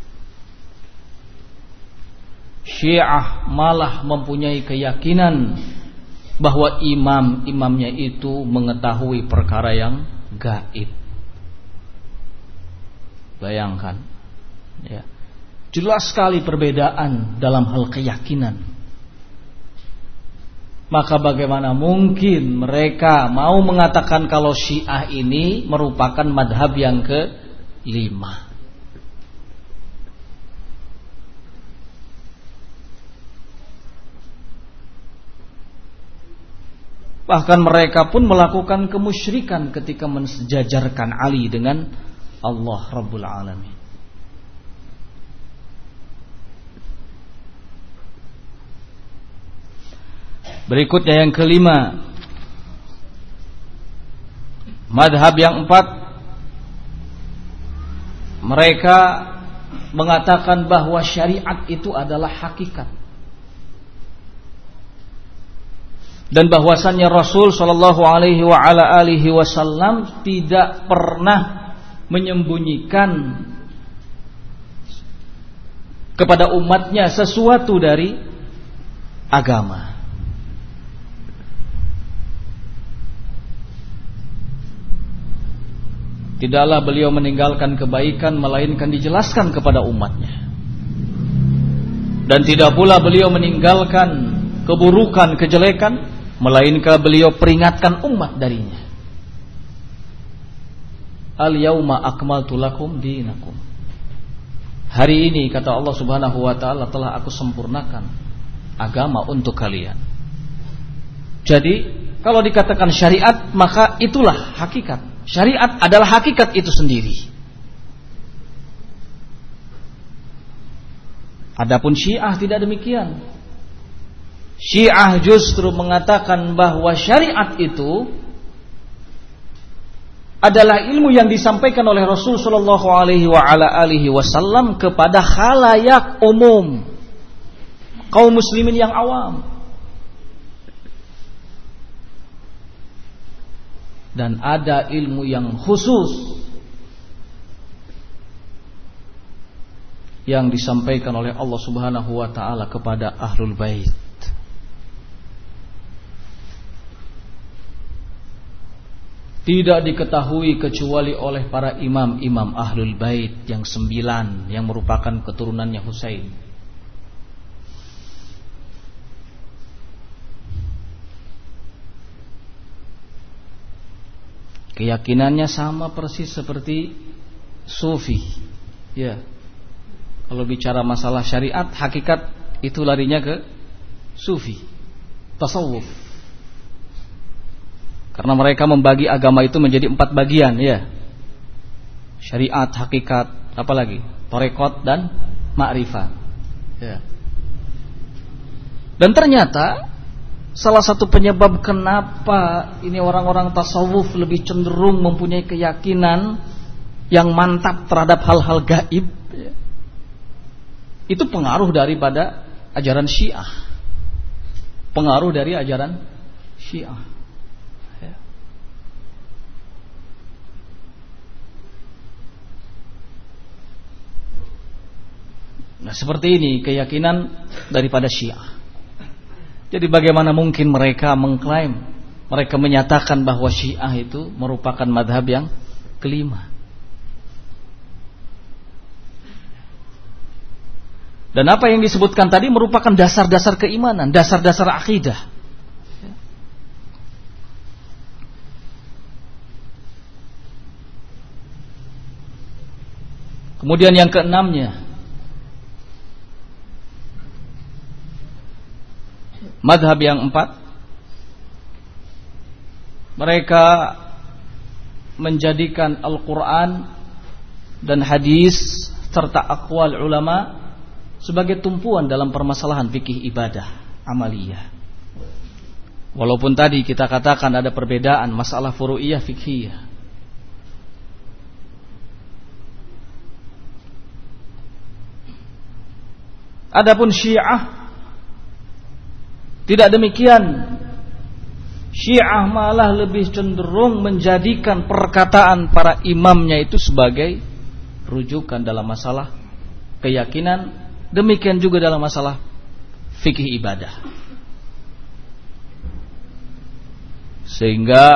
Syiah malah mempunyai keyakinan bahwa imam-imamnya itu mengetahui perkara yang gaib. Bayangkan, ya. Jelas sekali perbedaan dalam hal keyakinan. Maka bagaimana mungkin mereka mau mengatakan kalau Syiah ini merupakan madhab yang kelima? Bahkan mereka pun melakukan kemusyrikan ketika mensejajarkan Ali dengan Allah Rabbul Alamin. Berikutnya yang kelima, madhab yang empat, mereka mengatakan bahwa syariat itu adalah hakikat, dan bahwasannya Rasul Shallallahu Alaihi wa ala alihi Wasallam tidak pernah menyembunyikan kepada umatnya sesuatu dari agama. Tidaklah beliau meninggalkan kebaikan melainkan dijelaskan kepada umatnya. Dan tidak pula beliau meninggalkan keburukan, kejelekan, melainkan beliau peringatkan umat darinya. Al-yauma akmaltu lakum dinakum. Hari ini kata Allah Subhanahu wa taala telah aku sempurnakan agama untuk kalian. Jadi kalau dikatakan syariat maka itulah hakikat. Syariat adalah hakikat itu sendiri. Adapun Syiah tidak demikian. Syiah justru mengatakan bahwa syariat itu adalah ilmu yang disampaikan oleh Rasul sallallahu alaihi wa ala alihi wasallam kepada khalayak umum, kaum muslimin yang awam. Dan ada ilmu yang khusus yang disampaikan oleh Allah Subhanahu wa taala kepada Ahlul Bait. Tidak diketahui kecuali oleh para imam-imam Ahlul Bait yang sembilan, yang merupakan keturunannya Husain. Keyakinannya sama persis seperti Sufi. Ya. Kalau bicara masalah syariat, hakikat itu larinya ke Sufi, tasawuf. Karena mereka membagi agama itu menjadi empat bagian, ya. Syariat, hakikat, apalagi tarekat dan ma'rifat. Ya. Dan ternyata salah satu penyebab kenapa ini orang-orang tasawuf lebih cenderung mempunyai keyakinan yang mantap terhadap hal-hal gaib, ya, itu pengaruh daripada ajaran Syiah. Pengaruh dari ajaran Syiah. Ya. Nah, seperti ini keyakinan daripada Syiah. Jadi bagaimana mungkin mereka mengklaim, mereka menyatakan bahwa Syiah itu merupakan madhab yang kelima. Dan apa yang disebutkan tadi merupakan dasar-dasar keimanan, dasar-dasar akidah. Kemudian yang keenamnya, madhab yang empat, mereka menjadikan Al-Quran dan hadis serta aqwal ulama sebagai tumpuan dalam permasalahan fikih ibadah amaliyah. Walaupun tadi kita katakan ada perbedaan masalah furu'iyah fikhiyah. Adapun Syiah, Tidak demikian. Syiah malah lebih cenderung menjadikan perkataan para imamnya itu sebagai rujukan dalam masalah keyakinan, demikian juga dalam masalah fikih ibadah. Sehingga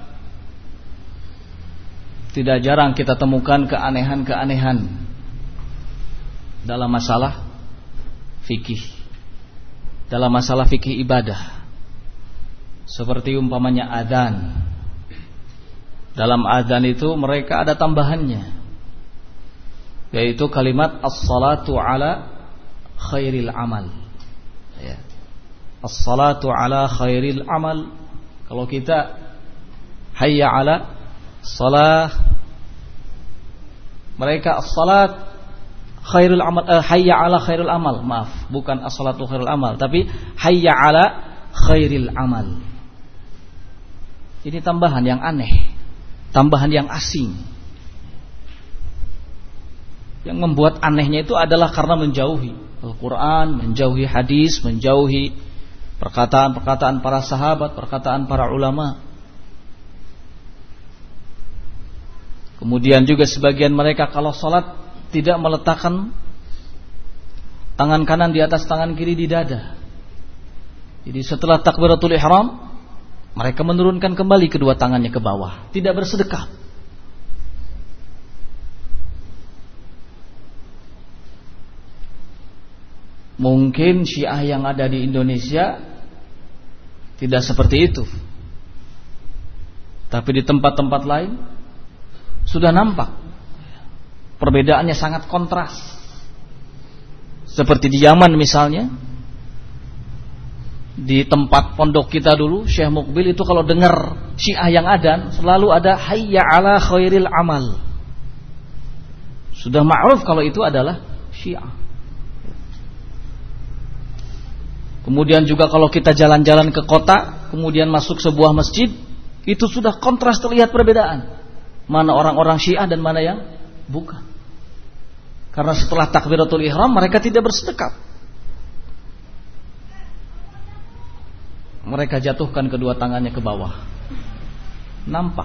tidak jarang kita temukan keanehan-keanehan dalam masalah fikih, dalam masalah fikih ibadah. Seperti umpamanya adzan. Dalam adzan itu mereka ada tambahannya, yaitu kalimat as-salatu ala khairil amal. Ya. As-salatu ala khairil amal. Kalau kita hayya ala salah, mereka as-salat khairul amal, eh, hayya ala khairul amal. Maaf, bukan as-salatu khairul amal, tapi hayya ala khairil amal. Ini tambahan yang aneh, tambahan yang asing. Yang membuat anehnya itu adalah karena menjauhi Al-Quran, menjauhi hadis, menjauhi perkataan-perkataan para sahabat, perkataan para ulama. Kemudian juga sebagian mereka kalau sholat tidak meletakkan tangan kanan di atas tangan kiri di dada. Jadi setelah takbiratul ihram, mereka menurunkan kembali kedua tangannya ke bawah, tidak bersedekap. Mungkin Syiah yang ada di Indonesia tidak seperti itu, tapi di tempat-tempat lain sudah nampak perbedaannya sangat kontras. Seperti di Yaman misalnya, di tempat pondok kita dulu, Syekh Mukbil itu kalau dengar Syiah yang adzan selalu ada hayya ala khairil amal. Sudah ma'ruf kalau itu adalah Syiah. Kemudian juga kalau kita jalan-jalan ke kota, kemudian masuk sebuah masjid, itu sudah kontras terlihat perbedaan. Mana orang-orang Syiah dan mana yang bukan. Karena setelah takbiratul ihram mereka tidak bersedekap. Mereka jatuhkan kedua tangannya ke bawah. Nampak.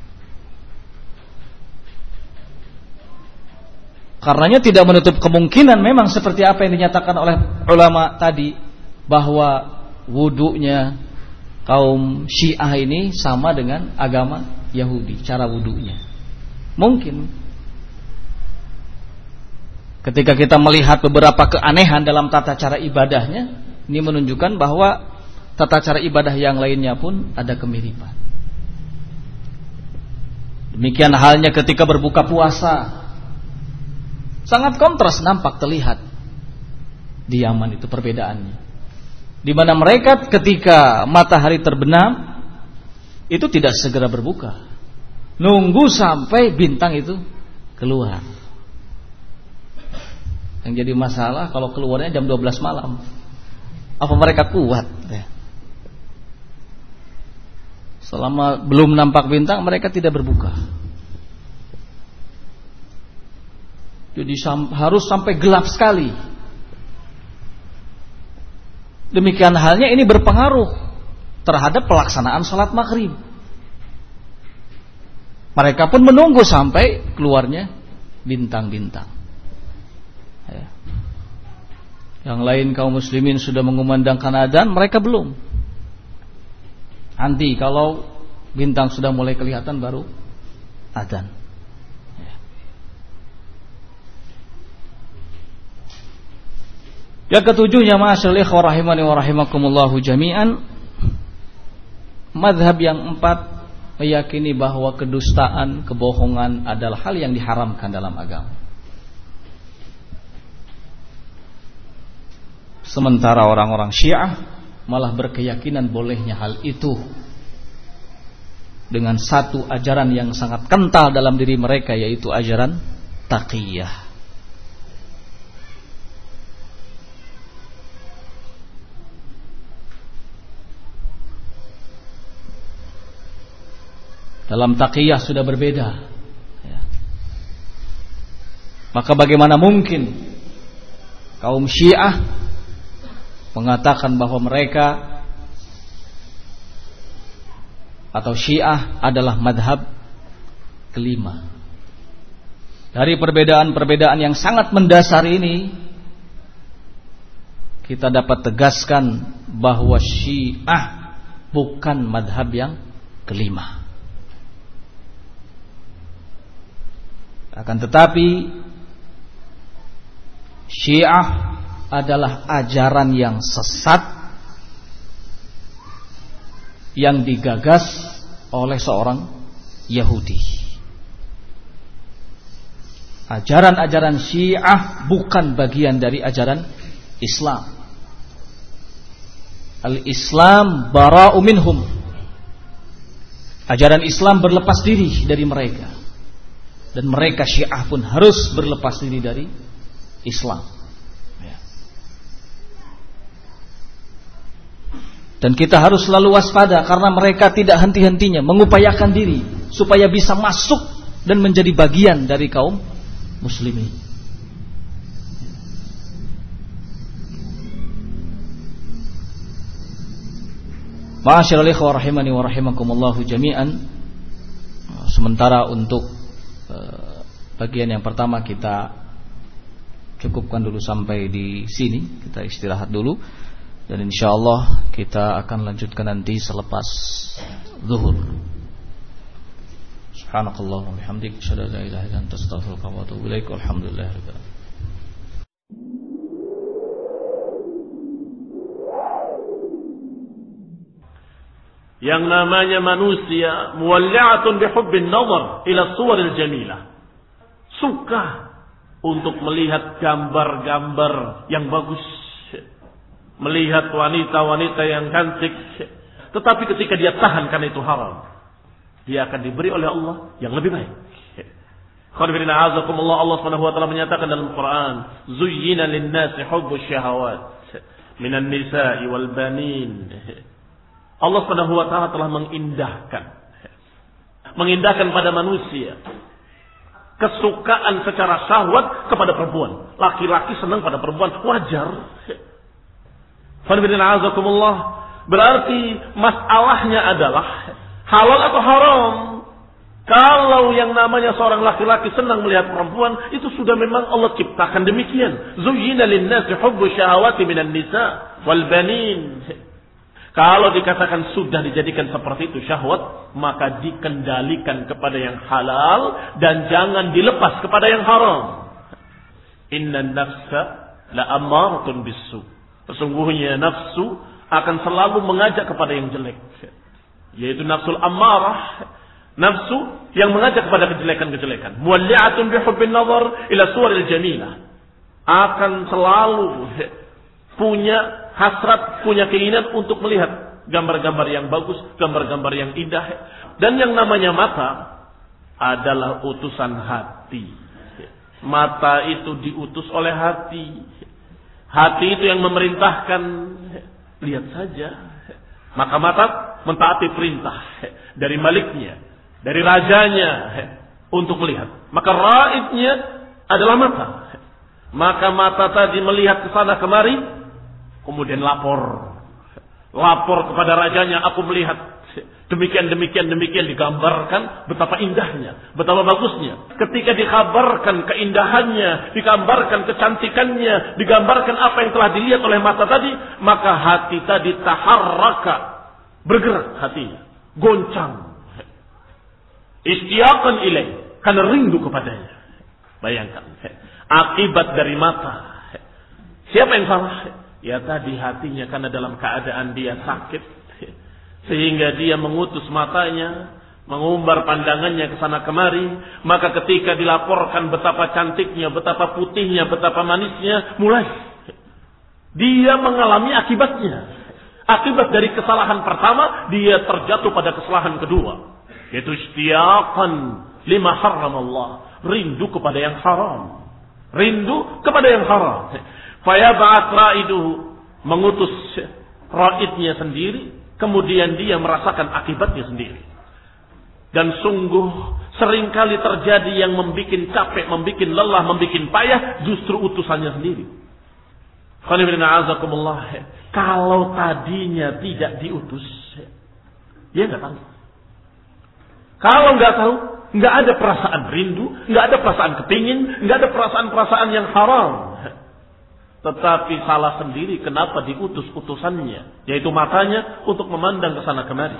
Karenanya tidak menutup kemungkinan memang seperti apa yang dinyatakan oleh ulama tadi, bahwa wudunya kaum Syiah ini sama dengan agama Yahudi, cara wudunya. Mungkin ketika kita melihat beberapa keanehan dalam tata cara ibadahnya, ini menunjukkan bahwa tata cara ibadah yang lainnya pun ada kemiripan. Demikian halnya ketika berbuka puasa, sangat kontras nampak terlihat di Yaman itu perbedaannya. Di mana mereka ketika matahari terbenam itu tidak segera berbuka, nunggu sampai bintang itu keluar. Yang jadi masalah kalau keluarnya jam dua belas malam. Apa mereka kuat? Selama belum nampak bintang mereka tidak berbuka. Jadi harus sampai gelap sekali. Demikian halnya ini berpengaruh terhadap pelaksanaan sholat maghrib. Mereka pun menunggu sampai keluarnya bintang-bintang. Ya. Yang lain kaum muslimin sudah mengumandangkan adzan, mereka belum. Nanti kalau bintang sudah mulai kelihatan baru adzan. Yang ketujuhnya, ma'asyiral ikhwah rahimani wa rahimakumullahu jami'an, mazhab yang empat meyakini bahwa kedustaan, kebohongan adalah hal yang diharamkan dalam agama. Sementara orang-orang Syiah malah berkeyakinan bolehnya hal itu, dengan satu ajaran yang sangat kental dalam diri mereka, yaitu ajaran taqiyah. Dalam taqiyah sudah berbeda ya. Maka bagaimana mungkin kaum Syiah mengatakan bahwa mereka atau Syiah adalah madhab kelima. Dari perbedaan-perbedaan yang sangat mendasar ini, kita dapat tegaskan bahwa Syiah bukan madhab yang kelima. Akan tetapi Syiah adalah ajaran yang sesat yang digagas oleh seorang Yahudi. Ajaran-ajaran Syiah bukan bagian dari ajaran Islam. Al-Islam bara'u minhum. Ajaran Islam berlepas diri dari mereka. Dan mereka Syiah pun harus berlepas diri dari Islam. Dan kita harus selalu waspada karena mereka tidak henti-hentinya mengupayakan diri supaya bisa masuk dan menjadi bagian dari kaum muslimin. Ma'asyiral ikhwah rahimani wa rahimakumullah jami'an. Sementara untuk uh, bagian yang pertama kita cukupkan dulu sampai di sini. Kita istirahat dulu. Dan insyaallah kita akan lanjutkan nanti selepas zuhur. Subhanakallah wa bihamdik asyhadu an la ilaha illa anta astaghfiruka wa atubu ilaik. Alhamdulillah. Yang namanya manusia muwalli'atun bihubbin nazar ila suwaril jamilah. Suka untuk melihat gambar-gambar yang bagus, melihat wanita-wanita yang cantik. Tetapi ketika dia tahan karena itu haram, dia akan diberi oleh Allah yang lebih baik. Allah Subhanahu wa taala menyatakan dalam Quran, "Zuyyina lin-nasi hubbush syahawat minan nisa'i wal banin." Allah Subhanahu wa taala telah mengindahkan mengindahkan pada manusia kesukaan secara syahwat kepada perempuan. Laki-laki senang pada perempuan, wajar. Berarti masalahnya adalah halal atau haram. Kalau yang namanya seorang laki-laki senang melihat perempuan, itu sudah memang Allah ciptakan demikian. Zuyyina lin-nasi hubbu syahawati minan nisa wal banin. Kalau dikatakan sudah dijadikan seperti itu syahwat, maka dikendalikan kepada yang halal dan jangan dilepas kepada yang haram. Innan nafsa la ammaratun bisu. Sesungguhnya nafsu akan selalu mengajak kepada yang jelek, yaitu nafsul ammarah, nafsu yang mengajak kepada kejelekan-kejelekan. Muwalli'atun bihubbin nazar ila suwaril jamilah. Akan selalu punya hasrat, punya keinginan untuk melihat gambar-gambar yang bagus, gambar-gambar yang indah. Dan yang namanya mata adalah utusan hati. Mata itu diutus oleh hati. Hati itu yang memerintahkan, lihat saja. Maka mata mentaati perintah dari maliknya, dari rajanya untuk melihat. Maka raidnya adalah mata. Maka mata tadi melihat ke sana kemari, kemudian lapor. Lapor kepada rajanya, aku melihat demikian, demikian, demikian, digambarkan betapa indahnya, betapa bagusnya. Ketika dikabarkan keindahannya, digambarkan kecantikannya, digambarkan apa yang telah dilihat oleh mata tadi, maka hati tadi taharraka, bergerak hatinya, goncang. Istiaqan ilaih, karena rindu kepadanya. Bayangkan, akibat dari mata. Siapa yang salah? Ya tadi hatinya karena dalam keadaan dia sakit, sehingga dia mengutus matanya, mengumbar pandangannya ke sana kemari. Maka ketika dilaporkan betapa cantiknya, betapa putihnya, betapa manisnya, mulai dia mengalami akibatnya. Akibat dari kesalahan pertama, dia terjatuh pada kesalahan kedua, yaitu istiaqan lima haram Allah, rindu kepada yang haram, rindu kepada yang haram. Fayab'at ra'iduhu, mengutus raidnya sendiri, kemudian dia merasakan akibatnya sendiri. Dan sungguh seringkali terjadi yang membuat capek, membuat lelah, membuat payah, justru utusannya sendiri. Kalau tadinya tidak diutus, dia nggak tahu. Kalau nggak tahu, nggak ada perasaan rindu, nggak ada perasaan kepingin, nggak ada perasaan-perasaan yang haram. Tetapi salah sendiri kenapa diutus utusannya, yaitu matanya untuk memandang ke sana kemari.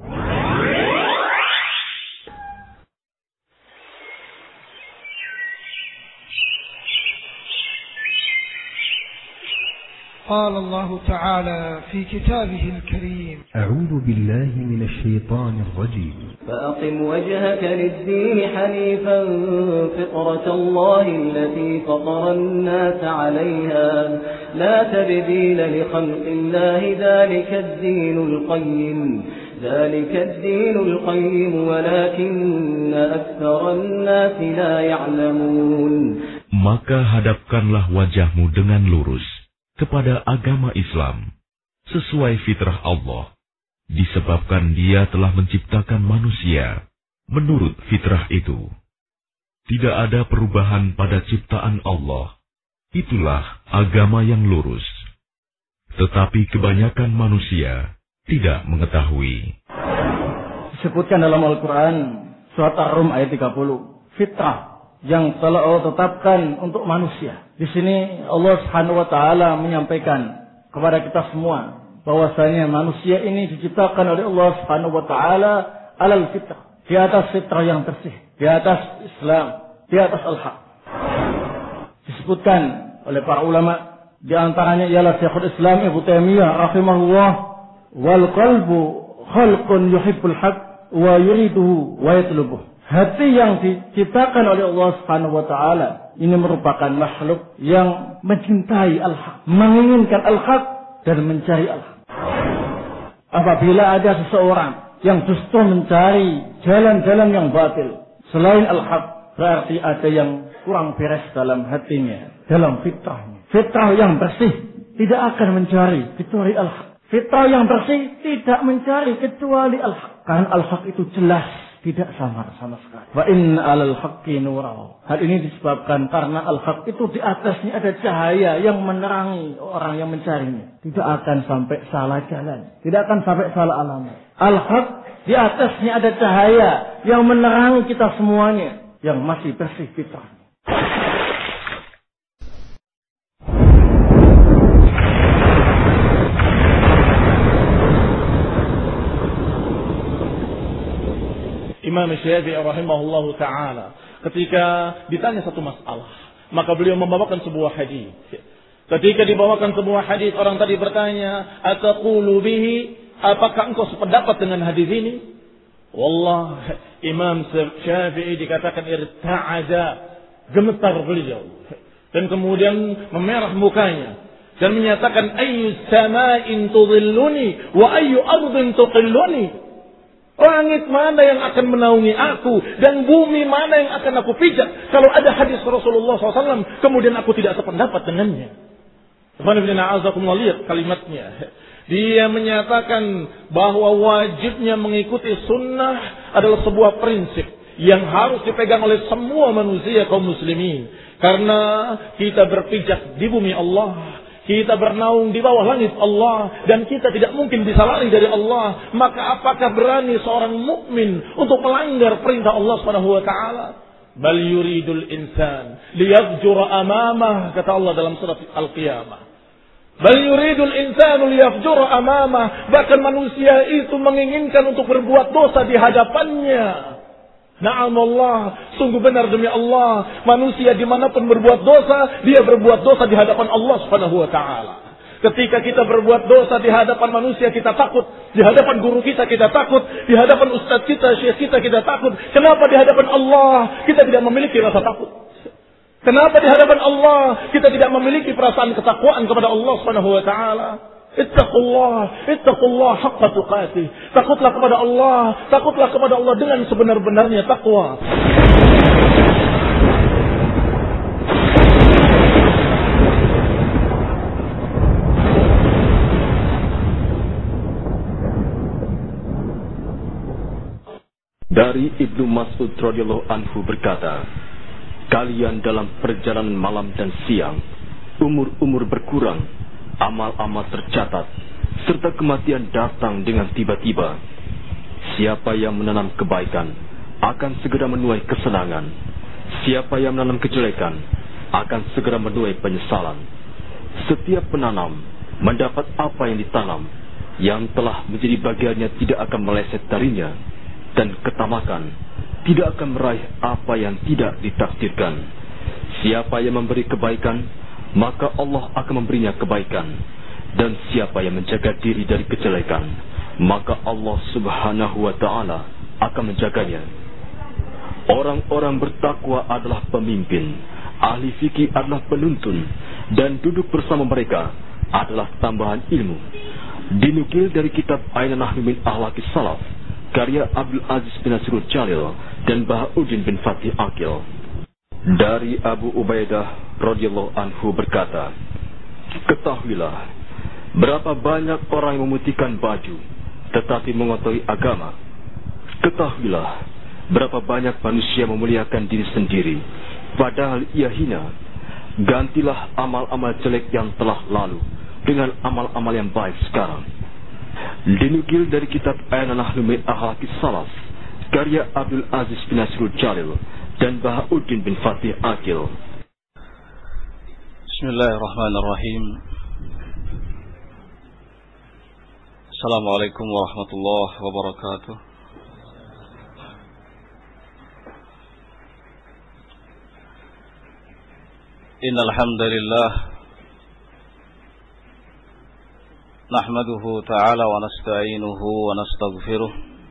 قال الله تعالى في كتابه الكريم أعوذ بالله من الشيطان الرجيم فأقم وجهك للدين حنيفا فطرة الله التي فطر الناس عليها لا تبديل لخلق الله ذلك الدين القيم ذلك الدين القيم ولكن أكثر الناس لا يعلمون. Maka hadapkanlah wajahmu dengan lurus kepada agama Islam, sesuai fitrah Allah, disebabkan Dia telah menciptakan manusia menurut fitrah itu. Tidak ada perubahan pada ciptaan Allah, itulah agama yang lurus. Tetapi kebanyakan manusia tidak mengetahui. Disebutkan dalam Al-Quran, surat Ar-Rum ayat tiga puluh, fitrah yang telah Allah tetapkan untuk manusia. Di sini Allah Subhanahu wa taala menyampaikan kepada kita semua bahwasanya manusia ini diciptakan oleh Allah Subhanahu wa taala alal fitrah, di atas fitrah yang bersih, di atas Islam, di atas al-haq. Disebutkan oleh para ulama, di antaranya ialah Syekhul Islam Ibnu Taimiyah rahimahullah, wal qalbu khalqun yuhibbul haq wa yuriduhu wa yatlubuh. Hati yang diciptakan oleh Allah Subhanahu wa taala ini merupakan makhluk yang mencintai al-haq, menginginkan al-haq dan mencari al-haq. Apabila ada seseorang yang justru mencari jalan-jalan yang batil selain al-haq, berarti ada yang kurang beres dalam hatinya, dalam fitrahnya. Fitrah yang bersih tidak akan mencari kecuali al-haq. Fitrah yang bersih tidak mencari kecuali al-haq. Karena al-haq itu jelas, tidak samar sama sekali. Wa inna alal haqqi nura. Hal ini disebabkan karena al-haq itu di atasnya ada cahaya yang menerangi orang yang mencarinya. Tidak akan sampai salah jalan, tidak akan sampai salah alamat. Al-haq di atasnya ada cahaya yang menerangi kita semuanya yang masih bersih fitrahnya. Imam Syafi'i rahimahullahu ta'ala ketika ditanya satu masalah, maka beliau membawakan sebuah hadis. Ketika dibawakan sebuah hadis, orang tadi bertanya, ataqulu bihi, apakah engkau sependapat dengan hadis ini? Wallah, Imam Syafi'i dikatakan irta'aza, gemetar beliau, dan kemudian memerah mukanya dan menyatakan, ayyu sama'in tudhilluni wa ayyu ardin tuqilluni. Langit mana yang akan menaungi aku dan bumi mana yang akan aku pijak kalau ada hadis Rasulullah shallallahu alaihi wasallam kemudian aku tidak sependapat dengannya. Lihat kalimatnya. Dia menyatakan bahwa wajibnya mengikuti sunnah adalah sebuah prinsip yang harus dipegang oleh semua manusia kaum muslimin. Karena kita berpijak di bumi Allah, kita bernaung di bawah langit Allah, dan kita tidak mungkin bisa lari dari Allah. Maka apakah berani seorang mukmin untuk melanggar perintah Allah Subhanahu wa taala? Bal yuridul insan liyafjura amamah, kata Allah dalam surat Al-Qiyamah. Bal yuridul insanu liyafjura amamah, bahkan manusia itu menginginkan untuk berbuat dosa di hadapannya. Na'amallah, sungguh benar demi Allah, manusia dimanapun berbuat dosa, dia berbuat dosa di hadapan Allah Subhanahu wa ta'ala. Ketika kita berbuat dosa di hadapan manusia, kita takut. Di hadapan guru kita, kita takut. Di hadapan ustaz kita, syekh kita, kita takut. Kenapa di hadapan Allah kita tidak memiliki rasa takut? Kenapa di hadapan Allah kita tidak memiliki perasaan ketakwaan kepada Allah Subhanahu wa ta'ala? Ittaqullah, ittaqullah haqqa tuqatih. Takutlah kepada Allah, takutlah kepada Allah dengan sebenar-benarnya takwa. Dari Ibnu Mas'ud radhiyallahu anhu berkata, kalian dalam perjalanan malam dan siang, umur-umur berkurang, amal-amal tercatat, serta kematian datang dengan tiba-tiba. Siapa yang menanam kebaikan, akan segera menuai kesenangan. Siapa yang menanam kejelekan akan segera menuai penyesalan. Setiap penanam mendapat apa yang ditanam. Yang telah menjadi bagiannya tidak akan meleset darinya, dan ketamakan tidak akan meraih apa yang tidak ditakdirkan. Siapa yang memberi kebaikan, maka Allah akan memberinya kebaikan. Dan siapa yang menjaga diri dari kejelekan, maka Allah subhanahu wa ta'ala akan menjaganya. Orang-orang bertakwa adalah pemimpin, ahli fikih adalah penuntun, dan duduk bersama mereka adalah tambahan ilmu. Dinukil dari kitab Aina Nahnu min Akhlaqis Salaf, karya Abdul Aziz bin Nasrul Jalil dan Bahauddin bin Fatih Aqil. Dari Abu Ubaidah radhiyallahu anhu berkata, ketahuilah, berapa banyak orang yang memutihkan baju tetapi mengotori agama. Ketahuilah, berapa banyak manusia memuliakan diri sendiri padahal ia hina. Gantilah amal-amal jelek yang telah lalu dengan amal-amal yang baik sekarang. Dinukil dari kitab Aina Nahnu min Akhlaqis Salaf, karya Abdul Aziz bin Nasrul Jalil dan Bahauddin bin Fatih Aqil. Bismillahirrahmanirrahim. Assalamualaikum warahmatullahi wabarakatuh. Innal hamdalillah nahmaduhu ta'ala wa nasta'inuhu wa nastaghfiruh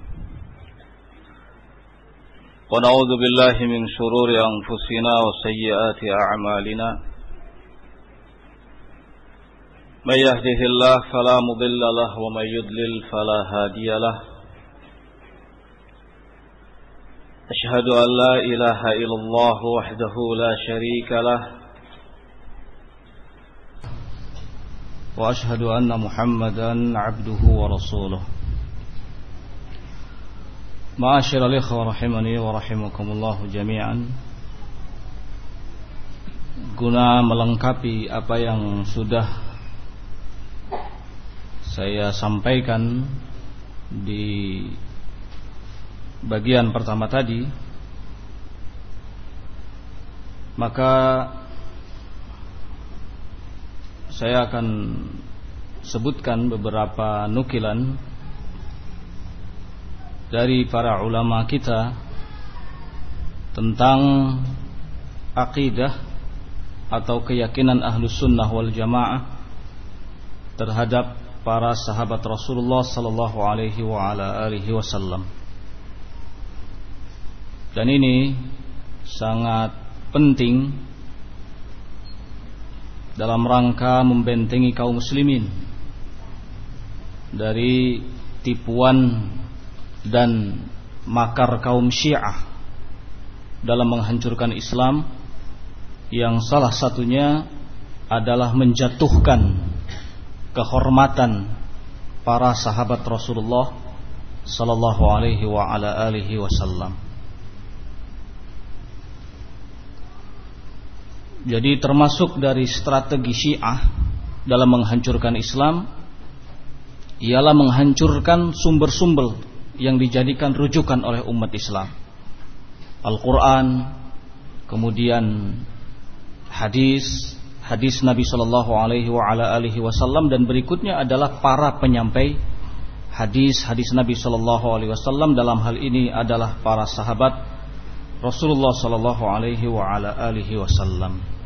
wa na'udzu billahi min shururi anfusina wa sayyiati a'malina. May yahdihillahu fala mudilla lahu wa may yudlil fala hadiya lahu. Ashhadu an la ilaha illallah wahdahu la sharika lahu wa ashhadu anna Muhammadan abduhu wa rasuluh. Ma'asyiral ikhwah rahimani wa rahimakumullah jami'an. Guna melengkapi apa yang sudah saya sampaikan di bagian pertama tadi, maka saya akan sebutkan beberapa nukilan dari para ulama kita tentang akidah atau keyakinan Ahlus Sunnah wal Jamaah terhadap para sahabat Rasulullah sallallahu alaihi wa ala alihi wasallam. Dan ini sangat penting dalam rangka membentengi kaum muslimin dari tipuan dan makar kaum Syiah dalam menghancurkan Islam, yang salah satunya adalah menjatuhkan kehormatan para sahabat Rasulullah sallallahu alaihi wa ala alihi wasallam. Jadi termasuk dari strategi Syiah dalam menghancurkan Islam ialah menghancurkan sumber-sumber yang dijadikan rujukan oleh umat Islam. Al-Quran, kemudian hadis, hadis Nabi sallallahu alaihi wa ala alihi wasallam, dan berikutnya adalah para penyampai hadis-hadis Nabi sallallahu alaihi wasallam. Dalam hal ini adalah para sahabat Rasulullah sallallahu alaihi wa ala alihi wasallam.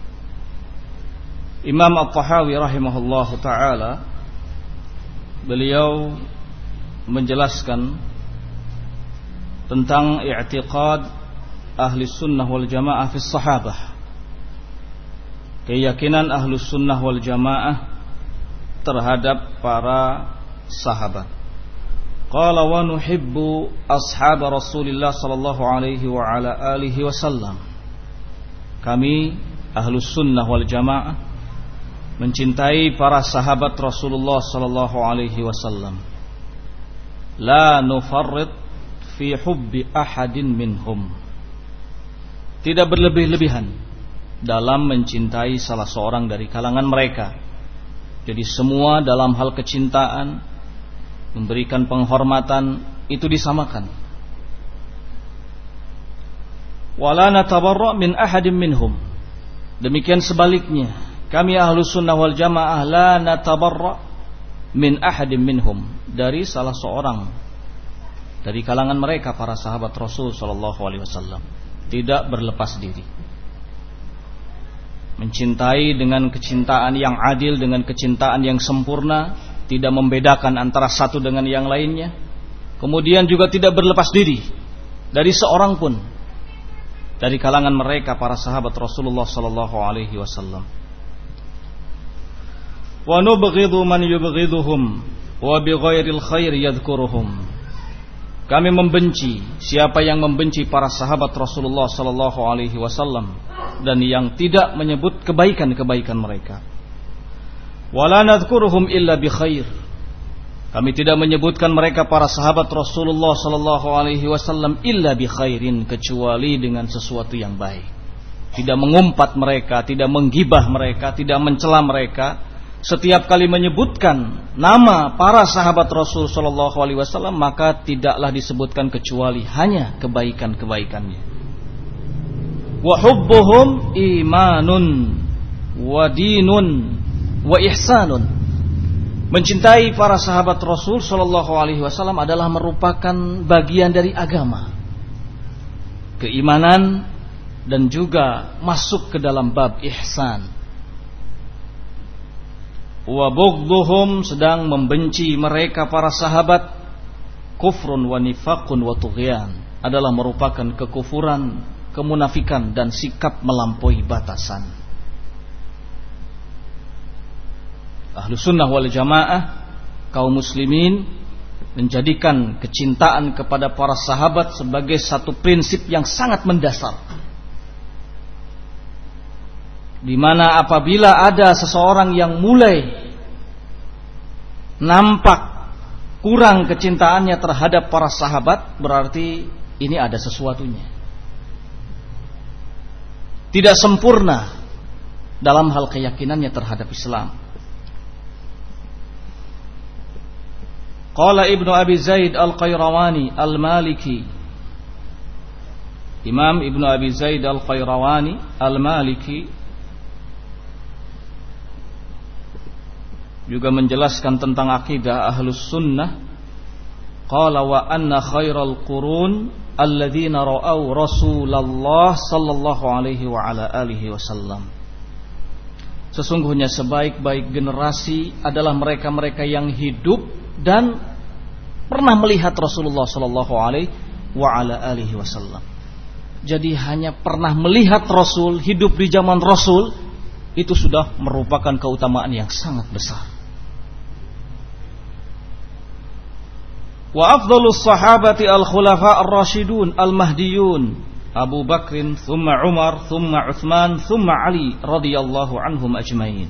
Imam At-Tahawi rahimahullahu ta'ala, beliau menjelaskan tentang i'tiqad ahli sunnah wal jamaah fi sahabah, keyakinan ahli sunnah wal jamaah terhadap para sahabat. Qala wa nuhibbu ashab Rasulillah sallallahu alaihi wa ala alihi wasallam. Kami ahli sunnah wal jamaah mencintai para sahabat Rasulullah sallallahu alaihi wasallam. La nufarrid fi hubbi ahadin minhum. Tidak berlebih-lebihan dalam mencintai salah seorang dari kalangan mereka. Jadi semua dalam hal kecintaan, memberikan penghormatan, itu disamakan. wala natabarra min ahadin minhum. Demikian sebaliknya, kami Ahlus Sunnah wal Jamaah la natabarra min ahadin minhum, dari salah seorang dari kalangan mereka para sahabat Rasul sallallahu alaihi wasallam, tidak berlepas diri. Mencintai dengan kecintaan yang adil, dengan kecintaan yang sempurna, tidak membedakan antara satu dengan yang lainnya. Kemudian juga tidak berlepas diri dari seorang pun dari kalangan mereka para sahabat Rasulullah sallallahu alaihi wasallam. Wa nubghidhu man yubghidhuhum wa bighairil khair yadhkuruhum. Kami membenci siapa yang membenci para sahabat Rasulullah sallallahu alaihi wasallam dan yang tidak menyebut kebaikan-kebaikan mereka. Wala nadhkuruhum illa bi khair. Kami tidak menyebutkan mereka para sahabat Rasulullah sallallahu alaihi wasallam illa bi khairin, kecuali dengan sesuatu yang baik. Tidak mengumpat mereka, tidak menggibah mereka, tidak mencela mereka. Setiap kali menyebutkan nama para sahabat Rasul sallallahu alaihi wasallam, maka tidaklah disebutkan kecuali hanya kebaikan-kebaikannya. Wa hubbuhum imanun wa dinun wa ihsanun. Mencintai para sahabat Rasul sallallahu alaihi wasallam adalah merupakan bagian dari agama, keimanan, dan juga masuk ke dalam bab ihsan. Wa bughdhuhum, sedang membenci mereka para sahabat, kufrun wa nifaqun wa tughyan, adalah merupakan kekufuran, kemunafikan, dan sikap melampaui batasan. Ahlus Sunnah wal Jamaah, kaum muslimin, menjadikan kecintaan kepada para sahabat sebagai satu prinsip yang sangat mendasar, di mana apabila ada seseorang yang mulai nampak kurang kecintaannya terhadap para sahabat, berarti ini ada sesuatunya, tidak sempurna dalam hal keyakinannya terhadap Islam. Qala Ibnu Abi Zaid Al-Qayrawani Al-Maliki, Imam Ibnu Abi Zaid Al-Qayrawani Al-Maliki juga menjelaskan tentang akidah Ahlus Sunnah. Qala wa anna khairal qurun alladzina ra'au Rasulullah sallallahu alaihi wa ala alihi wasallam. Sesungguhnya sebaik-baik generasi adalah mereka-mereka yang hidup dan pernah melihat Rasulullah sallallahu alaihi wa ala alihi wasallam. Jadi hanya pernah melihat Rasul, hidup di zaman Rasul, itu sudah merupakan keutamaan yang sangat besar. Wa afdhalus sahabati al-khulafa ar-rasyidun al-mahdiyun Abu Bakrin, thumma Umar, thumma Uthman, thumma Ali radhiyallahu anhum ajmain.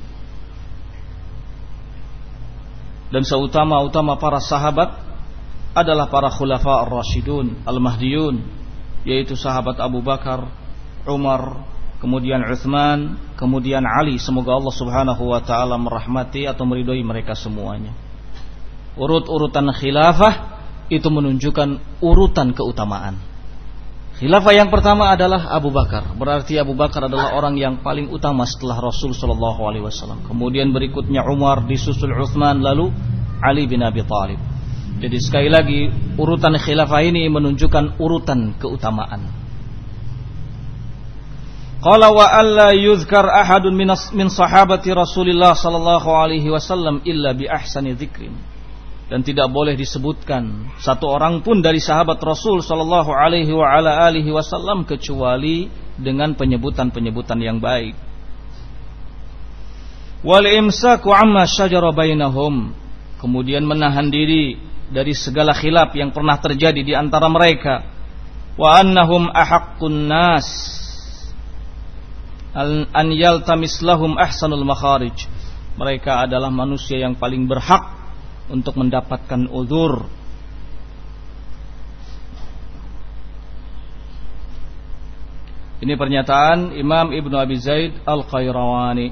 Dan seutama-utama para sahabat adalah para khulafa ar-rasyidun al-mahdiyun, yaitu sahabat Abu Bakar, Umar, kemudian Uthman, kemudian Ali. Semoga Allah subhanahu wa ta'ala merahmati atau meridhoi mereka semuanya. Urut-urutan khilafah itu menunjukkan urutan keutamaan. Khilafah yang pertama adalah Abu Bakar, berarti Abu Bakar adalah orang yang paling utama setelah Rasul sallallahu alaihi wasallam. Kemudian berikutnya Umar, disusul Uthman, lalu Ali bin Abi Thalib. Jadi sekali lagi urutan khilafah ini menunjukkan urutan keutamaan. Qala wa alla yuzkar ahadun min sahabati Rasulillah sallallahu alaihi wasallam illa bi ahsani dzikrin. Dan tidak boleh disebutkan satu orang pun dari sahabat Rasul sallallahu alaihi wa ala alihi wasallam kecuali dengan penyebutan-penyebutan yang baik. Wal imsaku amma syajara bainahum, kemudian menahan diri dari segala khilaf yang pernah terjadi di antara mereka. Wa annahum ahaqqun nas an yaltamis lahum ahsanul makharij. Mereka adalah manusia yang paling berhak untuk mendapatkan uzur. Ini pernyataan Imam Ibnu Abi Zaid Al-Qayrawani.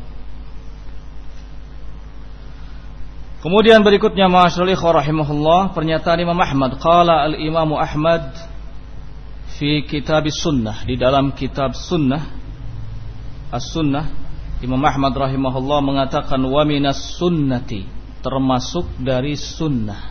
Kemudian berikutnya ma'asyiral ikhwah rahimahullah, pernyataan Imam Ahmad. Qala al-Imam Ahmad fi kitab sunnah, di dalam kitab sunnah as-sunnah, Imam Ahmad rahimahullah mengatakan wa minas sunnati, termasuk dari sunnah,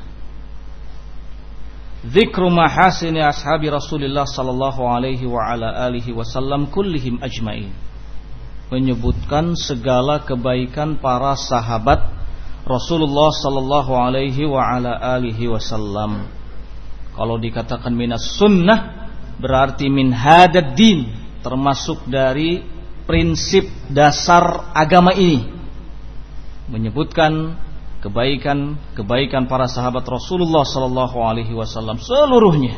dzikru mahasini ashabi Rasulillah sallallahu alaihi wa ala alihi wasallam kullihim ajmain, menyebutkan segala kebaikan para sahabat Rasulullah sallallahu alaihi wa ala alihi wasallam. Kalau dikatakan minas sunnah berarti min hadad din, termasuk dari prinsip dasar agama ini, menyebutkan kebaikan-kebaikan para sahabat Rasulullah sallallahu alaihi wasallam seluruhnya.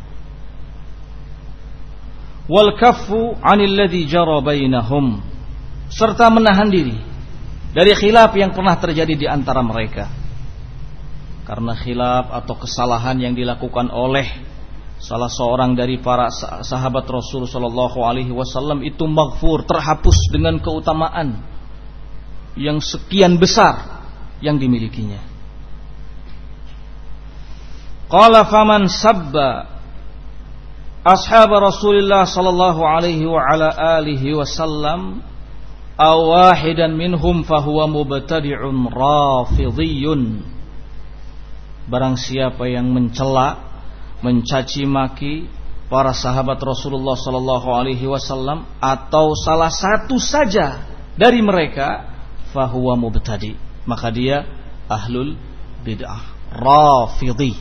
Wal kaffu 'anil ladzi jara bainahum, serta menahan diri dari khilaf yang pernah terjadi di antara mereka. Karena khilaf atau kesalahan yang dilakukan oleh salah seorang dari para sahabat Rasul sallallahu alaihi wasallam itu maghfur, terhapus dengan keutamaan yang sekian besar yang dimilikinya. Qala faman sabba ashab Rasulillah sallallahu alaihi wa ala alihi wasallam aw wahidan minhum fahuwa mubtadi'un rafidhiyyun. Barang siapa yang mencela, mencaci maki para sahabat Rasulullah sallallahu alaihi wasallam atau salah satu saja dari mereka, fahuwa mubtadi, maka dia ahlul bid'ah, rafidhi.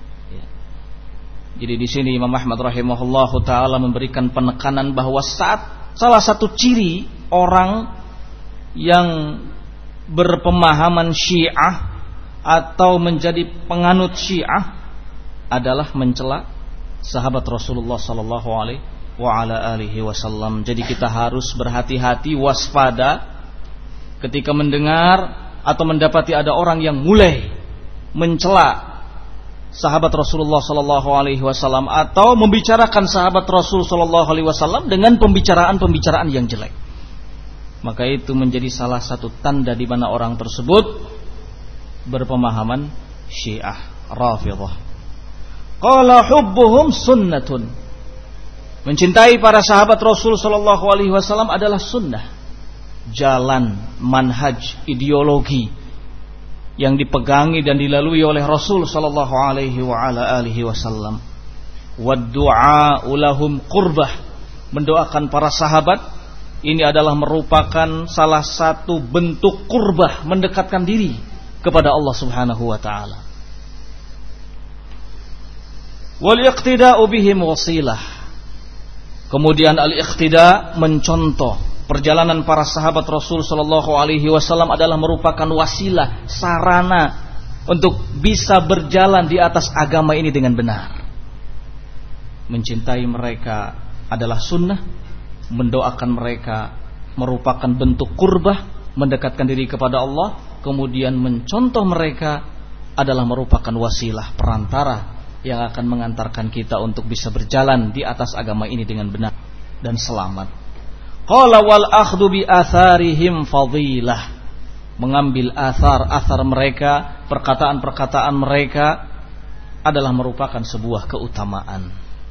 Jadi di sini Imam Ahmad rahimahullahu taala memberikan penekanan bahwa saat salah satu ciri orang yang berpemahaman Syiah atau menjadi penganut Syiah adalah mencela sahabat Rasulullah sallallahu alaihi wa ala alihi wasallam. Jadi kita harus berhati-hati, waspada ketika mendengar atau mendapati ada orang yang mulai mencela sahabat Rasulullah sallallahu alaihi wasallam atau membicarakan sahabat Rasul sallallahu alaihi wasallam dengan pembicaraan-pembicaraan yang jelek. Maka itu menjadi salah satu tanda di mana orang tersebut berpemahaman Syiah, Rafidhah. Qala hubbuhum sunnatun, mencintai para sahabat Rasul sallallahu alaihi wasallam adalah sunnah, jalan, manhaj, ideologi yang dipegangi dan dilalui oleh Rasul sallallahu alaihi wa ala alihi wasallam. Wad du'a lahum qurbah, mendoakan para sahabat ini adalah merupakan salah satu bentuk qurbah, mendekatkan diri kepada Allah Subhanahu wa taala. Wal iqtida'u bihim wasilah, kemudian al-iqtida, mencontoh perjalanan para sahabat Rasul sallallahu alaihi wasallam adalah merupakan wasilah, sarana untuk bisa berjalan di atas agama ini dengan benar. Mencintai mereka adalah sunnah, mendoakan mereka merupakan bentuk qurbah, mendekatkan diri kepada Allah, kemudian mencontoh mereka adalah merupakan wasilah, perantara yang akan mengantarkan kita untuk bisa berjalan di atas agama ini dengan benar dan selamat. Qala wal akhdhu bi atharihim fadilah, mengambil athar-athar mereka, perkataan-perkataan mereka adalah merupakan sebuah keutamaan.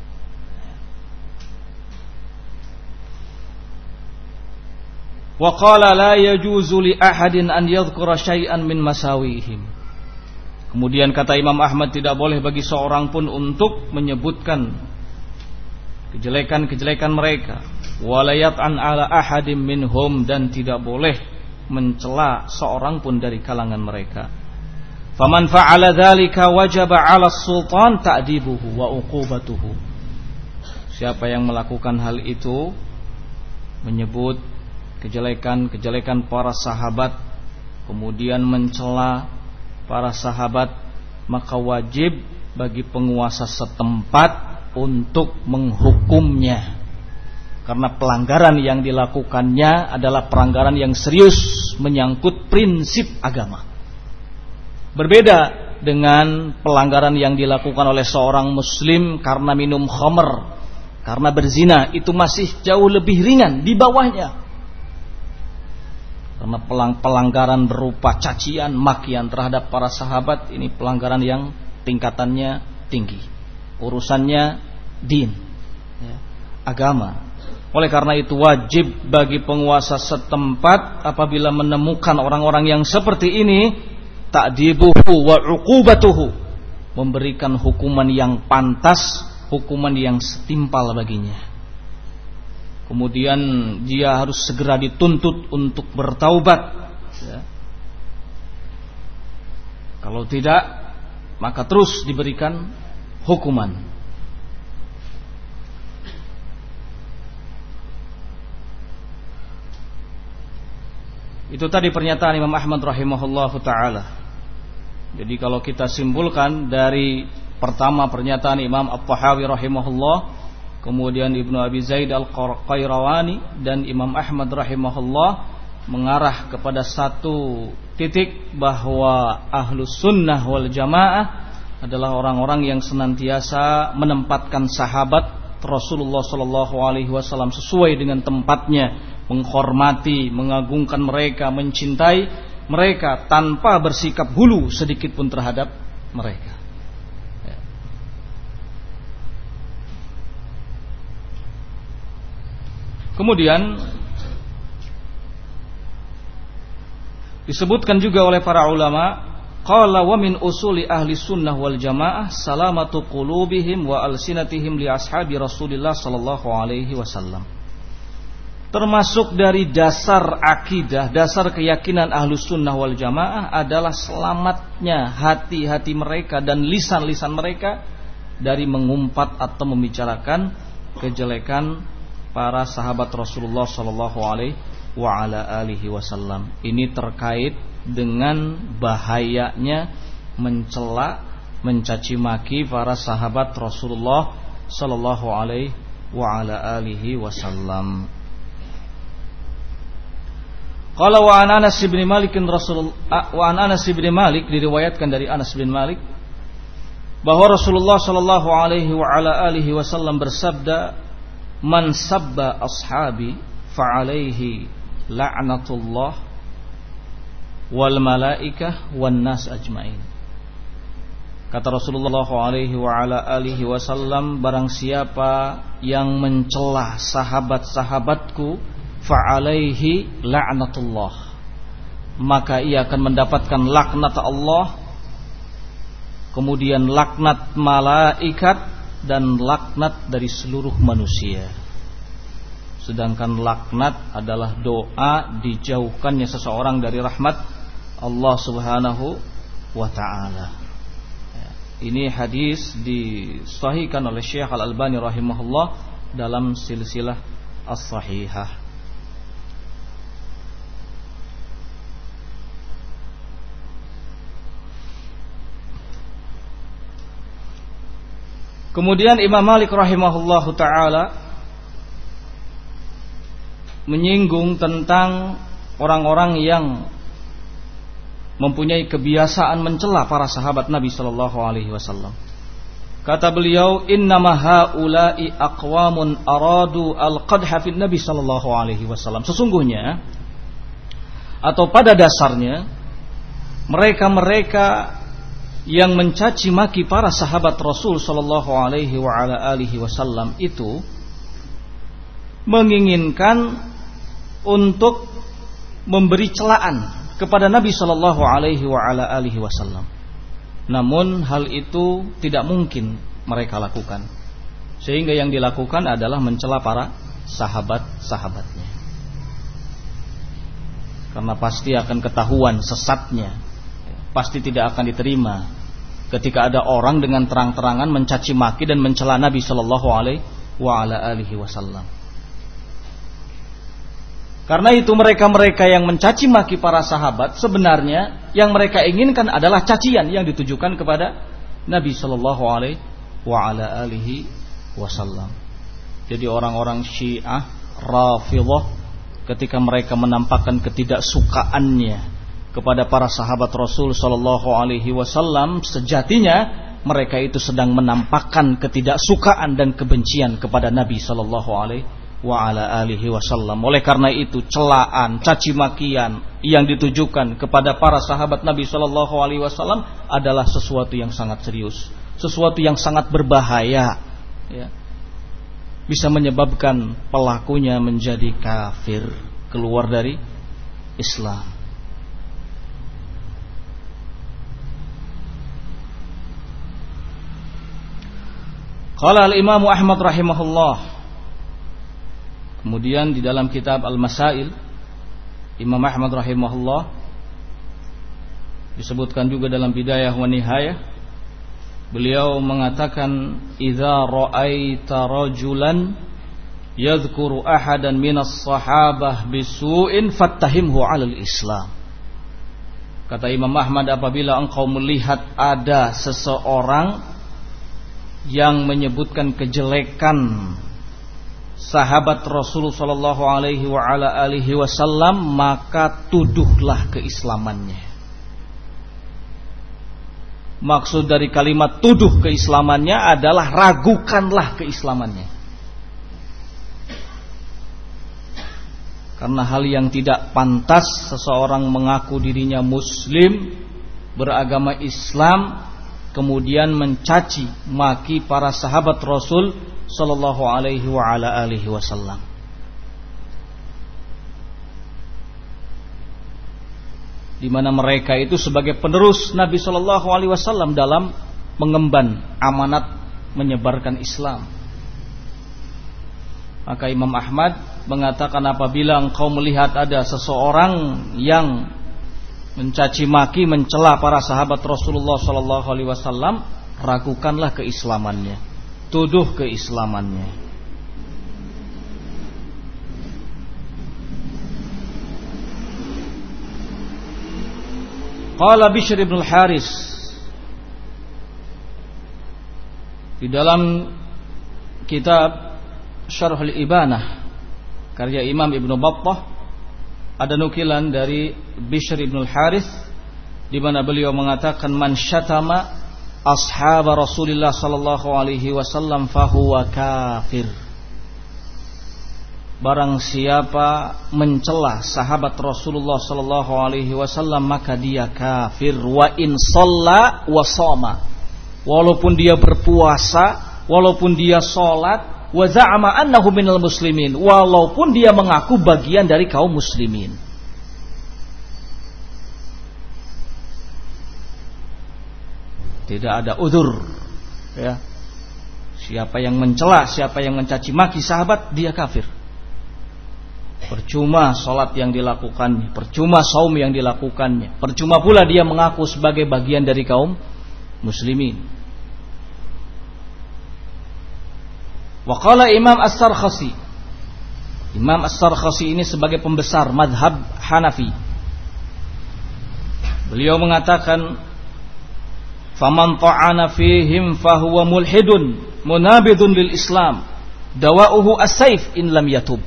Wa qala la yajuzu li ahadin an yadhkura syai'an min masawihim. Kemudian kata Imam Ahmad, tidak boleh bagi seorang pun untuk menyebutkan kejelekan-kejelekan mereka. Wa la yat'an ala ahadim minhum, dan tidak boleh mencela seorang pun dari kalangan mereka. Faman fa'ala dzalika wajaba 'ala sultan ta'dibuhu wa uqubatuhu. Siapa yang melakukan hal itu, menyebut kejelekan-kejelekan para sahabat, kemudian mencela para sahabat, maka wajib bagi penguasa setempat untuk menghukumnya, karena pelanggaran yang dilakukannya adalah pelanggaran yang serius menyangkut prinsip agama. Berbeda dengan pelanggaran yang dilakukan oleh seorang muslim karena minum khamr, karena berzina, itu masih jauh lebih ringan di bawahnya. Karena pelanggaran berupa cacian, makian terhadap para sahabat, ini pelanggaran yang tingkatannya tinggi, urusannya din. ya, agama. Oleh karena itu wajib bagi penguasa setempat apabila menemukan orang-orang yang seperti ini, ta'dibuhu wa 'uqubatuhu, memberikan hukuman yang pantas, hukuman yang setimpal baginya. Kemudian dia harus segera dituntut untuk bertaubat, ya. Kalau tidak, maka terus diberikan hukuman. Itu tadi pernyataan Imam Ahmad rahimahullahu ta'ala. Jadi kalau kita simpulkan dari pertama pernyataan Imam At-Tahawi rahimahullah, kemudian Ibnu Abi Zaid Al-Qayrawani dan Imam Ahmad rahimahullah mengarah kepada satu titik bahwa Ahlus Sunnah wal Jamaah adalah orang-orang yang senantiasa menempatkan sahabat Rasulullah sallallahu alaihi wasallam sesuai dengan tempatnya, menghormati, mengagungkan mereka, mencintai mereka tanpa bersikap hulu sedikit pun terhadap mereka. Ya. Kemudian disebutkan juga oleh para ulama, qala wa min usuli ahli sunnah wal jamaah salamatu qulubihim wa alsinatihim li ashabi Rasulillah sallallahu alaihi wasallam. Termasuk dari dasar akidah, dasar keyakinan ahlus sunnah wal jamaah adalah selamatnya hati-hati mereka dan lisan-lisan mereka dari mengumpat atau membicarakan kejelekan para sahabat Rasulullah sallallahu alaihi wa ala alihi wasallam. Ini terkait dengan bahayanya mencela, mencaci maki para sahabat Rasulullah sallallahu alaihi wa ala alihi wasallam. Qala wa an Anas bin Malik Rasul wa an Anas bin Malik, diriwayatkan dari Anas bin Malik bahwa Rasulullah sallallahu alaihi wa ala alihi wasallam bersabda, "Man sabba ashabi fa alaihi la'natullah wal malaikah wan nas ajmain." Kata Rasulullah alaihi wa ala alihi wasallam, barang siapa yang mencela sahabat-sahabatku fa alaihi la'natullah, maka ia akan mendapatkan laknat Allah, kemudian laknat malaikat dan laknat dari seluruh manusia. Sedangkan laknat adalah doa dijauhkannya seseorang dari rahmat Allah Subhanahu wa ta'ala. Ini hadis disahihkan oleh Syekh Al-Albani rahimahullah dalam silsilah as-sahihah. Kemudian Imam Malik rahimahullahu ta'ala menyinggung tentang orang-orang yang mempunyai kebiasaan mencela para sahabat Nabi sallallahu alaihi wasallam. Kata beliau, "Innama haula'i aqwamun aradu al-qadha fi Nabi sallallahu alaihi wasallam." Sesungguhnya atau pada dasarnya mereka-mereka yang mencaci maki para sahabat Rasul sallallahu alaihi wa ala alihi wasallam itu menginginkan untuk memberi celaan kepada Nabi sallallahu alaihi wa ala alihi wasallam. Namun hal itu tidak mungkin mereka lakukan. Sehingga yang dilakukan adalah mencela para sahabat-sahabatnya. Karena pasti akan ketahuan sesatnya. Pasti tidak akan diterima ketika ada orang dengan terang-terangan mencaci maki dan mencela Nabi sallallahu alaihi wa ala alihi wasallam. Karena itu mereka-mereka yang mencaci maki para sahabat sebenarnya yang mereka inginkan adalah cacian yang ditujukan kepada Nabi sallallahu alaihi wa ala alihi wasallam. Jadi orang-orang Syiah, Rafidhah ketika mereka menampakkan ketidaksukaannya kepada para sahabat Rasul sallallahu alaihi wasallam, sejatinya mereka itu sedang menampakkan ketidaksukaan dan kebencian kepada Nabi sallallahu alaihi wa ala alihi wasallam. Oleh karena itu celaan, caci makian yang ditujukan kepada para sahabat Nabi sallallahu alaihi wasallam adalah sesuatu yang sangat serius, sesuatu yang sangat berbahaya, ya. bisa menyebabkan pelakunya menjadi kafir, keluar dari Islam. Qala al-Imam Ahmad rahimahullah. Kemudian di dalam kitab Al-Masail, Imam Ahmad rahimahullah disebutkan juga dalam Bidayah wa Nihayah, beliau mengatakan, idza ra'aita rajulan yadhkuru ahadan minas sahabah bisu'in fattahimhu 'alal Islam. Kata Imam Ahmad, apabila engkau melihat ada seseorang yang menyebutkan kejelekan sahabat Rasulullah sallallahu alaihi wa ala alihi wasallam, maka tuduhlah keislamannya. Maksud dari kalimat tuduh keislamannya adalah ragukanlah keislamannya. Karena hal yang tidak pantas seseorang mengaku dirinya muslim, beragama Islam, kemudian mencaci maki para sahabat Rasul sallallahu alaihi wa ala alihi wasallam. Di mana mereka itu sebagai penerus Nabi sallallahu alaihi wasallam dalam mengemban amanat menyebarkan Islam. Maka Imam Ahmad mengatakan, apabila engkau melihat ada seseorang yang mencaci maki, mencela para sahabat Rasulullah sallallahu alaihi wasallam, ragukanlah keislamannya, tuduh keislamannya. Qala Bishr ibn al-Haris, di dalam kitab Syarh al-Ibanah karya Imam Ibn Battah, ada nukilan dari Bishr ibn al-Haris di mana beliau mengatakan, man syatama ashab Rasulillah sallallahu alaihi wasallam fahuwa kafir. Barang siapa mencela sahabat Rasulullah sallallahu alaihi wasallam, maka dia kafir. Wa in shalla wa shoma, walaupun dia berpuasa, walaupun dia salat, wa za'ama annahu minal muslimin, walaupun dia mengaku bagian dari kaum muslimin. Tidak ada udzur, ya. Siapa yang mencela, siapa yang mencaci maki sahabat, dia kafir. Percuma salat yang dilakukannya, percuma saum yang dilakukannya, percuma pula dia mengaku sebagai bagian dari kaum muslimin. Wa qala Imam As-Sarkhasi, Imam As-Sarkhasi ini sebagai pembesar mazhab Hanafi, beliau mengatakan, faman ta'ana fihim fahuwa mulhidun munabidun lil Islam, dawa'uhu as-saif in lam yatub.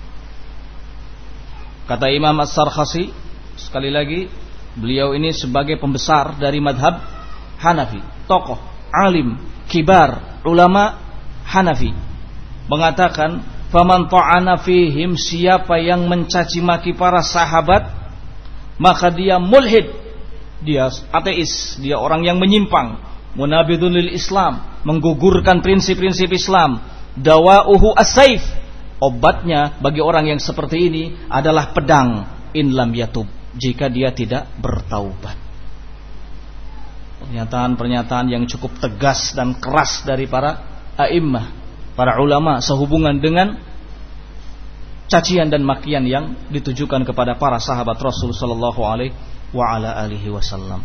Kata Imam As-Sarkhasi, sekali lagi, beliau ini sebagai pembesar dari madhab Hanafi, tokoh, alim, kibar, ulama Hanafi, mengatakan, faman ta'ana fihim, siapa yang mencaci maki para sahabat, maka dia mulhid, dia ateis, dia orang yang menyimpang, munabidun lil Islam, menggugurkan prinsip-prinsip Islam, dawa'uhu as-saif, obatnya bagi orang yang seperti ini adalah pedang, in lam yatub, jika dia tidak bertaubat. Pernyataan-pernyataan yang cukup tegas dan keras dari para a'immah, para ulama, sehubungan dengan cacian dan makian yang ditujukan kepada para sahabat Rasul sallallahu alaihi wa ala alihi wasallam.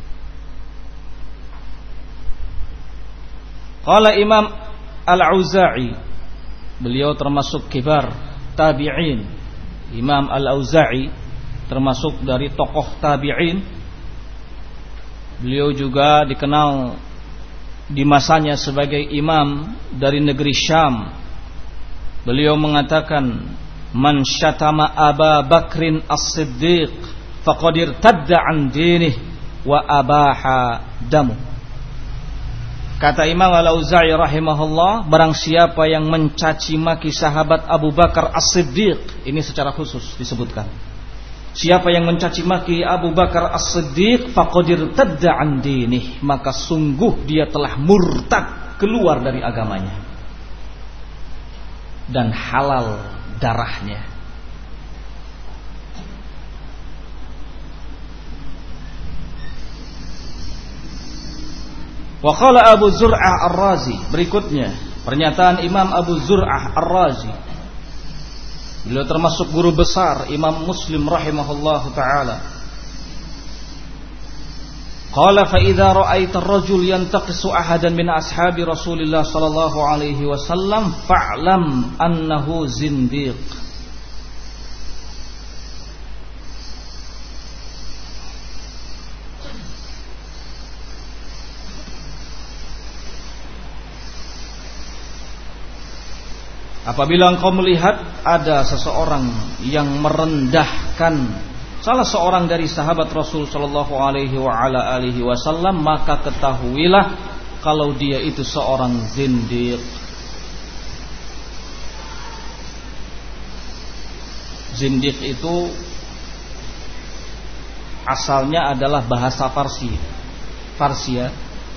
Qala Imam Al-Auza'i, beliau termasuk kibar tabi'in. Imam Al-Auza'i termasuk dari tokoh tabi'in. Beliau juga dikenal di masanya sebagai imam dari negeri Syam. Beliau mengatakan, man syatama Aba Bakrin As-Siddiq faqad irtadda an dinih wa abaha damu. Kata Imam Al-Auza'i rahimahullah, barang siapa yang mencaci maki sahabat Abu Bakar As-Siddiq, ini secara khusus disebutkan, siapa yang mencaci maki Abu Bakar As-Siddiq faqad irtadda an dinih, maka sungguh dia telah murtad, keluar dari agamanya. dan halal darahnya. Wa qala Abu Zur'ah Ar-Razi, berikutnya pernyataan Imam Abu Zur'ah Ar-Razi. Beliau termasuk guru besar Imam Muslim rahimahullahu taala. Qala fa idza ra'aita ar-rajul yantaqisu ahadan min ashabi Rasulillah sallallahu alaihi wasallam fa'lam annahu zindiq. Apabila engkau melihat ada seseorang yang merendahkan salah seorang dari sahabat Rasul sallallahu alaihi wa ala alihi wasallam, maka ketahuilah kalau dia itu seorang zindiq. Zindiq itu asalnya adalah bahasa Farsi. Farsia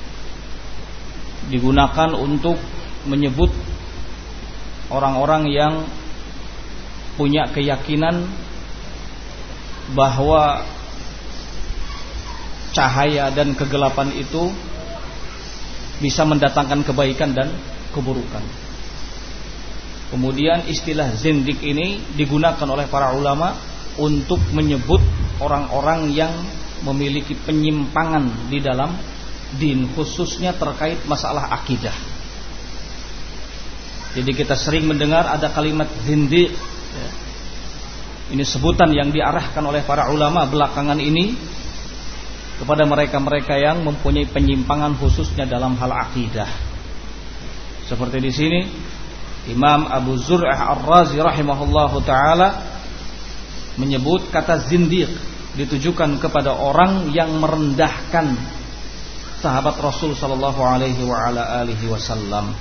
digunakan untuk menyebut orang-orang yang punya keyakinan bahwa cahaya dan kegelapan itu bisa mendatangkan kebaikan dan keburukan. Kemudian istilah zindik ini digunakan oleh para ulama untuk menyebut orang-orang yang memiliki penyimpangan di dalam din, khususnya terkait masalah akidah. Jadi kita sering mendengar ada kalimat zindiq. Ini sebutan yang diarahkan oleh para ulama belakangan ini kepada mereka-mereka yang mempunyai penyimpangan khususnya dalam hal akidah. Seperti di sini Imam Abu Zur'ah Ar-Razi rahimahullahu taala menyebut kata zindiq ditujukan kepada orang yang merendahkan sahabat Rasul sallallahu alaihi wa ala alihi wasallam.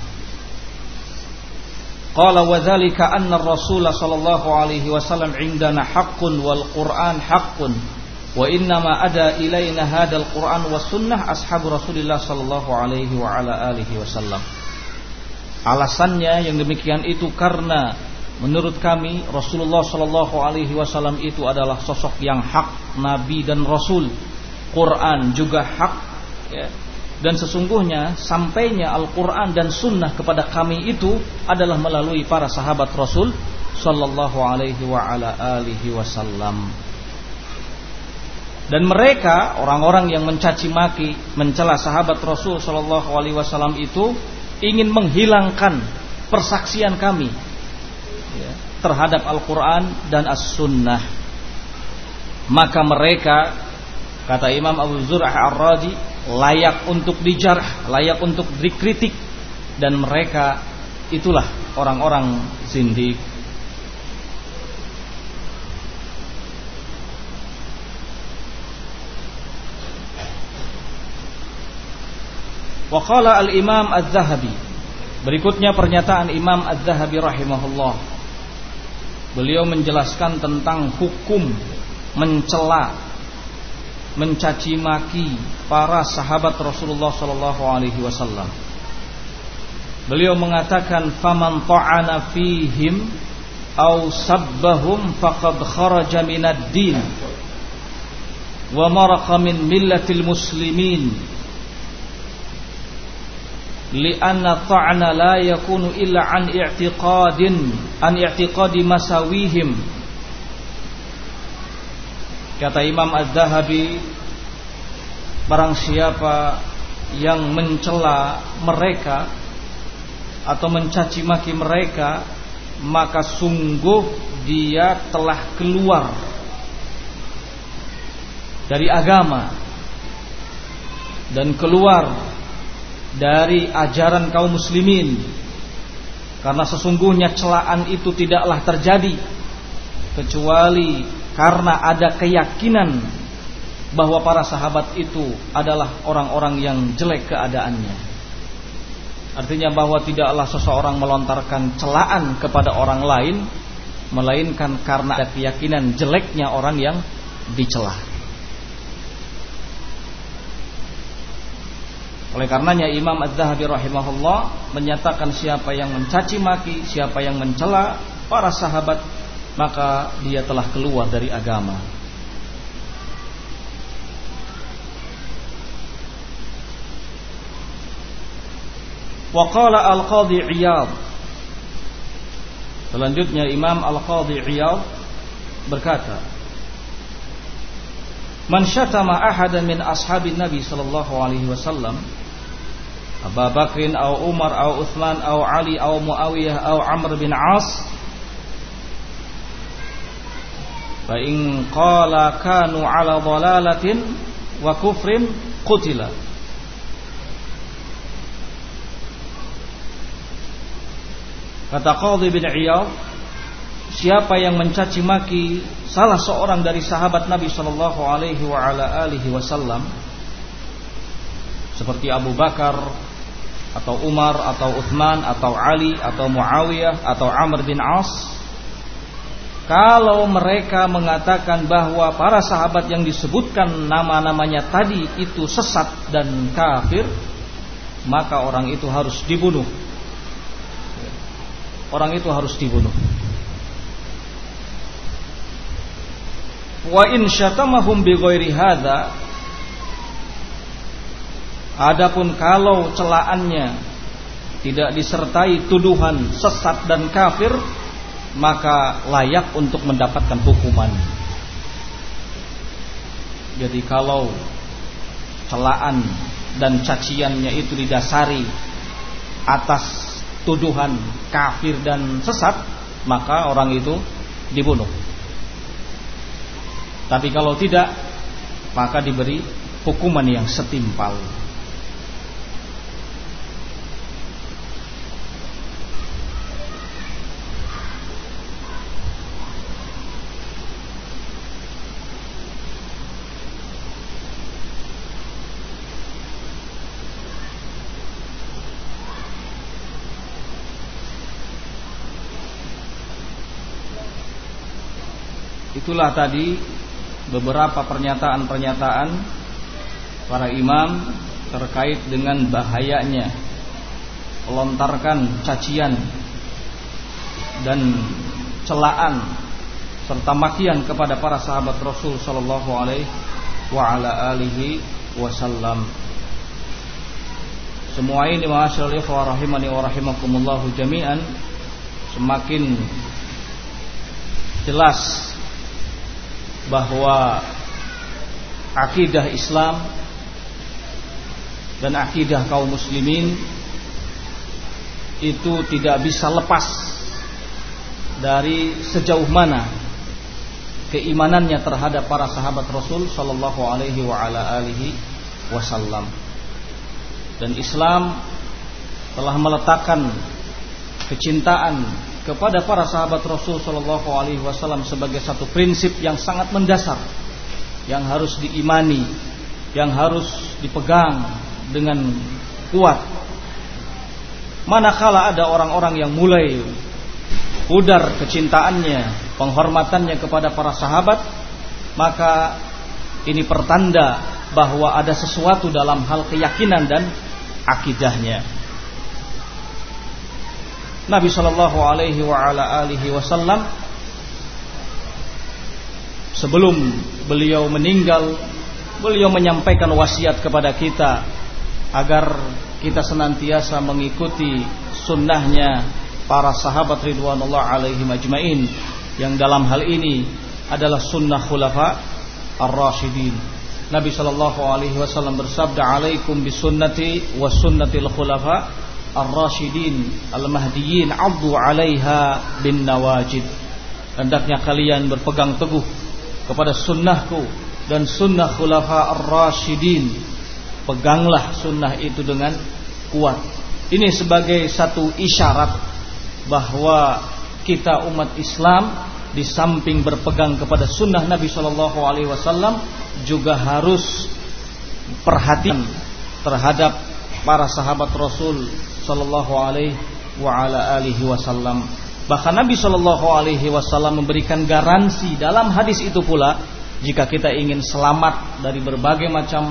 Qala wa dzalika anna ar-rasul sallallahu alaihi wasallam indana haqqun wal Qur'an haqqun wa inna ma ada ilaina hadzal Qur'an was sunnah ashabu Rasulillah sallallahu alaihi wa ala alihi wasallam. Alasannya yang demikian itu karena menurut kami Rasulullah sallallahu alaihi wasallam itu adalah sosok yang hak, nabi dan rasul. Quran juga hak, ya. Dan sesungguhnya sampainya Al-Quran dan Sunnah kepada kami itu adalah melalui para sahabat Rasul sallallahu alaihi wa ala alihi wasallam. Dan mereka, orang-orang yang mencaci maki, mencela sahabat Rasul sallallahu alaihi wasallam itu ingin menghilangkan persaksian kami, ya, terhadap Al-Quran dan As-Sunnah. Maka mereka, kata Imam Abu Zur'ah Ar-Razi, layak untuk dijarah, layak untuk dikritik, dan mereka itulah orang-orang zindiq. Wa qala al-Imam Az-Zahabi, berikutnya pernyataan Imam Az-Zahabi rahimahullah. Beliau menjelaskan tentang hukum mencela, mencaci maki para sahabat Rasulullah sallallahu alaihi wasallam. Beliau mengatakan faman ta'ana fihim aw sabbahum faqad kharaja minad din wa maraqa min millatil muslimin li'anna ta'ana la yakunu illa an i'tiqadin an i'tiqadi masawihim. Kata Imam Az-Zahabi, barang siapa yang mencela mereka atau mencaci maki mereka, maka sungguh dia telah keluar dari agama dan keluar dari ajaran kaum muslimin, karena sesungguhnya celaan itu tidaklah terjadi kecuali karena ada keyakinan bahwa para sahabat itu adalah orang-orang yang jelek keadaannya. Artinya bahwa tidaklah seseorang melontarkan celaan kepada orang lain melainkan karena ada keyakinan jeleknya orang yang dicela. Oleh karenanya Imam Az-Zahabi rahimahullah menyatakan siapa yang mencaci maki, siapa yang mencela para sahabat, maka dia telah keluar dari agama. Wa qala Al-Qadhi Iyad. Selanjutnya Imam Al-Qadhi Iyad berkata, man syatama ahadan min ashabin Nabi sallallahu alaihi wasallam, Abu Bakrin au Umar au Uthman au Ali au Muawiyah au Amr bin As, fa in qala kanu ala dhalalatin wa kufrin qutila. Kata Qadhi bin Iyad, siapa yang mencaci maki salah seorang dari sahabat Nabi sallallahu alaihi wa ala alihi wasallam, seperti Abu Bakar atau Umar atau Uthman atau Ali atau Muawiyah atau Amr bin As, kalau mereka mengatakan bahwa para sahabat yang disebutkan nama-namanya tadi itu sesat dan kafir, maka orang itu harus dibunuh. Orang itu harus dibunuh. Wa in syatamahum bi ghairi hadza, adapun kalau celaannya tidak disertai tuduhan sesat dan kafir, maka layak untuk mendapatkan hukuman. Jadi kalau celaan dan caciannya itu didasari atas tuduhan kafir dan sesat, maka orang itu dibunuh. Tapi kalau tidak, maka diberi hukuman yang setimpal. Itulah tadi beberapa pernyataan-pernyataan para imam terkait dengan bahayanya melontarkan cacian dan celaan serta makian kepada para sahabat Rasul sallallahu alaihi wa ala alihi wasallam. Semua ini ma'asyiral ikhwah rahimani wa rahimakumullah jami'an semakin jelas bahwa akidah Islam dan akidah kaum muslimin itu tidak bisa lepas dari sejauh mana keimanannya terhadap para sahabat Rasul sallallahu alaihi wa ala alihi wasallam. Dan Islam telah meletakkan kecintaan kepada para sahabat Rasul sallallahu alaihi wasallam sebagai satu prinsip yang sangat mendasar, yang harus diimani, yang harus dipegang dengan kuat. Manakala ada orang-orang yang mulai pudar kecintaannya, penghormatannya kepada para sahabat, maka ini pertanda bahwa ada sesuatu dalam hal keyakinan dan akidahnya. Nabi sallallahu alaihi wa ala alihi wasallam sebelum beliau meninggal, beliau menyampaikan wasiat kepada kita agar kita senantiasa mengikuti sunnahnya para sahabat ridwanullah alaihi majma'in, yang dalam hal ini adalah sunnah khulafa ar-rasyidin. Nabi sallallahu alaihi wasallam bersabda, "Alaikum bisunnati wa sunnatil khulafa ar-rasyidin al-mahdiyyin 'addu 'alaiha bin nawajid." Hendaknya kalian berpegang teguh kepada sunnahku dan sunnah khulafa ar-rasyidin. Peganglah sunnah itu dengan kuat. Ini sebagai satu isyarat bahwa kita umat Islam di samping berpegang kepada sunnah Nabi sallallahu alaihi wasallam juga harus perhatian terhadap para sahabat Rasul sallallahu alaihi wa ala alihi wasallam. Bahkan Nabi sallallahu alaihi wasallam memberikan garansi dalam hadis itu pula, jika kita ingin selamat dari berbagai macam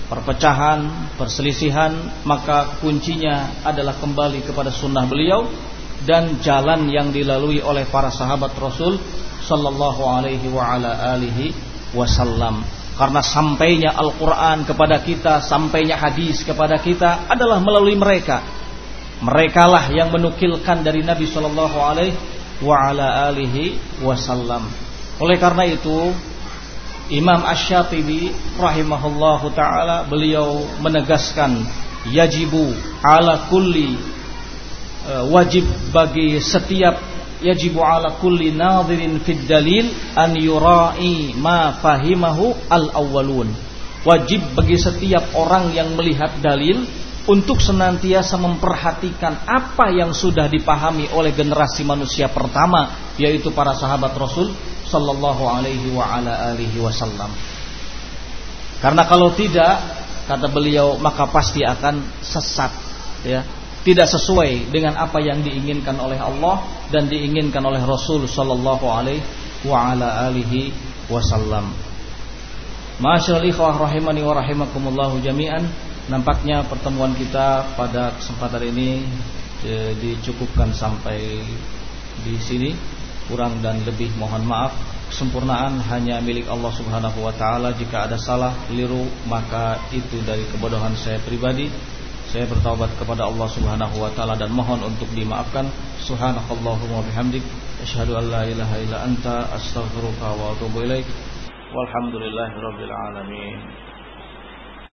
perpecahan, perselisihan, maka kuncinya adalah kembali kepada sunnah beliau dan jalan yang dilalui oleh para sahabat Rasul sallallahu alaihi wa ala alihi wasallam. Karena sampainya Al-Quran kepada kita, sampainya hadis kepada kita adalah melalui mereka. Merekalah yang menukilkan dari Nabi sallallahu alaihi wa ala alihi wasallam. Oleh karena itu, Imam Asy-Syatibi rahimahullahu taala beliau menegaskan yajibu ala kulli, wajib bagi setiap, yajibu ala kulli nadhirin fid dalil an yura'i ma fahimahu al-awwalun. Wajib bagi setiap orang yang melihat dalil untuk senantiasa memperhatikan apa yang sudah dipahami oleh generasi manusia pertama, yaitu para sahabat Rasul sallallahu alaihi wa ala alihi wasallam. Karena kalau tidak, kata beliau, maka pasti akan sesat, ya. Tidak sesuai dengan apa yang diinginkan oleh Allah dan diinginkan oleh Rasul sallallahu alaihi wa ala alihi wasallam. Masyaallah ikhwah rahimani wa rahimakumullah jami'an, nampaknya pertemuan kita pada kesempatan ini e, dicukupkan sampai di sini. Kurang dan lebih mohon maaf. Kesempurnaan hanya milik Allah Subhanahu wa taala. Jika ada salah, keliru, maka itu dari kebodohan saya pribadi. Saya bertaubat kepada Allah Subhanahu wa taala dan mohon untuk dimaafkan. Subhanakallahumma bihamdik, asyhadu an la ilaha illa anta, astaghfiruka wa atubu ilaik. Walhamdulillahirabbil alamin.